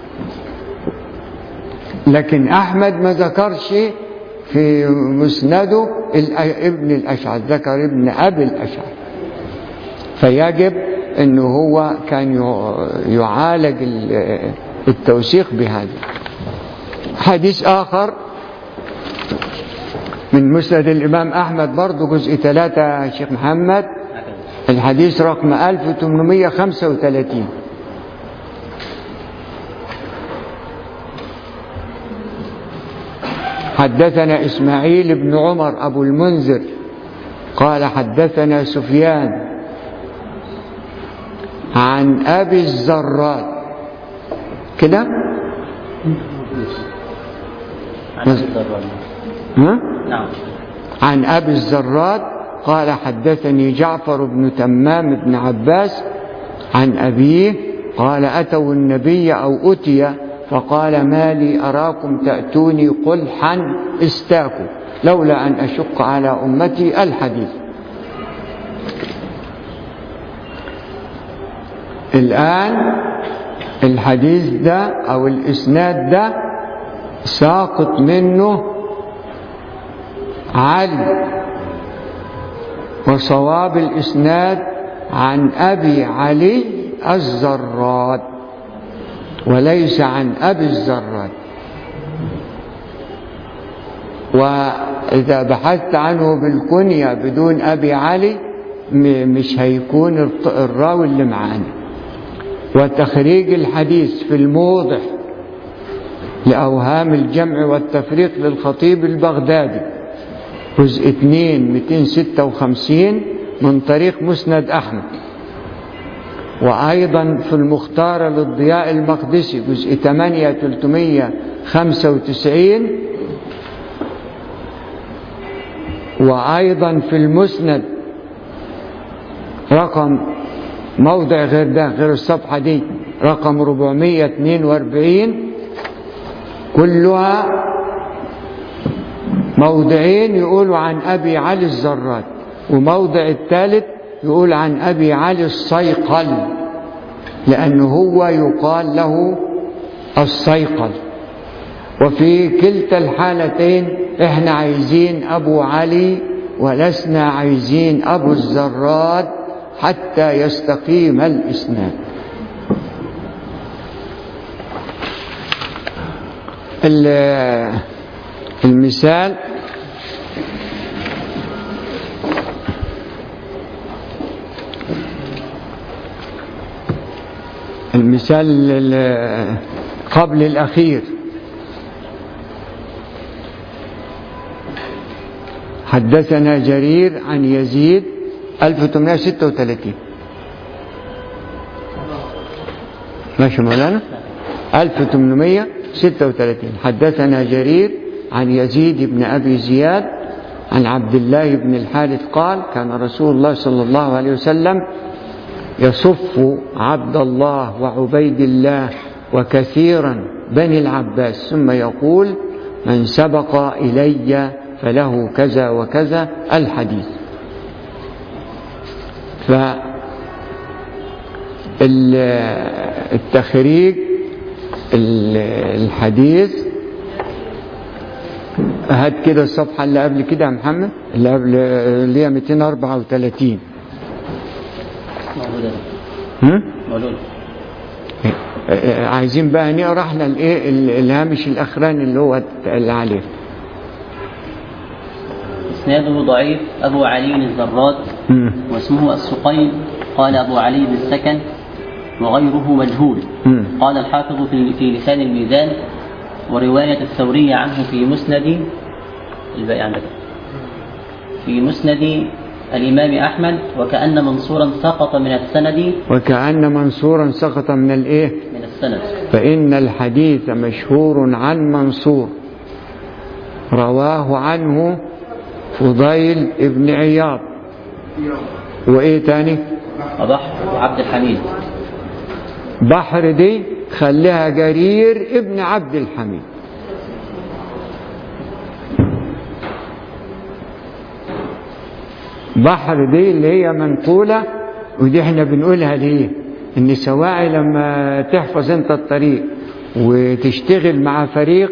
لكن أحمد ما ذكرش في مسنده ابن الأشعث، ذكر ابن أبي الأشعث. فيجب أنه هو كان يعالج التوثيق بهذا. حديث آخر من مسند الإمام أحمد برضو جزء 3 شيخ محمد، الحديث رقم 1835. حدثنا إسماعيل بن عمر أبو المنذر قال حدثنا سفيان عن أبي الزراد كده عن أبي الزراد قال حدثني جعفر بن تمام بن عباس عن أبيه قال أتوا النبي أو أتي فقال ما لي أراكم تأتوني قلحا استاكوا لولا أن أشق على أمتي. الحديث الآن الحديث ده أو الإسناد ده ساقط منه علي، وصواب الإسناد عن أبي علي الزراد وليس عن أبي الزراد. وإذا بحثت عنه بالكنية بدون أبي علي مش هيكون الراوي اللي معانا. وتخريج الحديث في الموضح لأوهام الجمع والتفريق للخطيب البغدادي جزء 2 256 من طريق مسند أحمد. وأيضا في المختار للضياء المقدسي جزء 8 395. وأيضا في المسند رقم موضع غير ده غير الصفحة دي رقم 442 كلها موضعين يقولوا عن أبي علي الزراد، وموضع الثالث يقول عن أبي علي الصيقل لأنه هو يقال له الصيقل. وفي كلتا الحالتين احنا عايزين أبو علي ولسنا عايزين أبو الزراد حتى يستقيم الإسناد. المثال قبل الأخير حدثنا جرير عن يزيد 1836 ماشي مولانا 1836 حدثنا جرير عن يزيد بن أبي زياد عن عبد الله بن الحارث قال كان رسول الله صلى الله عليه وسلم يصف عبد الله وعبيد الله وكثيرا بني العباس ثم يقول من سبق إلي فله كذا وكذا الحديث. فالتخريج الحديث هات كده الصفحة اللي قبل كده يا محمد، اللي هي 234. موجودة. عايزين بقى نقرا احنا الايه الهامش الاخراني اللي هو اللي عليه. اسناده ضعيف. ابو علي الزراد واسمه السقيم. قال ابو علي بن السكن وغيره مجهول. قال الحافظ في لسان الميزان ورواية الثوري عنه في مسند الباقي عندك في مسند الإمام أحمد وكأن منصورا سقط من السند. وكأن منصورا سقط من الإيه؟ من السند. فإن الحديث مشهور عن منصور رواه عنه فضيل ابن عياض وإيه تاني؟ وبحر وعبد الحميد. بحر دي خليها جرير ابن عبد الحميد. بحر دي اللي هي منقولة، ودي احنا بنقولها ليه؟ ان سواعي لما تحفظ انت الطريق وتشتغل مع فريق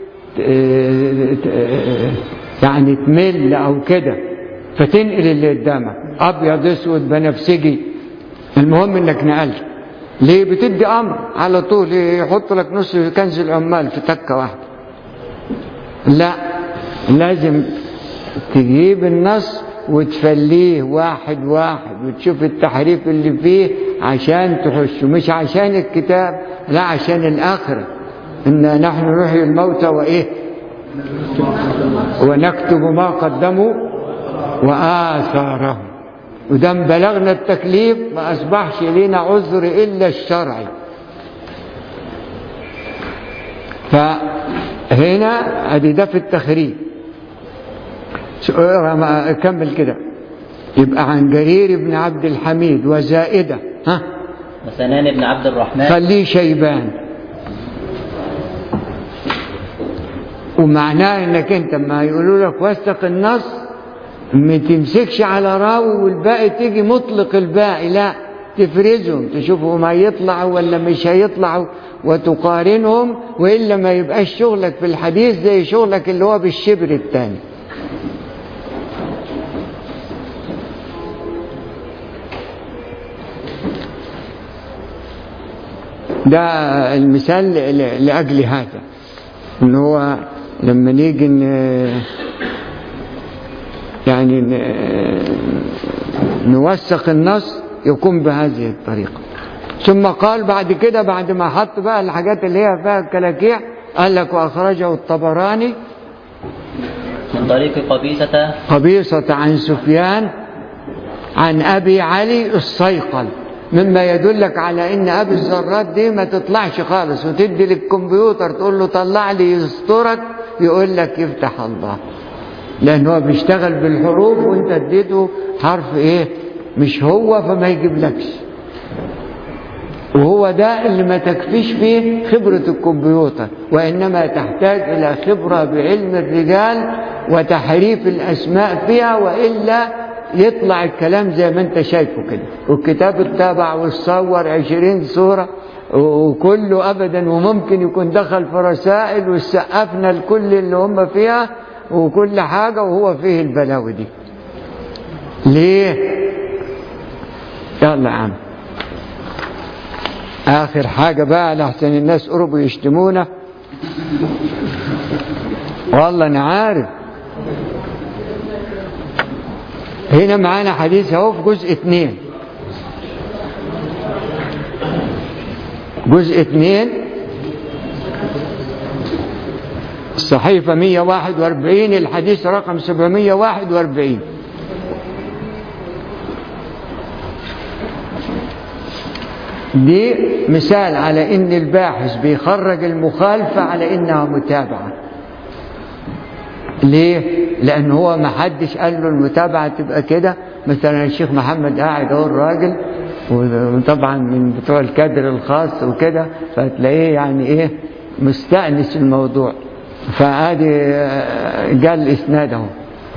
يعني تمل او كده فتنقل اللي قدامك ابيض اسود بنفسجي، المهم انك نقلت. ليه؟ بتدي امر على طول يحط لك نص كنز العمال في تكه واحده. لا، لازم تجيب النص وتفليه واحد واحد وتشوف التحريف اللي فيه عشان تحشه، مش عشان الكتاب، لا عشان الآخرة. إنا نحن نحيي الموتى وإيه ونكتب ما قدموا وآثارهم. ودام بلغنا التكليف ما أصبحش لنا عذر إلا الشرعي. فهنا أدي ده في التخريج. كمل كده. يبقى عن جرير بن عبد الحميد وزائدة وسنان بن عبد الرحمن. خليه شيبان. ومعناه انك انت ما يقولوا لك وثق النص ما تمسكش على راوي والباقي تيجي مطلق الباقي، لا، تفرزهم تشوفهم هيطلعوا ولا مش هيطلعوا وتقارنهم، وإلا ما يبقاش شغلك في الحديث زي شغلك اللي هو بالشبر الثاني. ده المثال لأجل هذا، إن هو لما نيجي يعني نوثق النص يكون بهذه الطريقة. ثم قال بعد كده، بعد ما حط بقى الحاجات اللي هي فيها الكلاكيع، قال لك وأخرجه الطبراني من طريق قبيصة عن سفيان عن أبي علي الصيقل، مما يدلك على ان ابي الزرات دي ما تطلعش خالص، وتدي للكمبيوتر تقول له طلع لي يسترك يقول لك يفتح الله، لان هو بيشتغل بالحروف وانت اديته حرف ايه مش هو، فما يجيبلكش. وهو ده اللي ما تكفيش فيه خبرة الكمبيوتر، وانما تحتاج الى خبرة بعلم الرجال وتحريف الاسماء فيها، والا يطلع الكلام زي ما انت شايفه كده، والكتاب اتبع والصور 20 صورة وكله ابدا، وممكن يكون دخل في رسائل وسقفنا الكل اللي هم فيها وكل حاجة، وهو فيه البلاوي دي. ليه؟ يلا يا عم، اخر حاجة بقى لحسن الناس قربوا يشتمونا، والله انا عارف. هنا معانا حديث اهو في جزء 2، جزء 2 الصحيفة 141 الحديث رقم 741. دي مثال على ان الباحث بيخرج المخالفة على انها متابعة. ليه؟ لأن هو ما حدش قال له المتابعة تبقى كده. مثلا الشيخ محمد قاعد هو الراجل، وطبعا من بتوع الكادر الخاص وكده، فتلاقيه يعني ايه مستأنس الموضوع، فعادي قال الإسناد اهو.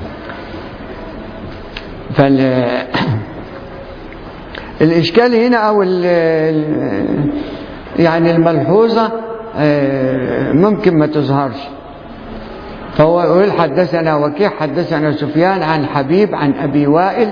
الإشكال هنا أو يعني الملحوظة ممكن ما تظهرش. فهو يقول حدثنا وكيع حدثنا سفيان عن حبيب عن أبي وائل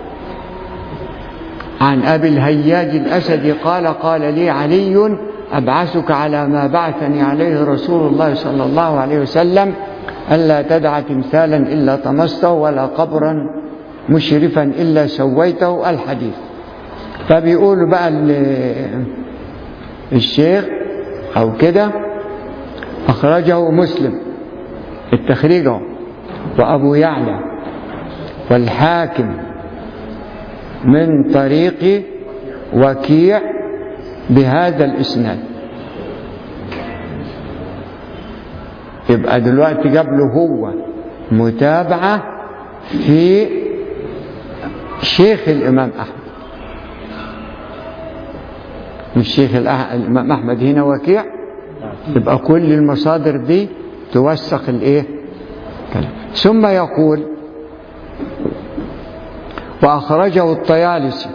عن أبي الهياج الأسدي قال قال لي علي أبعثك على ما بعثني عليه رسول الله صلى الله عليه وسلم ألا تدع تمثالا إلا طمسته ولا قبرا مشرفا إلا سويته الحديث. فبيقولوا بقى الشيخ أو كده أخرجه مسلم التخريجه وأبو يعلى والحاكم من طريق وكيع بهذا الإسناد. يبقى دلوقتي جاب له هو متابعة في شيخ الإمام أحمد، مش شيخ الإمام أحمد هنا وكيع. يبقى كل المصادر دي توثق الإيه؟ ثم يقول وأخرجه الطيالسي.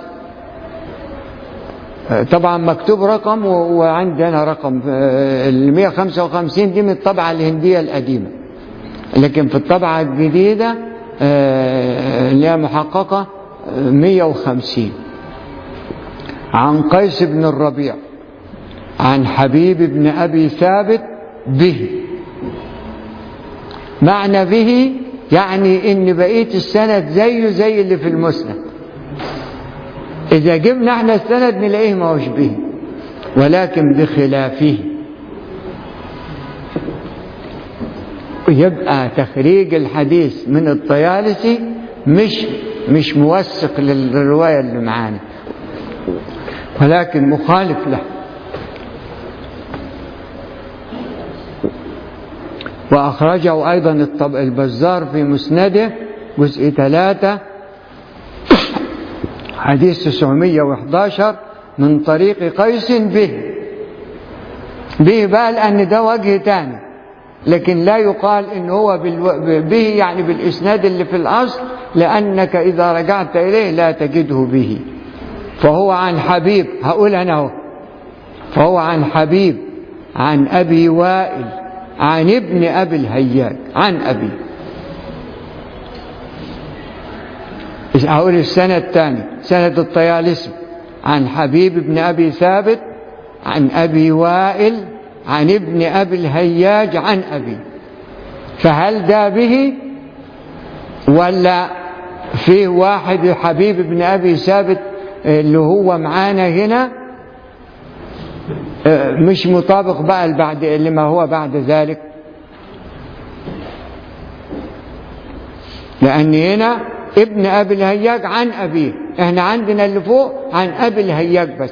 طبعا مكتوب رقم وعندي أنا رقم 155 دي من الطبعة الهندية القديمة، لكن في الطبعة الجديدة اللي هي محققة 150 عن قيس بن الربيع عن حبيب بن أبي ثابت به. معنى به يعني إن بقية السند زيه زي اللي في المسند. إذا جبنا احنا السند نلاقيه ما هوش به ولكن بخلافه. يبقى تخريج الحديث من الطيالسي مش موثق للرواية اللي معانا ولكن مخالف له. وأخرجه أيضا البزار في مسنده جزء 3 حديث 911 من طريق قيس به بقى لأن ده وجه تاني، لكن لا يقال إن هو به يعني بالإسناد اللي في الأصل، لأنك إذا رجعت إليه لا تجده به. فهو عن حبيب، هقول أنا هو، فهو عن حبيب عن أبي وائل عن ابن أبي الهياج عن أبي. هقول السنة الثاني سنة الطيالسي عن حبيب بن أبي ثابت عن أبي وائل عن ابن أبي الهياج عن أبي. فهل ده به ولا فيه واحد حبيب بن أبي ثابت اللي هو معانا هنا مش مطابق بقى بعد لما هو بعد ذلك؟ لأن هنا ابن أبي الهياج عن أبيه، احنا عندنا اللي فوق عن أبي الهياج بس.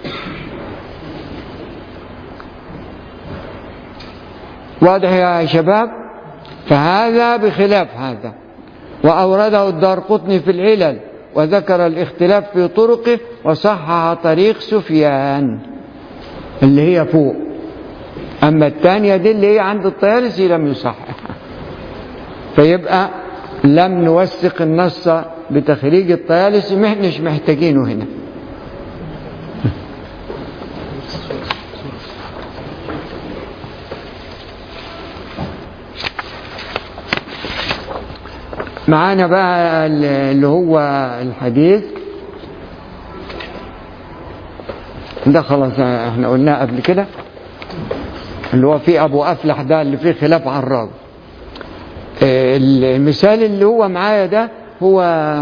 واضح يا شباب؟ فهذا بخلاف هذا. وأورده الدارقطني في العلل وذكر الاختلاف في طرقه وصحح طريق سفيان اللي هي فوق. أما الثانية دي اللي هي عند الطيالسي لم يصحح. فيبقى لم نوثق النص بتخريج الطيالسي، مش محتاجينه هنا. معانا بقى اللي هو الحديث ده خلاص احنا قلناه قبل كده، اللي هو فيه أبو أفلح ده اللي فيه خلاف عن الراوي. المثال اللي هو معايا ده هو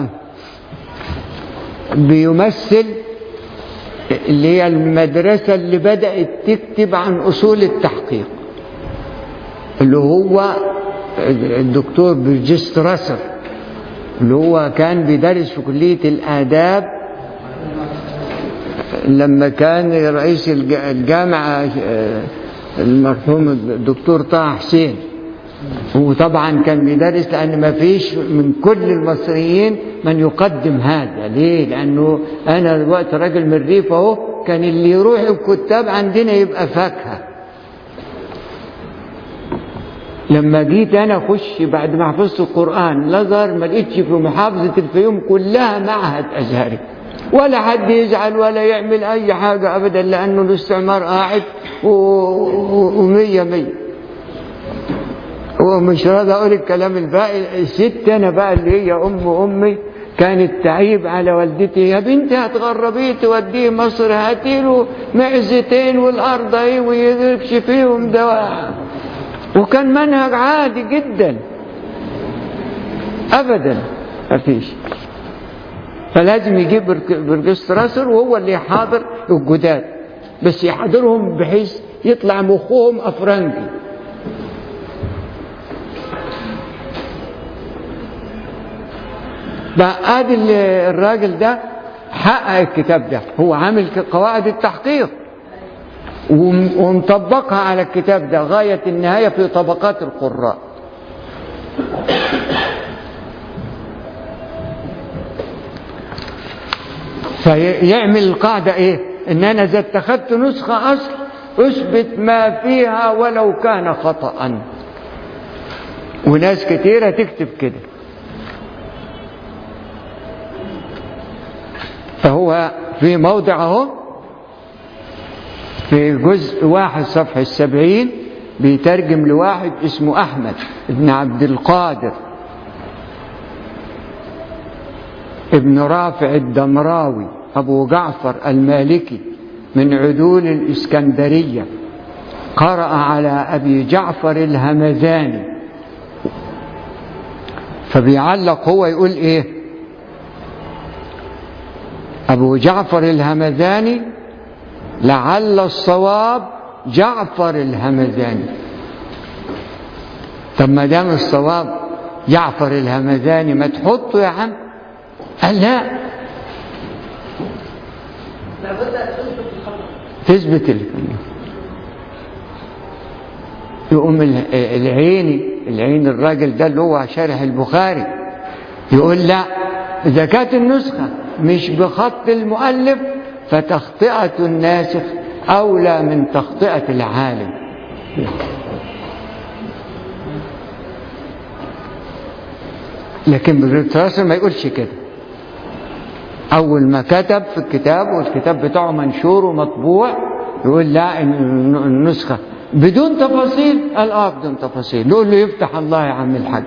بيمثل اللي هي المدرسة اللي بدأت تكتب عن أصول التحقيق، اللي هو الدكتور برجست راسر اللي هو كان بيدرس في كلية الآداب لما كان رئيس الجامعة المرحوم الدكتور طه حسين. وطبعا كان بيدرس لأن ما فيش من كل المصريين من يقدم هذا. ليه؟ لأنه أنا دلوقتي راجل من الريف أهو، كان اللي يروح الكتاب عندنا يبقى فاكهة. لما جيت أنا أخش بعد ما حفظت القرآن الأزهر، ما لقيتش في محافظة الفيوم كلها معهد أزهري، ولا حد يزعل ولا يعمل أي حاجة أبدا، لأنه الاستعمار قاعد ومية مية. ومش راضي أقول الكلام الباقي. الست أنا بقى اللي هي أمي كانت تعيب على والدتي: يا بنتي هتغربيه توديه مصر، هاتيله معزتين والأرض اهي ويدركش فيهم دواء. وكان منهج عادي جدا أبدا مفيش. فلازم يجيب برجستراسر وهو اللي يحاضر الجداد، بس يحاضرهم بحيث يطلع مخهم أفرنجي. بقى الراجل ده حقق الكتاب ده، هو عامل قواعد التحقيق ومطبقها على الكتاب ده غاية النهاية في طبقات القراء. فيعمل القاعدة ايه؟ ان انا اذا اتخذت نسخة اصل اثبت ما فيها ولو كان خطأ. وناس كتيرة تكتب كده. فهو في موضعه في جزء 1 صفحة 70 بيترجم لواحد اسمه أحمد ابن عبد القادر ابن رافع الدمراوي أبو جعفر المالكي من عدول الإسكندرية، قرأ على أبي جعفر الهمذاني. فبيعلق هو يقول إيه؟ أبو جعفر الهمذاني لعل الصواب جعفر الهمذاني. طب ما دام الصواب جعفر الهمذاني ما تحطه يا عم. قال لا، تثبت يقوم العين الراجل ده اللي هو شارح البخاري يقول لا، إذا كانت النسخة مش بخط المؤلف فتخطئة الناسخ أولى من تخطئة العالم. لكن بالرسالة ما يقولش كده. أول ما كتب في الكتاب والكتاب بتاعه منشور ومطبوع يقول لا، النسخة بدون تفاصيل. قال بدون تفاصيل. نقول له يفتح الله يا عم الحاج،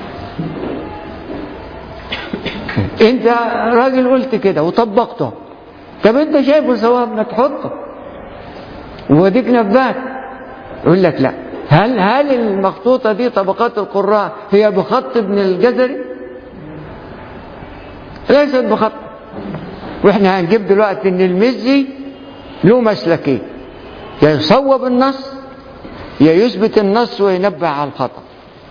انت راجل قلت كده وطبقته، طب انت شايفه صواب ما تحطه وديك نبات. يقول لك لا. هل المخطوطة دي طبقات القراء هي بخط ابن الجزري؟ ليست بخط. واحنا هنجيب دلوقتي ان المزي له مسلكين: يا يصوب النص يا يثبت النص وينبه على الخطأ.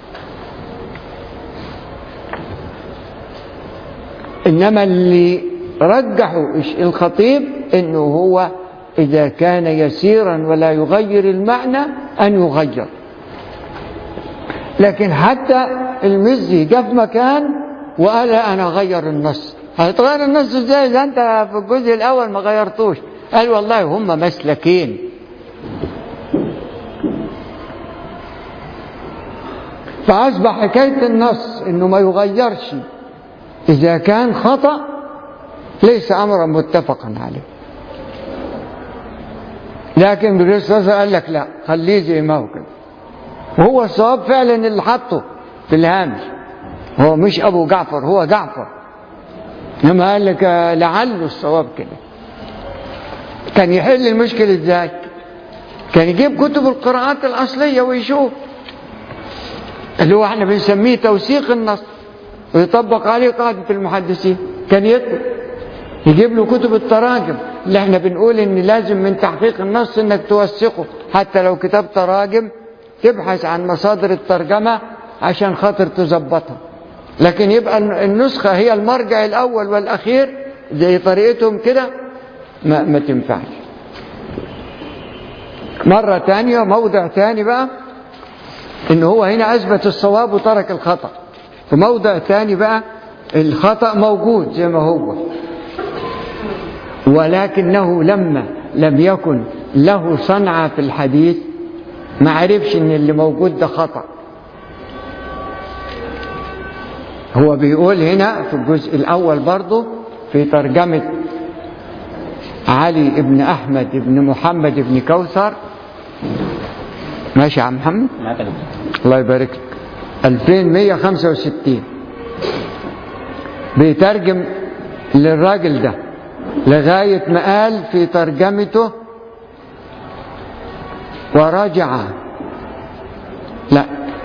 إنما اللي رجحوا الخطيب إنه هو إذا كان يسيرا ولا يغير المعنى أن يغير. لكن حتى المزي جاء في مكان وقال أنا أغير النص. هتغير النص إزاي إذا أنت في الجزء الأول ما غيرتوش؟ قال والله هم مسلكين. فأصبح حكاية النص إنه ما يغيرش إذا كان خطأ ليس أمرا متفقا عليه. لكن بالرسالة قال لك لا، خليه زي ما هو كده. وهو الصواب فعلا اللي حطه في الهامش هو مش أبو جعفر، هو جعفر. لما قال لك لعله الصواب كده. كان يحل المشكلة ازاي؟ كان يجيب كتب القراءات الأصلية ويشوف اللي هو احنا بنسميه توثيق النص ويطبق عليه قاعدة المحدثين. كان يجيب له كتب التراجم اللي احنا بنقول ان لازم من تحقيق النص انك توثقه، حتى لو كتاب تراجم تبحث عن مصادر الترجمة عشان خاطر تظبطها. لكن يبقى النسخة هي المرجع الأول والأخير زي طريقتهم كده ما تنفعش. مرة تانية موضع تاني بقى إن هو هنا أثبت الصواب وترك الخطأ. في موضع ثاني بقى الخطأ موجود زي ما هو، ولكنه لما لم يكن له صنعة في الحديث ما عرفش إن اللي موجود ده خطأ. هو بيقول هنا في الجزء الأول برضه في ترجمة علي بن أحمد بن محمد بن كوثر، ماشي يا عم محمد؟ الله يبارك لك. 2165 بيترجم للراجل ده لغاية ما قال في ترجمته ورجع، لا،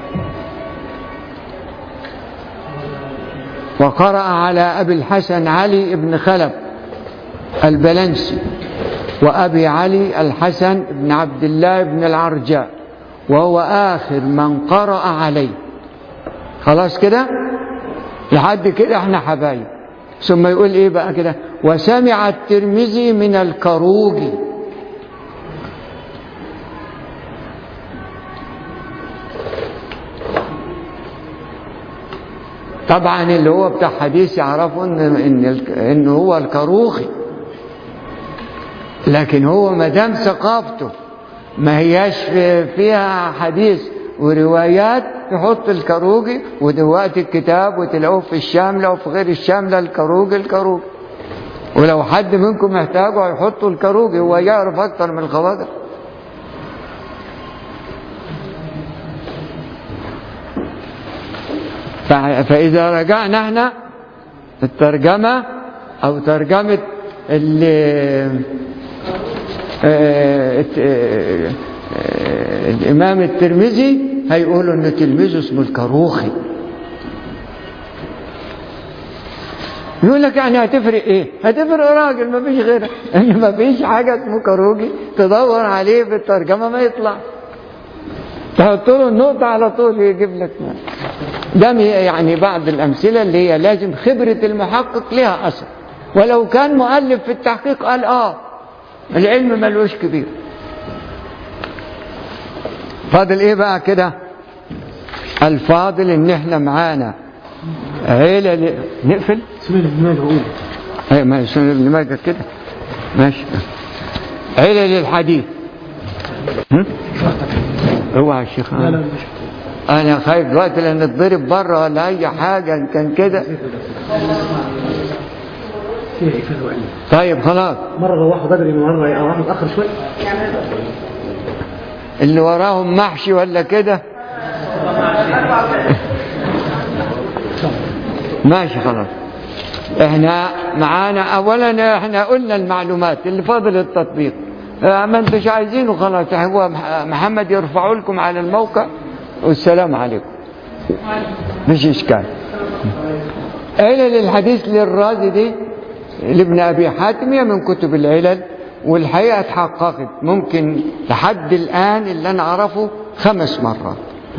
وقرأ على أبي الحسن علي بن خلف البلنسي وأبي علي الحسن بن عبد الله بن العرجاء وهو آخر من قرأ عليه. خلاص كده لحد كده احنا حبايب. ثم يقول ايه بقى كده؟ وسمع الترمذي من الكروجي. طبعا اللي هو بتاع حديث يعرفوا ان هو الكروخي، لكن هو ما دام ثقافته ما هياش فيها حديث وروايات يحط الكروجي. ودلوقتي الكتاب وتلاقوه في الشاملة وفي غير الشاملة الكروجي. ولو حد منكم محتاجه يحطوا الكروجي، هو يعرف أكتر من الخواجة. فإذا رجعنا احنا الترجمة أو ترجمة الإمام الترمذي هيقولوا إن تلميذه اسمه الكروخي. يقول لك يعني هتفرق إيه؟ هتفرق راجل ما فيش غيره، إن ما فيش حاجة اسمه كروخي تدور عليه في الترجمة ما يطلع، تحط له النقطة على طول يجيب لك. ده يعني بعض الأمثلة اللي هي لازم خبرة المحقق لها أثر، ولو كان مؤلف في التحقيق قال العلم ملوش كبير. فاضل ايه بقى كده؟ الفاضل ان احنا معانا عيلة نقفل سنن ابن ماجه قول. ايه ما سنن ابن ماجه كده ماشي. عيلة للحديث. اوعى يا شيخ. لا مش انا خايف دلوقتي لان نتضرب بره ولا اي حاجة ان كان كده. طيب خلاص. مرة روحوا بدري ومرة روحوا متأخر شوي. اللي وراهم محشي ولا كده؟ ماشي خلاص. احنا معانا اولا احنا قلنا المعلومات اللي فاضل التطبيق. ما انتوش عايزينه خلاص، هو محمد يرفعوا لكم على الموقع والسلام عليكم. مش اشكال. علل الحديث للرازي دي لابن ابي حاتم من كتب العلل، والحقيقه اتحققت ممكن لحد الان اللي انا اعرفه 5 مرات.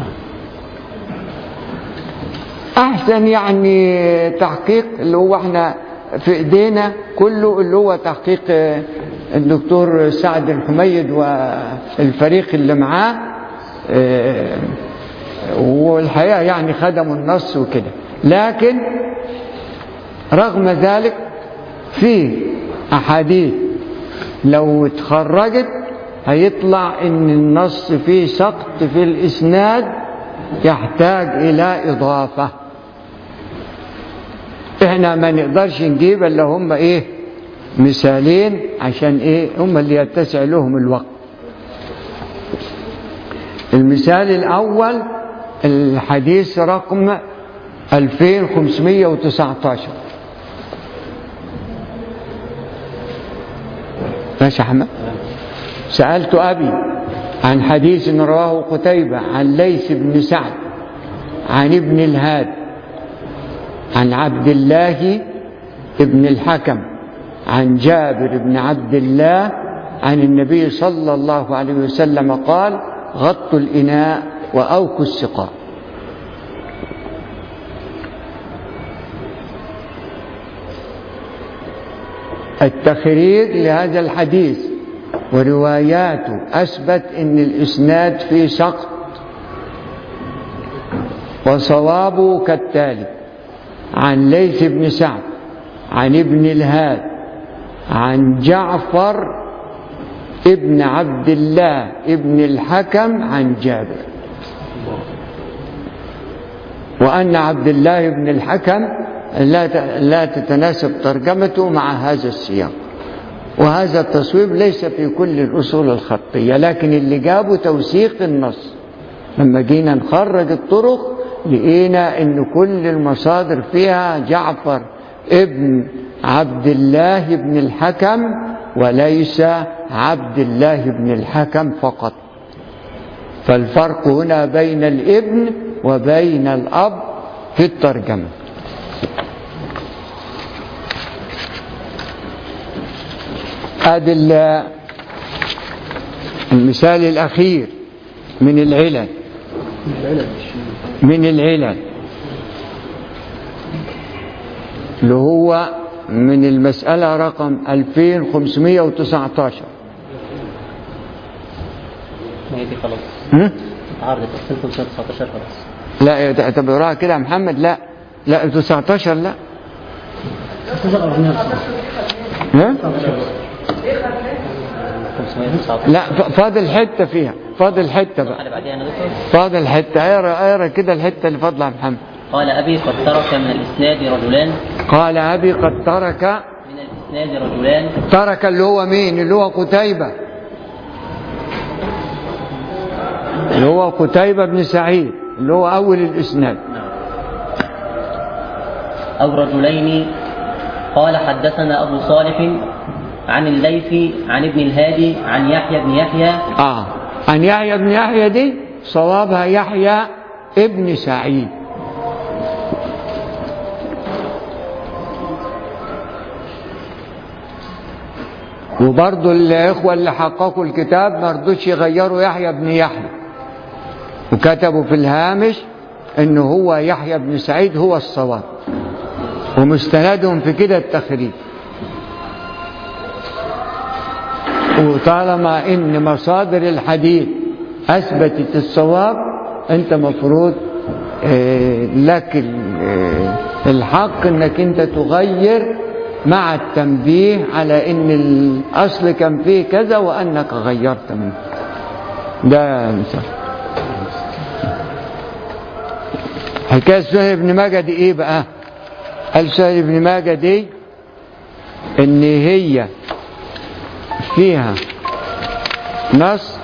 احسن يعني تحقيق اللي هو احنا في ايدينا كله اللي هو تحقيق الدكتور سعد الحميد والفريق اللي معاه، والحقيقه يعني خدموا النص وكده. لكن رغم ذلك في احاديث لو اتخرجت هيطلع ان النص فيه سقط في الاسناد يحتاج الى اضافه. احنا ما نقدرش نجيب الا هم ايه مثالين عشان ايه هم اللي يتسع لهم الوقت. المثال الاول الحديث رقم 2519. ماشي يا حمد. سألت أبي عن حديث رواه قتيبة عن ليث بن سعد عن ابن الهاد عن عبد الله ابن الحكم عن جابر بن عبد الله عن النبي صلى الله عليه وسلم قال: غطوا الإناء وأوكوا السقاء. التخريج لهذا الحديث ورواياته أثبت أن الإسناد فيه سقط وصوابه كالتالي: عن ليث بن سعد عن ابن الهاد عن جعفر ابن عبد الله ابن الحكم عن جابر. وأن عبد الله بن الحكم لا تتناسب ترجمته مع هذا السياق، وهذا التصويب ليس في كل الأصول الخطية، لكن اللي جابه توثيق النص. لما جينا نخرج الطرق لقينا ان كل المصادر فيها جعفر ابن عبد الله بن الحكم وليس عبد الله بن الحكم فقط. فالفرق هنا بين الابن وبين الأب في الترجمة. هذا المثال الأخير من العلل اللي هو من المسألة رقم 2519. ما هي دي خلاص عرضت 2519 خلاص. لا اعتبروها كده يا محمد. لا 19 لا. ها؟ لا فاضل حتة فيها، فاضل حتة بقى، فاضل حتة. اقرا كده الحتة اللي فاضلة يا محمد. قال أبي قد ترك من الإسناد رجلان. قال أبي قد ترك من الإسناد رجلان. ترك اللي هو مين؟ اللي هو قتيبة، اللي هو قتيبة بن سعيد اللي هو أول الإسناد. أو رجلين. قال حدثنا أبو صالح عن الليث عن ابن الهادي عن يحيى بن يحيى. عن يحيى بن يحيى دي صوابها يحيى ابن سعيد. وبرضه الإخوة اللي حققوا الكتاب ما رضوش يغيروا يحيى بن يحيى، وكتبوا في الهامش إنه هو يحيى بن سعيد هو الصواب، ومستندهم في كده التخريج. وطالما إن مصادر الحديث أثبتت الصواب، أنت مفروض لك الحق إنك أنت تغير مع التنبيه على إن الأصل كان فيه كذا وأنك غيرت منه. ده مثال. حكاية سهيل بن ماجه دي إيه بقى؟ قال سهيل بن ماجه دي إن هي فيها نص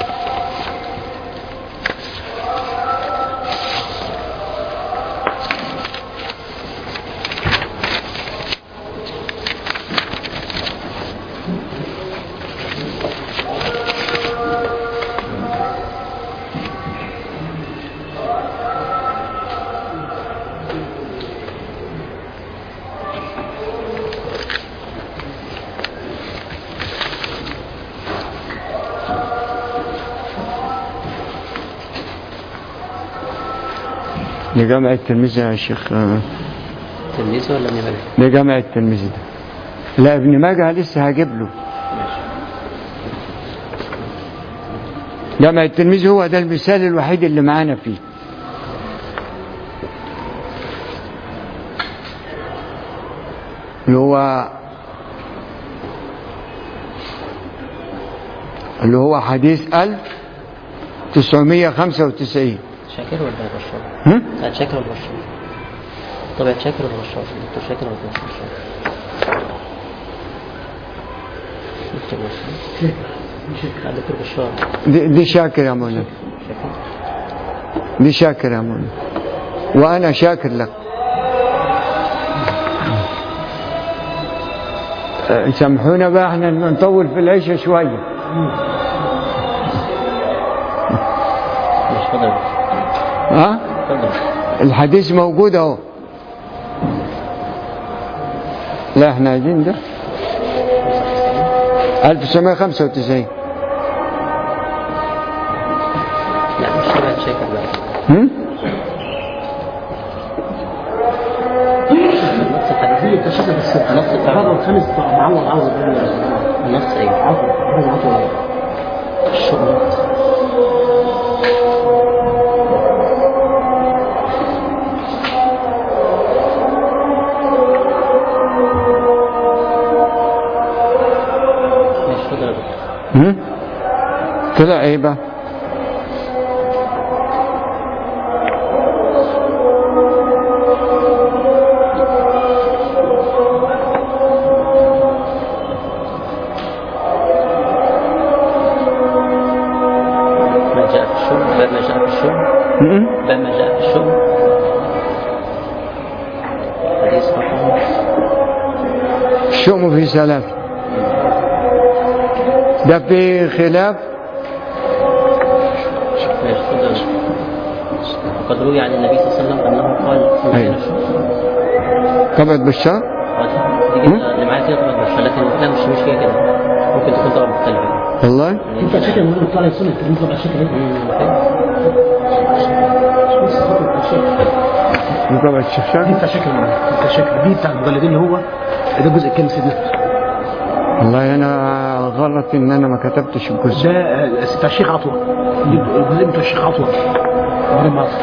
لجامع الترمذي يا شيخ. تلميذه ولا ابن ماجه؟ لجامع الترمذي ده. لا ابن ماجه لسه هجيب له. جامع الترمذي هو ده المثال الوحيد اللي معانا فيه. اللي هو حديث 1995. شاكر ولا بشار؟ سعد شاكر ولا بشار؟ طبعا شاكر ولا بشار؟ دكتور شاكر ولا بشار؟ دكتور بشار. دكتور بشار. دي شاكر يا مولانا. دي شاكر يا مولانا. وأنا شاكر لك. سامحونا بقى احنا نطول في العيشة شوية. مش فضل. الحديث موجود اهو. لا احنا عايزين ده 1995. لا مش سعد شاكر بقى. نص الحديث تشكل بس نص الفرد الخامس معوض عوض النص ايه؟ عفوا الشغل طلع ايه بقى؟ ما جاء في الشرب، باب ما جاء في الشرب، باب ما جاء في الشرب. حديث رقم الشؤم في ثلاث، ده في خلاف. ماشي، تفضل. وقد روي عن النبي صلى الله عليه وسلم انه قال من أيوة. كان الشرب طبعت بالشر. دي كده اللي معايا كده طبعا بالشر، لكن لا مش كده كده، ممكن تكون طبعا مختلفه. والله انت شكل من اللي طالع السنه انت طالع شكل ايه؟ دي طبعت الشفشاف. دي بتاع شكل انت شكل دي بتاع المجلدين اللي هو ده الجزء الكام سيدنا؟ والله انا غلط ان انا ما كتبتش الجزء ده بتاع الشيخ عطوه، الجزء بتاع الشيخ عطوه ابراهيم عطوه.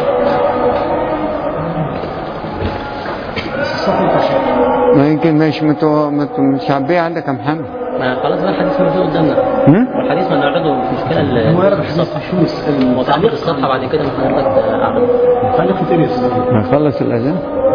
الصف بتاع الشيخ ما يمكن مش عبيه عندك يا محمد. ما خلاص بقى الحديث موجود قدامنا، والحديث ما نعرضه مش مشكله. هو يعرض الحديث في الشمس وتعليق الصفحه بعد كده من حضرتك اعرض. تعليق في ايه يا استاذ؟ نخلص الاذان.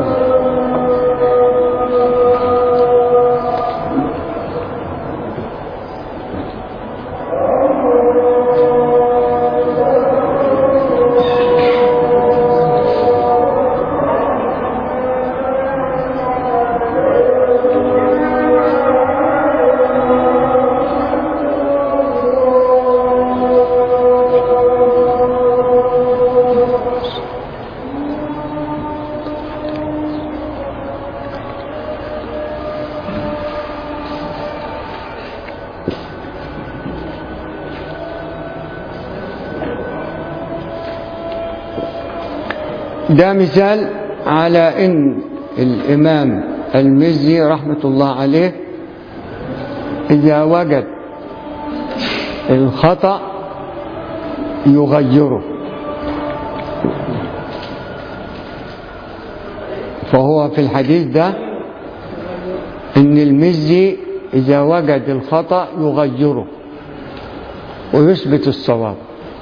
ده مثال على ان الامام المزي رحمة الله عليه اذا وجد الخطأ يغيره، فهو في الحديث ده ان المزي اذا وجد الخطأ يغيره ويثبت الصواب.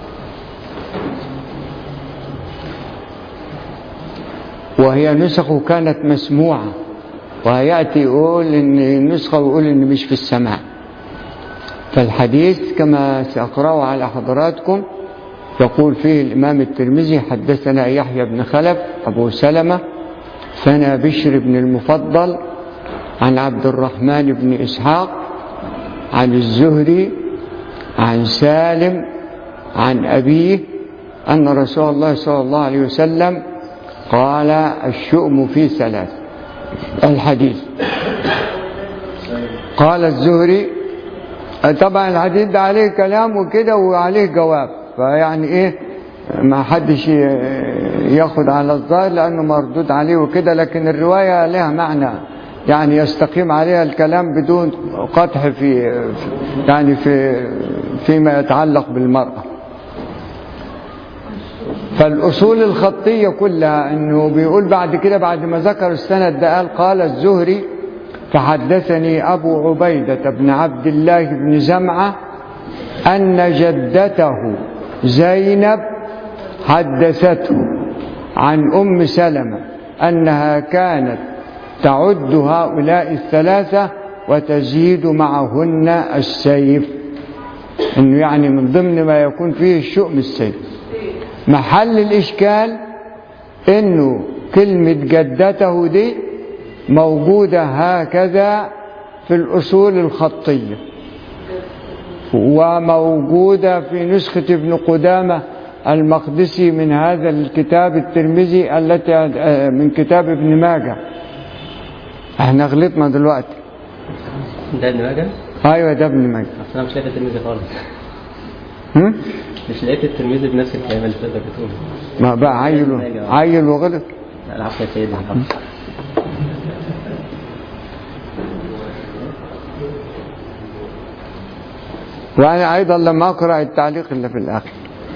وهي نسخه كانت مسموعة، وهيأتي يقول إن نسخة ويقول إن مش في السماع. فالحديث كما سأقرأه على حضراتكم يقول فيه الإمام الترمذي: حدثنا يحيى بن خلف أبو سلمة ثنا بشر بن المفضل عن عبد الرحمن بن إسحاق عن الزهري عن سالم عن أبيه أن رسول الله صلى الله عليه وسلم قال: الشؤم في ثلاث. الحديث قال الزهري، طبعا الحديث ده عليه كلام وكده وعليه جواب، فيعني ايه ما حدش ياخد على الظاهر لانه مردود عليه وكده، لكن الرواية لها معنى يعني يستقيم عليها الكلام بدون قطع فيما يتعلق بالمرأة. فالأصول الخطية كلها أنه بيقول بعد كده بعد ما ذكر السند ده قال الزهري: فحدثني أبو عبيدة بن عبد الله بن زمعة أن جدته زينب حدثته عن أم سلمة أنها كانت تعد هؤلاء الثلاثة وتزيد معهن السيف، أنه يعني من ضمن ما يكون فيه الشؤم السيف. محل الإشكال إنه كلمة جدته دي موجودة هكذا في الأصول الخطية، وموجودة في نسخة ابن قدامة المقدسي من هذا الكتاب الترمذي التي من كتاب ابن ماجه. احنا غلطنا دلوقتي. ده ابن ماجه؟ ايوه ده ابن ماجه. اصل انا مش لاقي الترمذي خالص. مش لقيت الترمذي بنفس الكلام اللي حضرتك بتقوله. ما بقى عيل وغلط. لا العفو يا سيدي. وانا ايضا لما اقرا التعليق اللي في الاخر.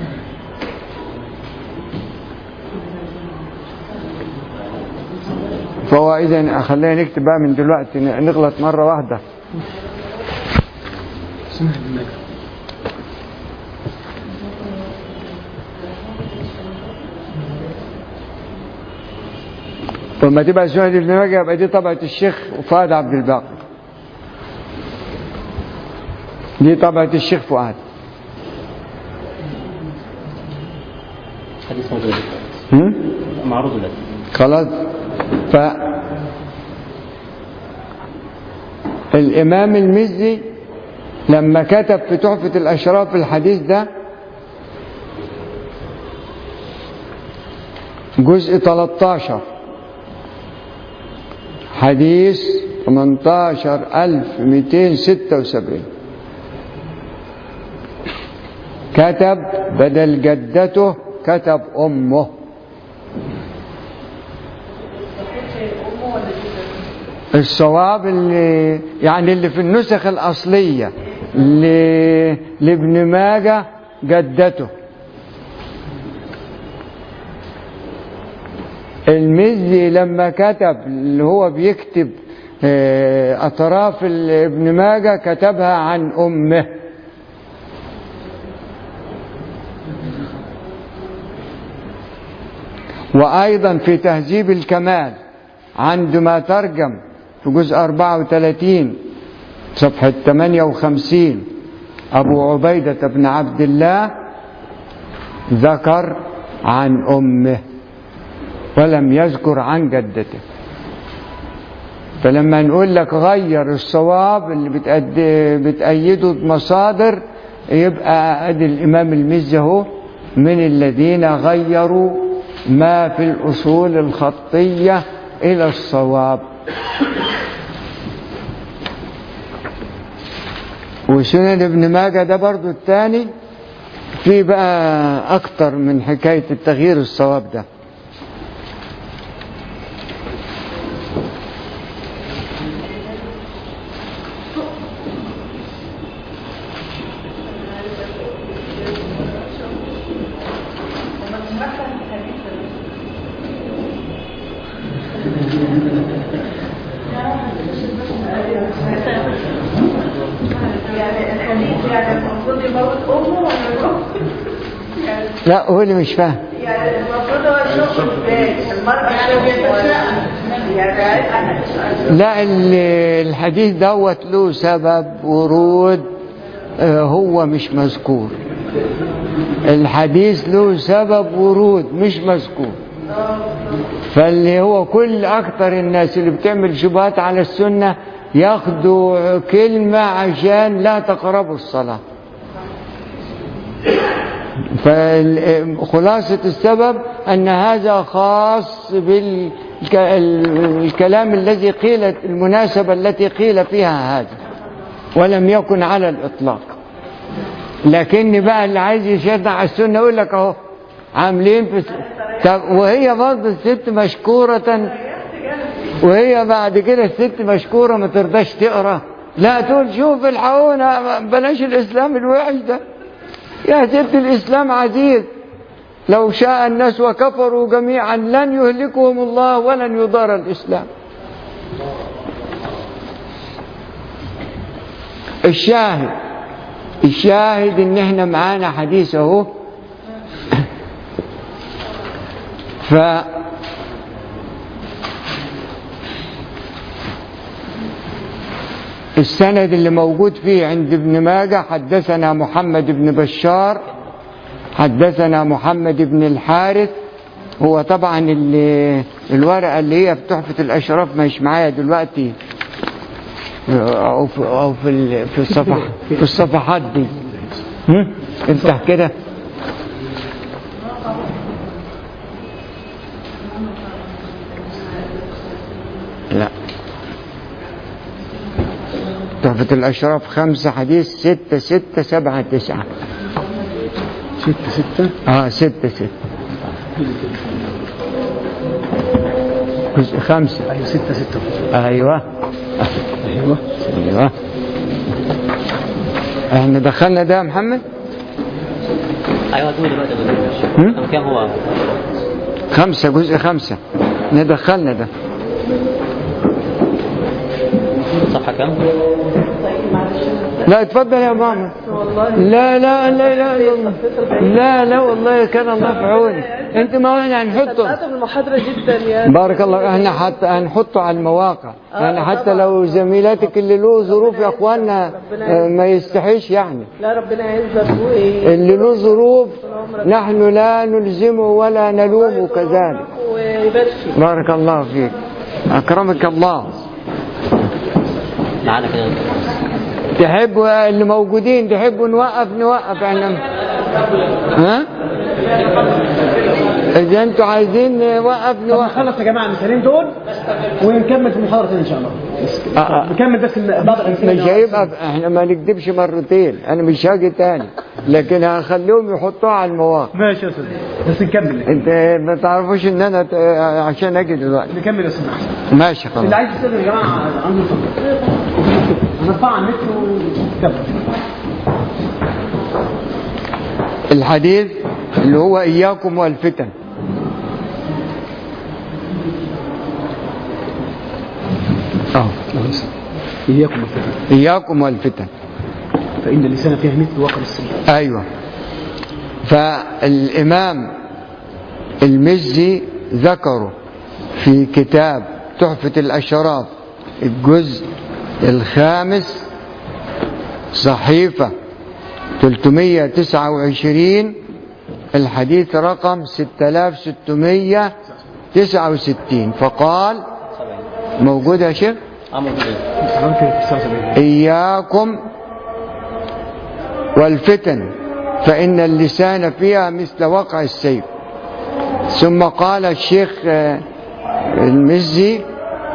فهو اذا خلينا نكتب بقى من دلوقتي نغلط مره واحده. وما تبقى سنن ابن ماجه يبقى دي طبعة الشيخ فؤاد عبد الباقي، دي طبعة الشيخ فؤاد. حديث موجود معروض لك خلاص. الإمام المزي لما كتب في تحفة الأشراف الحديث ده جزء 13 حديث 18276 كتب بدل جدته كتب أمه. الصواب اللي يعني اللي في النسخ الأصلية لابن ماجه جدته. المزي لما كتب اللي هو بيكتب أطراف ابن ماجه كتبها عن أمه. وأيضا في تهذيب الكمال عندما ترجم في جزء 34 صفحة 58 أبو عبيدة بن عبد الله ذكر عن أمه ولم يذكر عن جدته. فلما نقول لك غير الصواب اللي بتأيده بمصادر يبقى أدي الإمام المزي هو من الذين غيروا ما في الأصول الخطية إلى الصواب. وسنن ابن ماجه ده برضو الثاني في بقى أكتر من حكاية التغيير الصواب ده. لا هو اللي مش فاهم. يعني المفروض هو يشوف ازاي المرأة لا الحديث دوت له سبب ورود هو مش مذكور. الحديث له سبب ورود مش مذكور. فاللي هو كل أكتر الناس اللي بتعمل شبهات على السنة ياخدوا كلمة عشان لا تقربوا الصلاة. فخلاصة السبب أن هذا خاص بالكلام الذي قيل المناسبة التي قيل فيها هذا ولم يكن على الإطلاق. لكن بقى اللي عايز يشرع على السنة يقول لك اهو عاملين في وهي برضه الست مشكورة، وهي بعد كده الست مشكورة ما ترضاش تقرأ، لا تقول شوف الحقونا بلاش الإسلام الوحش ده يا ست، الإسلام عزيز لو شاء الناس وكفروا جميعا لن يهلكهم الله ولن يضار الإسلام. الشاهد ان احنا معانا حديث اهو. السند اللي موجود فيه عند ابن ماجه حدثنا محمد بن بشار حدثنا محمد بن الحارث. هو طبعا الورقة اللي هي في تحفة الأشراف مش معايا دلوقتي أو في الصفحات دي. افتح كده. لا تحفة الأشراف 5 حديث 6 6 7 9 6 6 جزء 5 أيوة 6 6 أيوة احنا دخلنا ده يا محمد. ايوه دول دلوقتي كم هو 5 جزء 5 ندخلنا ده. صفحة كم؟ لا اتفضل يا ماما. لا لا لا لا لا لا والله كان الله في عوني. انت ما احنا هنحطه. استمتعت بالمحاضرة جدا يا بارك الله. احنا حتى هنحطه على المواقع يعني حتى طبعا. لو زميلاتك اللي له ظروف يا اخوانا ما يستحيش يعني. لا ربنا يعزك اللي له ظروف نحن لا نلزمه ولا نلومه كذلك. ويبارك فيك. بارك الله فيك. أكرمك الله. معانا كده. تحبوا اللي موجودين تحبوا نوقف احنا. ها؟ إذا أنتوا عايزين نوقف. نخلص يا جماعة المثالين دول ونكمل في المحاضرة إن شاء الله. نكمل بس بعض الأمثلة. مش هيبقى احنا ما نكذبش مرتين. أنا مش هاجي تاني لكن هخليهم يحطوها على المواقع. ماشي يا أستاذ بس نكمل. أنت ما تعرفوش إن أنا عشان أجي دلوقتي. نكمل يا أستاذ. ماشي خلاص. اللي عايز يستاذن يا جماعة عنده صفر. هنرفعها على النت ونكمل. الحديث اللي هو إياكم والفتن. إياكم والفتن. إياكم والفتن فإن اللسان فيها مثل وقر السرير. أيوة. فالإمام المزي ذكره في كتاب تحفة الأشراف الجزء الخامس صحيفة 329 الحديث رقم 6669 فقال موجود يا شيخ إياكم والفتن فإن اللسان فيها مثل وقع السيف. ثم قال الشيخ المزي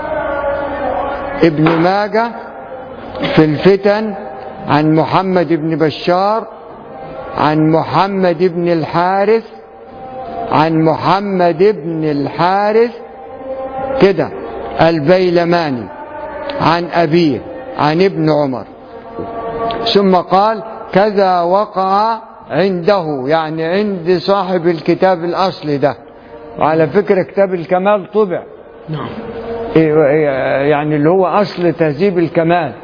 ابن ماجه في الفتن عن محمد بن بشار عن محمد بن الحارث عن محمد بن الحارث كده البيلماني عن أبيه عن ابن عمر. ثم قال كذا وقع عنده يعني عند صاحب الكتاب الأصلي ده. وعلى فكرة كتاب الكمال طبع نعم يعني اللي هو أصل تهذيب الكمال.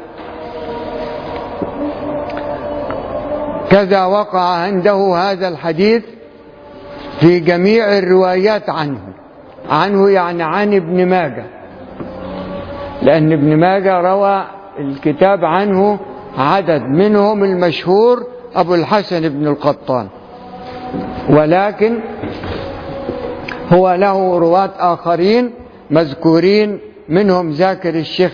كذا وقع عنده هذا الحديث في جميع الروايات عنه يعني عن ابن ماجه لأن ابن ماجه روى الكتاب عنه عدد منهم المشهور أبو الحسن بن القطان ولكن هو له رواة آخرين مذكورين منهم ذاكر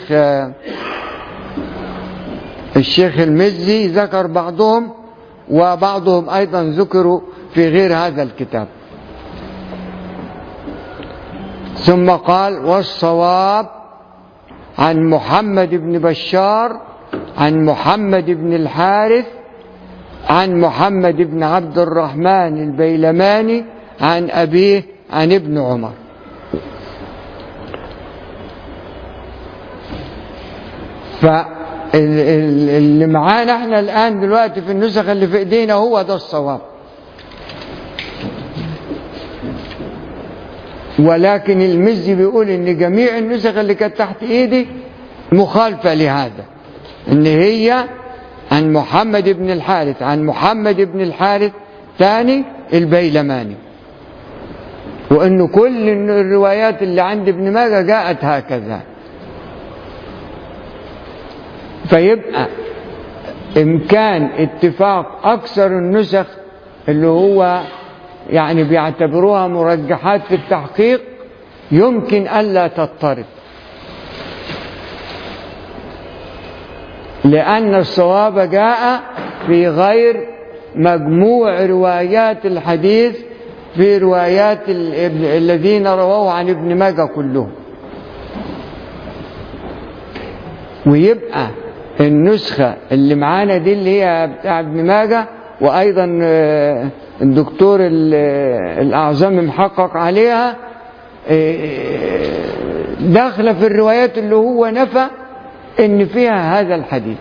الشيخ المزي ذكر بعضهم وبعضهم أيضا ذكروا في غير هذا الكتاب. ثم قال والصواب عن محمد بن بشار عن محمد بن الحارث عن محمد بن عبد الرحمن البيلماني عن أبيه عن ابن عمر. فاللي معانا احنا الآن دلوقتي في النسخ اللي في ايدينا هو ده الصواب. ولكن المزي بيقول ان جميع النسخ اللي كانت تحت ايدي مخالفة لهذا ان هي عن محمد بن الحارث عن محمد بن الحارث ثاني البيلماني وانه كل الروايات اللي عند ابن ماجه جاءت هكذا. فيبقى إمكان اتفاق أكثر النسخ اللي هو يعني بيعتبروها مرجحات في التحقيق يمكن ألا تضطرب لأن الصواب جاء في غير مجموع روايات الحديث في روايات الذين رووه عن ابن ماجه كلهم. ويبقى النسخة اللي معانا دي اللي هي بتاع ابن ماجه وأيضا الدكتور الأعظم محقق عليها داخلة في الروايات اللي هو نفى إن فيها هذا الحديث.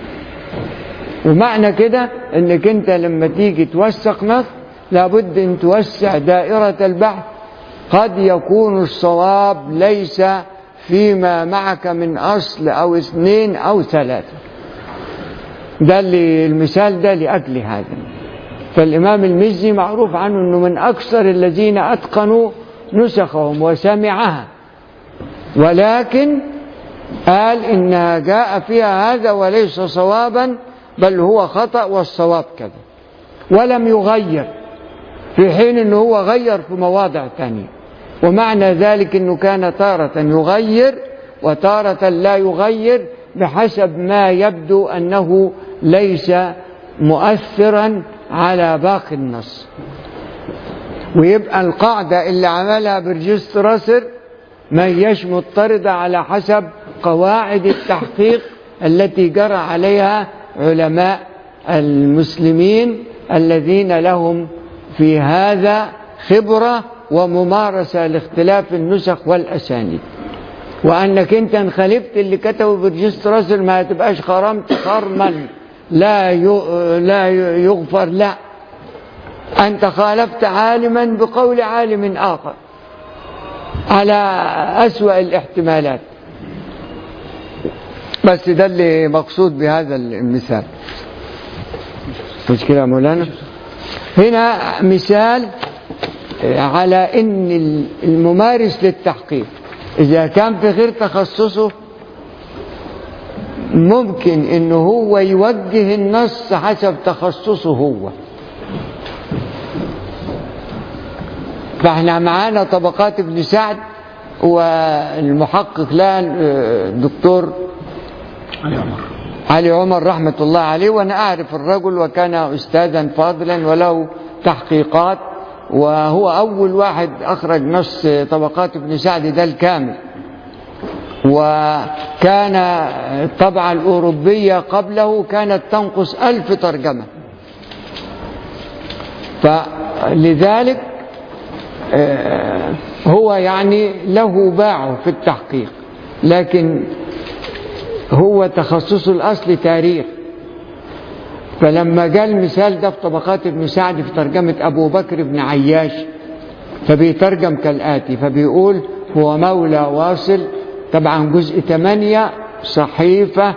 ومعنى كده إنك أنت لما تيجي توثق نص لابد أن توسع دائرة البحث. قد يكون الصواب ليس فيما معك من أصل أو اثنين أو ثلاثة. ده اللي المثال ده لأجل هذا. فالإمام المزي معروف عنه أنه من أكثر الذين أتقنوا نسخهم وسمعها، ولكن قال إنها جاء فيها هذا وليس صوابا بل هو خطأ والصواب كذا، ولم يغير، في حين أنه هو غير في مواضع ثانية. ومعنى ذلك أنه كان تارة يغير وتارة لا يغير بحسب ما يبدو أنه ليس مؤثرا على باقي النص. ويبقى القاعدة اللي عملها برجست راسل ما هيش مضطردة على حسب قواعد التحقيق التي جرى عليها علماء المسلمين الذين لهم في هذا خبرة وممارسة لاختلاف النسخ والأسانيد. وأنك أنت انخالفت اللي كتبه برجست راسل ما تبقاش خرمت خرما لا يغفر، لا، أنت خالفت عالما بقول عالم آخر على أسوأ الاحتمالات. بس ده اللي مقصود بهذا المثال. مش كده يا مولانا؟ هنا مثال على أن الممارس للتحقيق إذا كان في غير تخصصه ممكن أنه هو يوجه النص حسب تخصصه هو. فاحنا معانا طبقات ابن سعد والمحقق الآن الدكتور علي عمر رحمة الله عليه، وأنا أعرف الرجل وكان أستاذا فاضلا وله تحقيقات، وهو أول واحد أخرج نص طبقات ابن سعد ده الكامل، وكان الطبعة الأوروبية قبله كانت تنقص 1000 ترجمة. فلذلك هو يعني له باعه في التحقيق، لكن هو تخصصه الأصل تاريخ. فلما جاء المثال ده في طبقات ابن سعد في ترجمة أبو بكر بن عياش فبيترجم كالآتي، فبيقول هو مولى واصل، طبعا جزء 8 صحيفة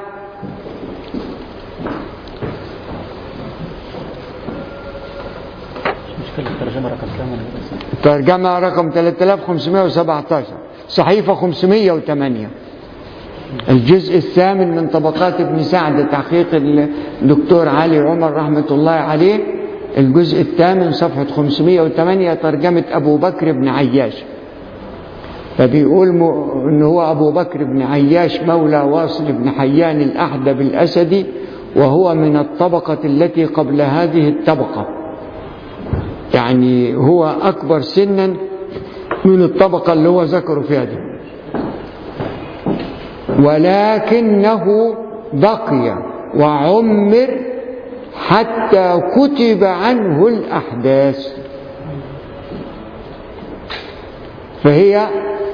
ترجمة رقم 3517 صحيفة 508 الجزء الثامن من طبقات ابن سعد تحقيق الدكتور علي عمر رحمة الله عليه، الجزء الثامن صفحة 508 ترجمة أبو بكر بن عياش. فبيقول إن هو أبو بكر بن عياش مولى واصل بن حيان الأحدب الأسدي، وهو من الطبقة التي قبل هذه الطبقة، يعني هو أكبر سنا من الطبقة اللي هو ذكره فيها دي، ولكنه بقي وعمر حتى كتب عنه الأحداث. فهي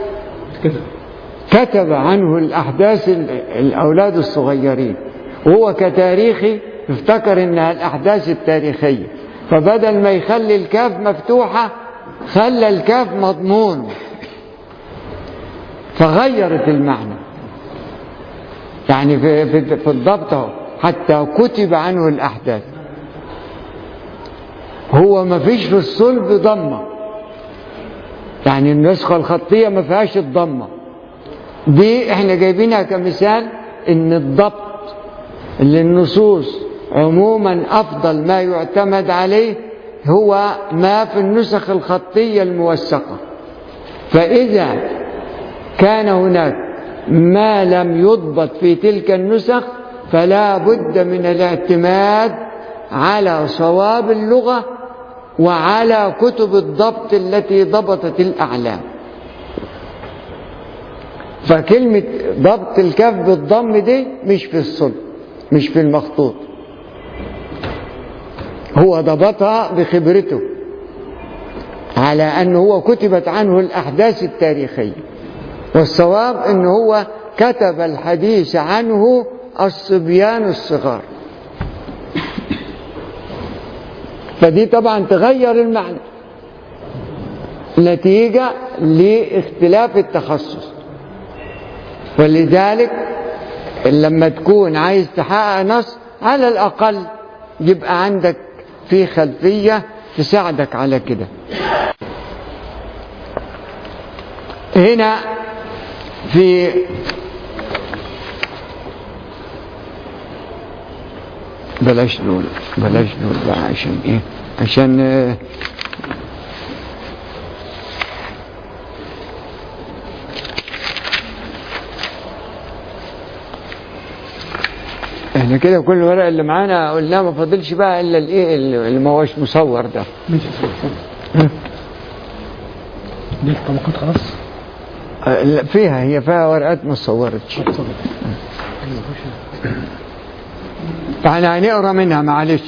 كتب عنه الأحداث الأولاد الصغيرين، وهو كتاريخي افتكر إنها الأحداث التاريخية، فبدل ما يخلي الكاف مفتوحة خلى الكاف مضمون فغيرت المعنى. يعني في الضبط حتى كتب عنه الأحداث، هو ما فيش في الصلب ضمة، يعني النسخة الخطية ما فيهاش الضمة دي، احنا جايبينها كمثال ان الضبط للنصوص عموما أفضل ما يعتمد عليه هو ما في النسخ الخطية الموثقة. فإذا كان هناك ما لم يضبط في تلك النسخ فلا بد من الاعتماد على صواب اللغة وعلى كتب الضبط التي ضبطت الأعلام. فكلمة ضبط الكاف بالضم دي مش في الصلب، مش في المخطوط، هو ضبطها بخبرته على أنه هو كتبت عنه الأحداث التاريخية، والصواب أنه هو كتب الحديث عنه الصبيان الصغار. فدي طبعا تغير المعنى نتيجة لاختلاف التخصص. ولذلك لما تكون عايز تحقق نص على الأقل يبقى عندك في خلفية تساعدك على كده. هنا في بلاش نقول بقى عشان ايه، عشان احنا كده كل الورق اللي معانا قلنا ما فاضلش بقى الا الايه اللي ما هوش مصور ده. ماشي دي الطبقات خلاص. هي فيها ورقات ما صورتش، فاحنا هنقرا منها معلش.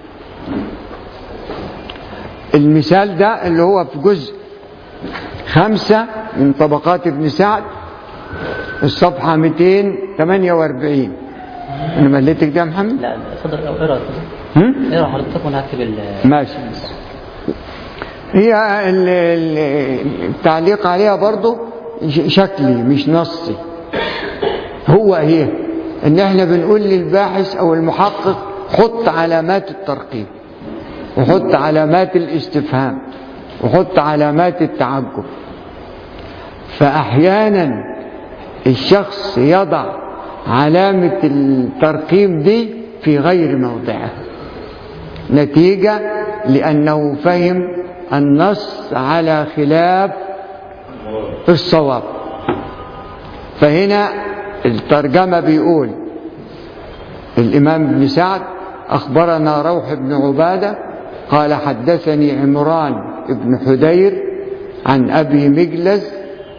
المثال ده اللي هو في جزء 5 من طبقات ابن سعد، الصفحة 248. انا مليتك ده يا محمد؟ لا صدر او اقرا حضرتك وانا هكتب ماشي. هي التعليق عليها برضو شكلي مش نصي. هي ان احنا بنقول للباحث او المحقق حط علامات الترقيم، وحط علامات الاستفهام، وحط علامات التعجب. فاحيانا الشخص يضع علامة الترقيم دي في غير موضعها نتيجة لأنه فهم النص على خلاف الصواب. فهنا الترجمة بيقول الإمام ابن سعد أخبرنا روح بن عبادة قال حدثني عمران بن حدير عن أبي مجلز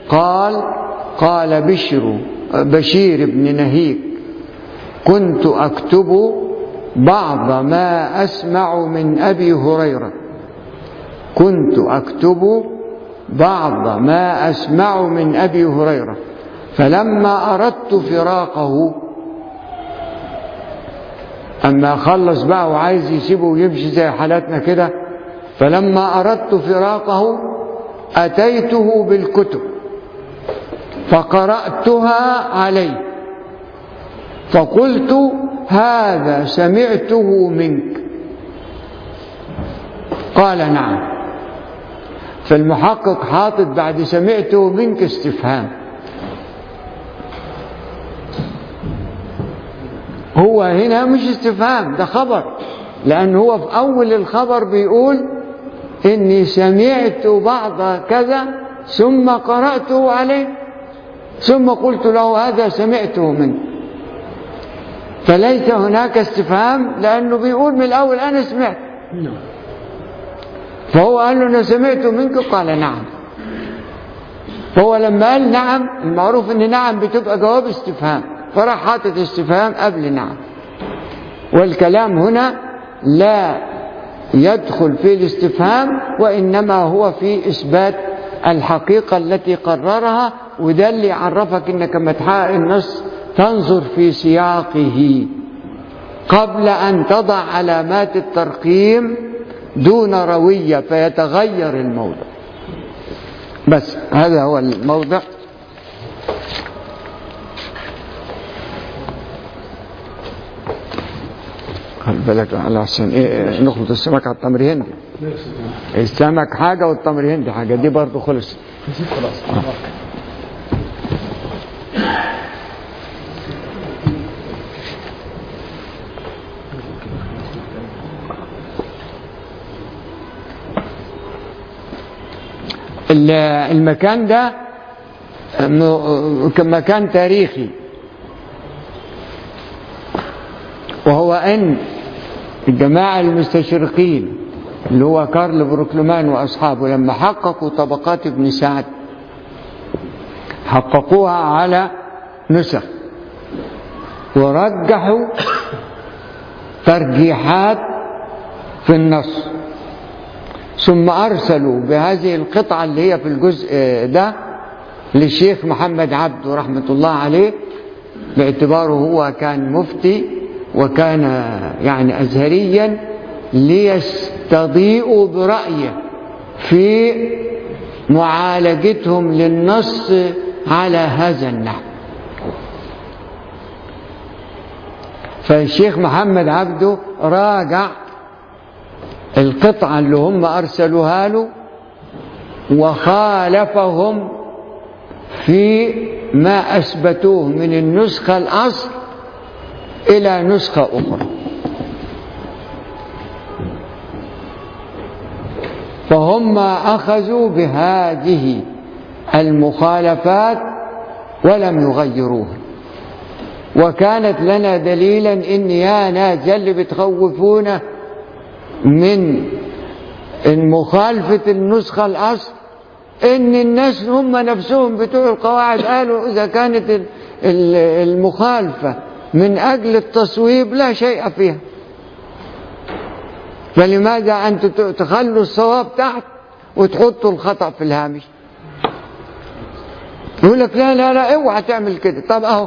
قال بشير بن نهيك كنت أكتب بعض ما أسمع من أبي هريرة فلما أردت فراقه، أما خلص بقى وعايز يسيبه ويمشي زي حالاتنا كده، فلما أردت فراقه أتيته بالكتب فقرأتها عليه فقلت هذا سمعته منك، قال نعم. فالمحقق حاطط بعد سمعته منك استفهام. هو هنا مش استفهام، ده خبر، لأن هو في أول الخبر بيقول إني سمعت بعض كذا ثم قرأته عليه ثم قلت له هذا سمعته منك. فليس هناك استفهام، لأنه بيقول من الأول أنا سمعت. فهو قال له أنا سمعته منك، قال نعم. فهو لما قال نعم، المعروف أن نعم بتبقى جواب استفهام، فراح حاطط استفهام قبل نعم. والكلام هنا لا يدخل في الاستفهام، وإنما هو في إثبات الحقيقة التي قررها. وده اللي يعرفك إنك لما تحقق النص تنظر في سياقه قبل أن تضع علامات الترقيم دون روية فيتغير الموضع. بس هذا هو الموضع. خلي بالك على عشان ايه نخلط السمك على التمر هندي. السمك حاجة والتمر هندي حاجة، دي برضو خلص خلاص. المكان ده مكان تاريخي، وهو أن الجماعة المستشرقين اللي هو كارل بروكلمان وأصحابه لما حققوا طبقات ابن سعد حققوها على نسخ ورجحوا ترجيحات في النص، ثم أرسلوا بهذه القطعة اللي هي في الجزء ده للشيخ محمد عبده رحمة الله عليه، باعتباره هو كان مفتي وكان يعني أزهريا، ليستضيئوا برأيه في معالجتهم للنص على هذا النحو. فالشيخ محمد عبده راجع القطعة اللي هم أرسلوها له وخالفهم في ما أثبتوه من النسخة الأصل إلى نسخة أخرى. فهم أخذوا بهذه المخالفات ولم يغيروها، وكانت لنا دليلا إن يا ناس اللي بتخوفونا من مخالفة النسخة الأصل إن الناس هم نفسهم بتوع القواعد قالوا إذا كانت المخالفة من أجل التصويب لا شيء فيها، فلماذا أنتم تخلوا الصواب تحت وتحطوا الخطأ في الهامش؟ يقول لك لا لا لا اوعى تعمل كده. طب اهو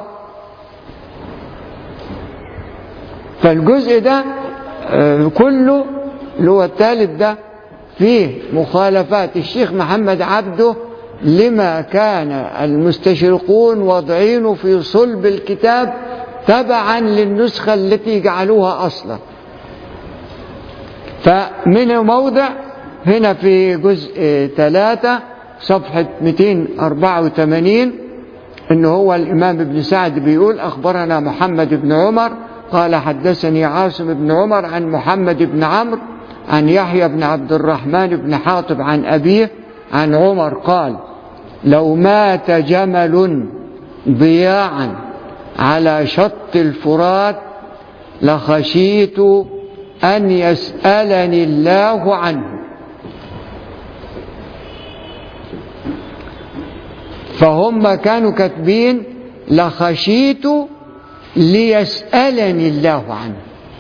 فالجزء ده كله اللي هو الثالث ده فيه مخالفات الشيخ محمد عبده لما كان المستشرقون وضعينه في صلب الكتاب تبعا للنسخة التي جعلوها أصلا. فمن موضع هنا في جزء 3 صفحة 284 إنه هو الإمام ابن سعد بيقول أخبرنا محمد بن عمر قال حدثني عاصم بن عمر عن محمد بن عمرو عن يحيى بن عبد الرحمن بن حاطب عن أبيه عن عمر قال لو مات جمل ضياعا على شط الفرات لخشيت أن يسألني الله عنه. فهم كانوا كاتبين لخشيت ليسألني الله عنه،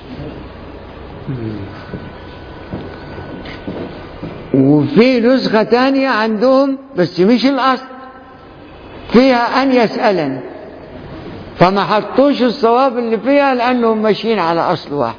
وفي نسخة تانية عندهم بس مش الأصل فيها أن يسألني، فما حطوش الصواب اللي فيها لأنهم ماشيين على أصل واحد.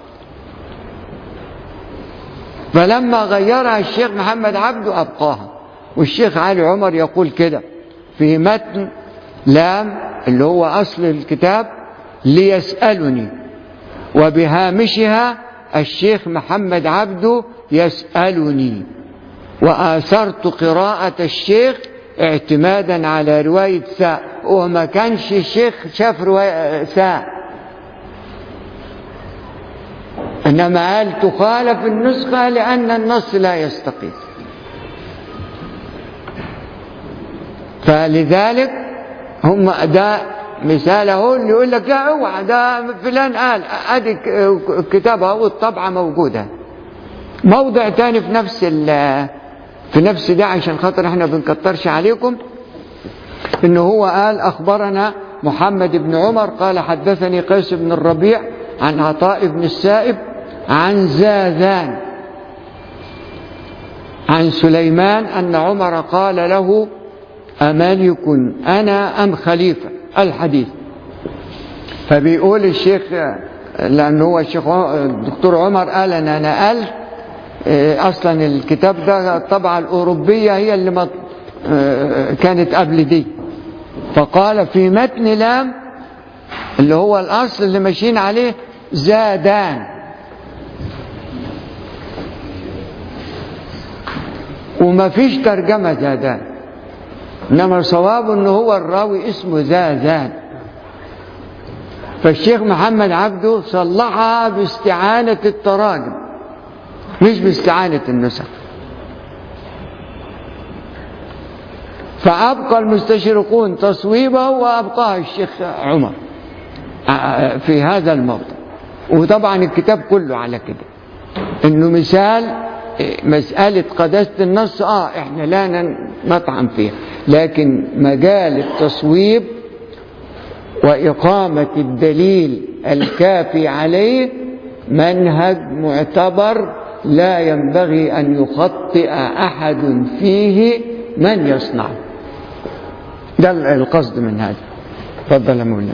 فلما غيرها الشيخ محمد عبده أبقاها. والشيخ علي عمر يقول كده في متن لام اللي هو أصل الكتاب ليسألني، وبهامشها الشيخ محمد عبده يسألني، وآثرت قراءة الشيخ اعتمادا على رواية ساء، وما كانش الشيخ شاف رواية ساء، إنما قال تخالف النسخة لأن النص لا يستقيم. فلذلك هم ده مثال اهو اللي يقول لك لا اوعى ده فلان قال ادي كتابه والطبعه موجوده. موضع تاني في نفس ده عشان خاطر احنا بنكترش عليكم انه هو قال اخبرنا محمد بن عمر قال حدثني قيس بن الربيع عن عطاء بن السائب عن زاذان عن سليمان ان عمر قال له أملك أنا أم خليفة الحديث. فبيقول الشيخ لأنه هو الشيخ الدكتور عمر قال أنا نقلت أصلا الكتاب ده الطبعة الأوروبية هي اللي كانت قبل دي، فقال في متن لام اللي هو الأصل اللي ماشيين عليه زادان، وما فيش ترجمة زادان، إنما صواب أنه هو الراوي اسمه زازان. فالشيخ محمد عبده صلحها باستعانة التراجم مش باستعانة النسخ. فأبقى المستشرقون تصويبه وأبقاه الشيخ عمر في هذا الموضع. وطبعا الكتاب كله على كده إنه مثال مسألة قداسة النص احنا لا نطعن فيها، لكن مجال التصويب وإقامة الدليل الكافي عليه منهج معتبر لا ينبغي أن يخطئ أحد فيه من يصنعه. ده القصد من هذا. تفضل يا مولانا.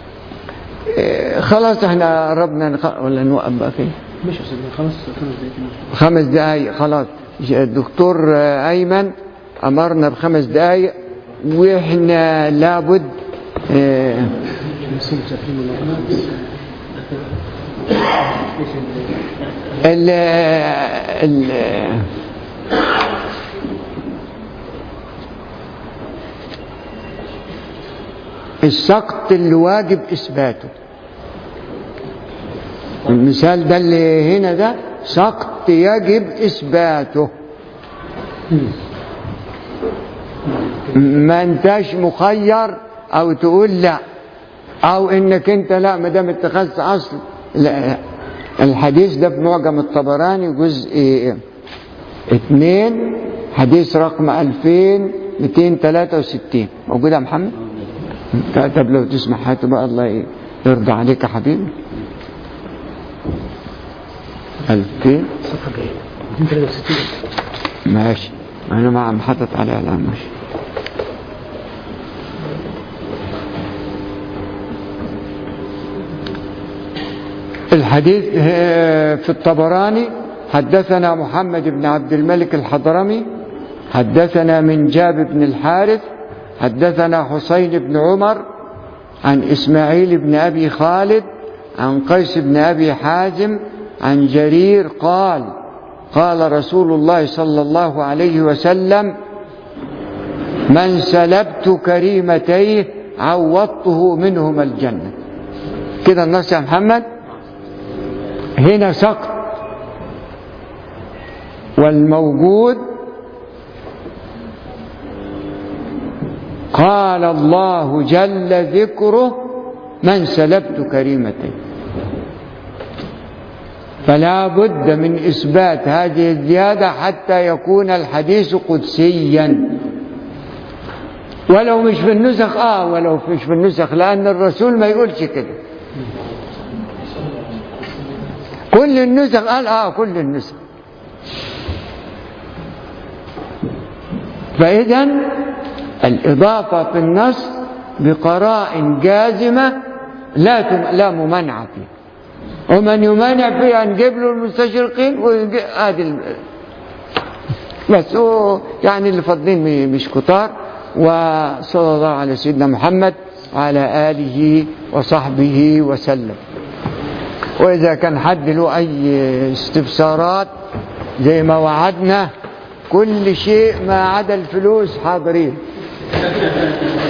خلاص احنا قربنا ولا نوقف بقى فيه؟ مش خلاص 5 دقايق خلاص. الدكتور أيمن أمرنا ب5 دقايق وإحنا لابد ال ال السقط اللي واجب إثباته. المثال ده اللي هنا ده سقط يجب إثباته، ما انتش مخير أو تقول لا، أو إنك أنت لا ما دام اتخذت أصل. لا، الحديث ده في معجم الطبراني جزء 2 حديث رقم 2263 موجود يا محمد؟ طب لو تسمح هاته بقى، الله يرضى عليك يا حبيبي. 2000 صفحة جاية 263 ماشي، أنا ما عم حاطط عليها الآن. ماشي. الحديث في الطبراني: حدثنا محمد بن عبد الملك الحضرمي حدثنا من جاب بن الحارث حدثنا حسين بن عمر عن إسماعيل بن أبي خالد عن قيس بن أبي حازم عن جرير قال: قال رسول الله صلى الله عليه وسلم: من سلبت كريمتيه عوضته منهما الجنة. كده النص يا محمد. هنا سقط، والموجود قال الله جل ذكره: من سلبت كريمتيه. فلا بد من إثبات هذه الزيادة حتى يكون الحديث قدسيا، ولو مش في النسخ ولو مش في النسخ، لأن الرسول ما يقولش كده. كل النسخ قال كل النسخ. فإذا الإضافة في النص بقراء جازمة لا ممانعة فيه، ومن يمانع فيها نجيب له المستشرقين بس يعني اللي فاضلين مش كتار. وصلى الله على سيدنا محمد وعلى آله وصحبه وسلم. وإذا كان حد له أي استفسارات زي ما وعدنا، كل شيء ما عدا الفلوس حاضرين.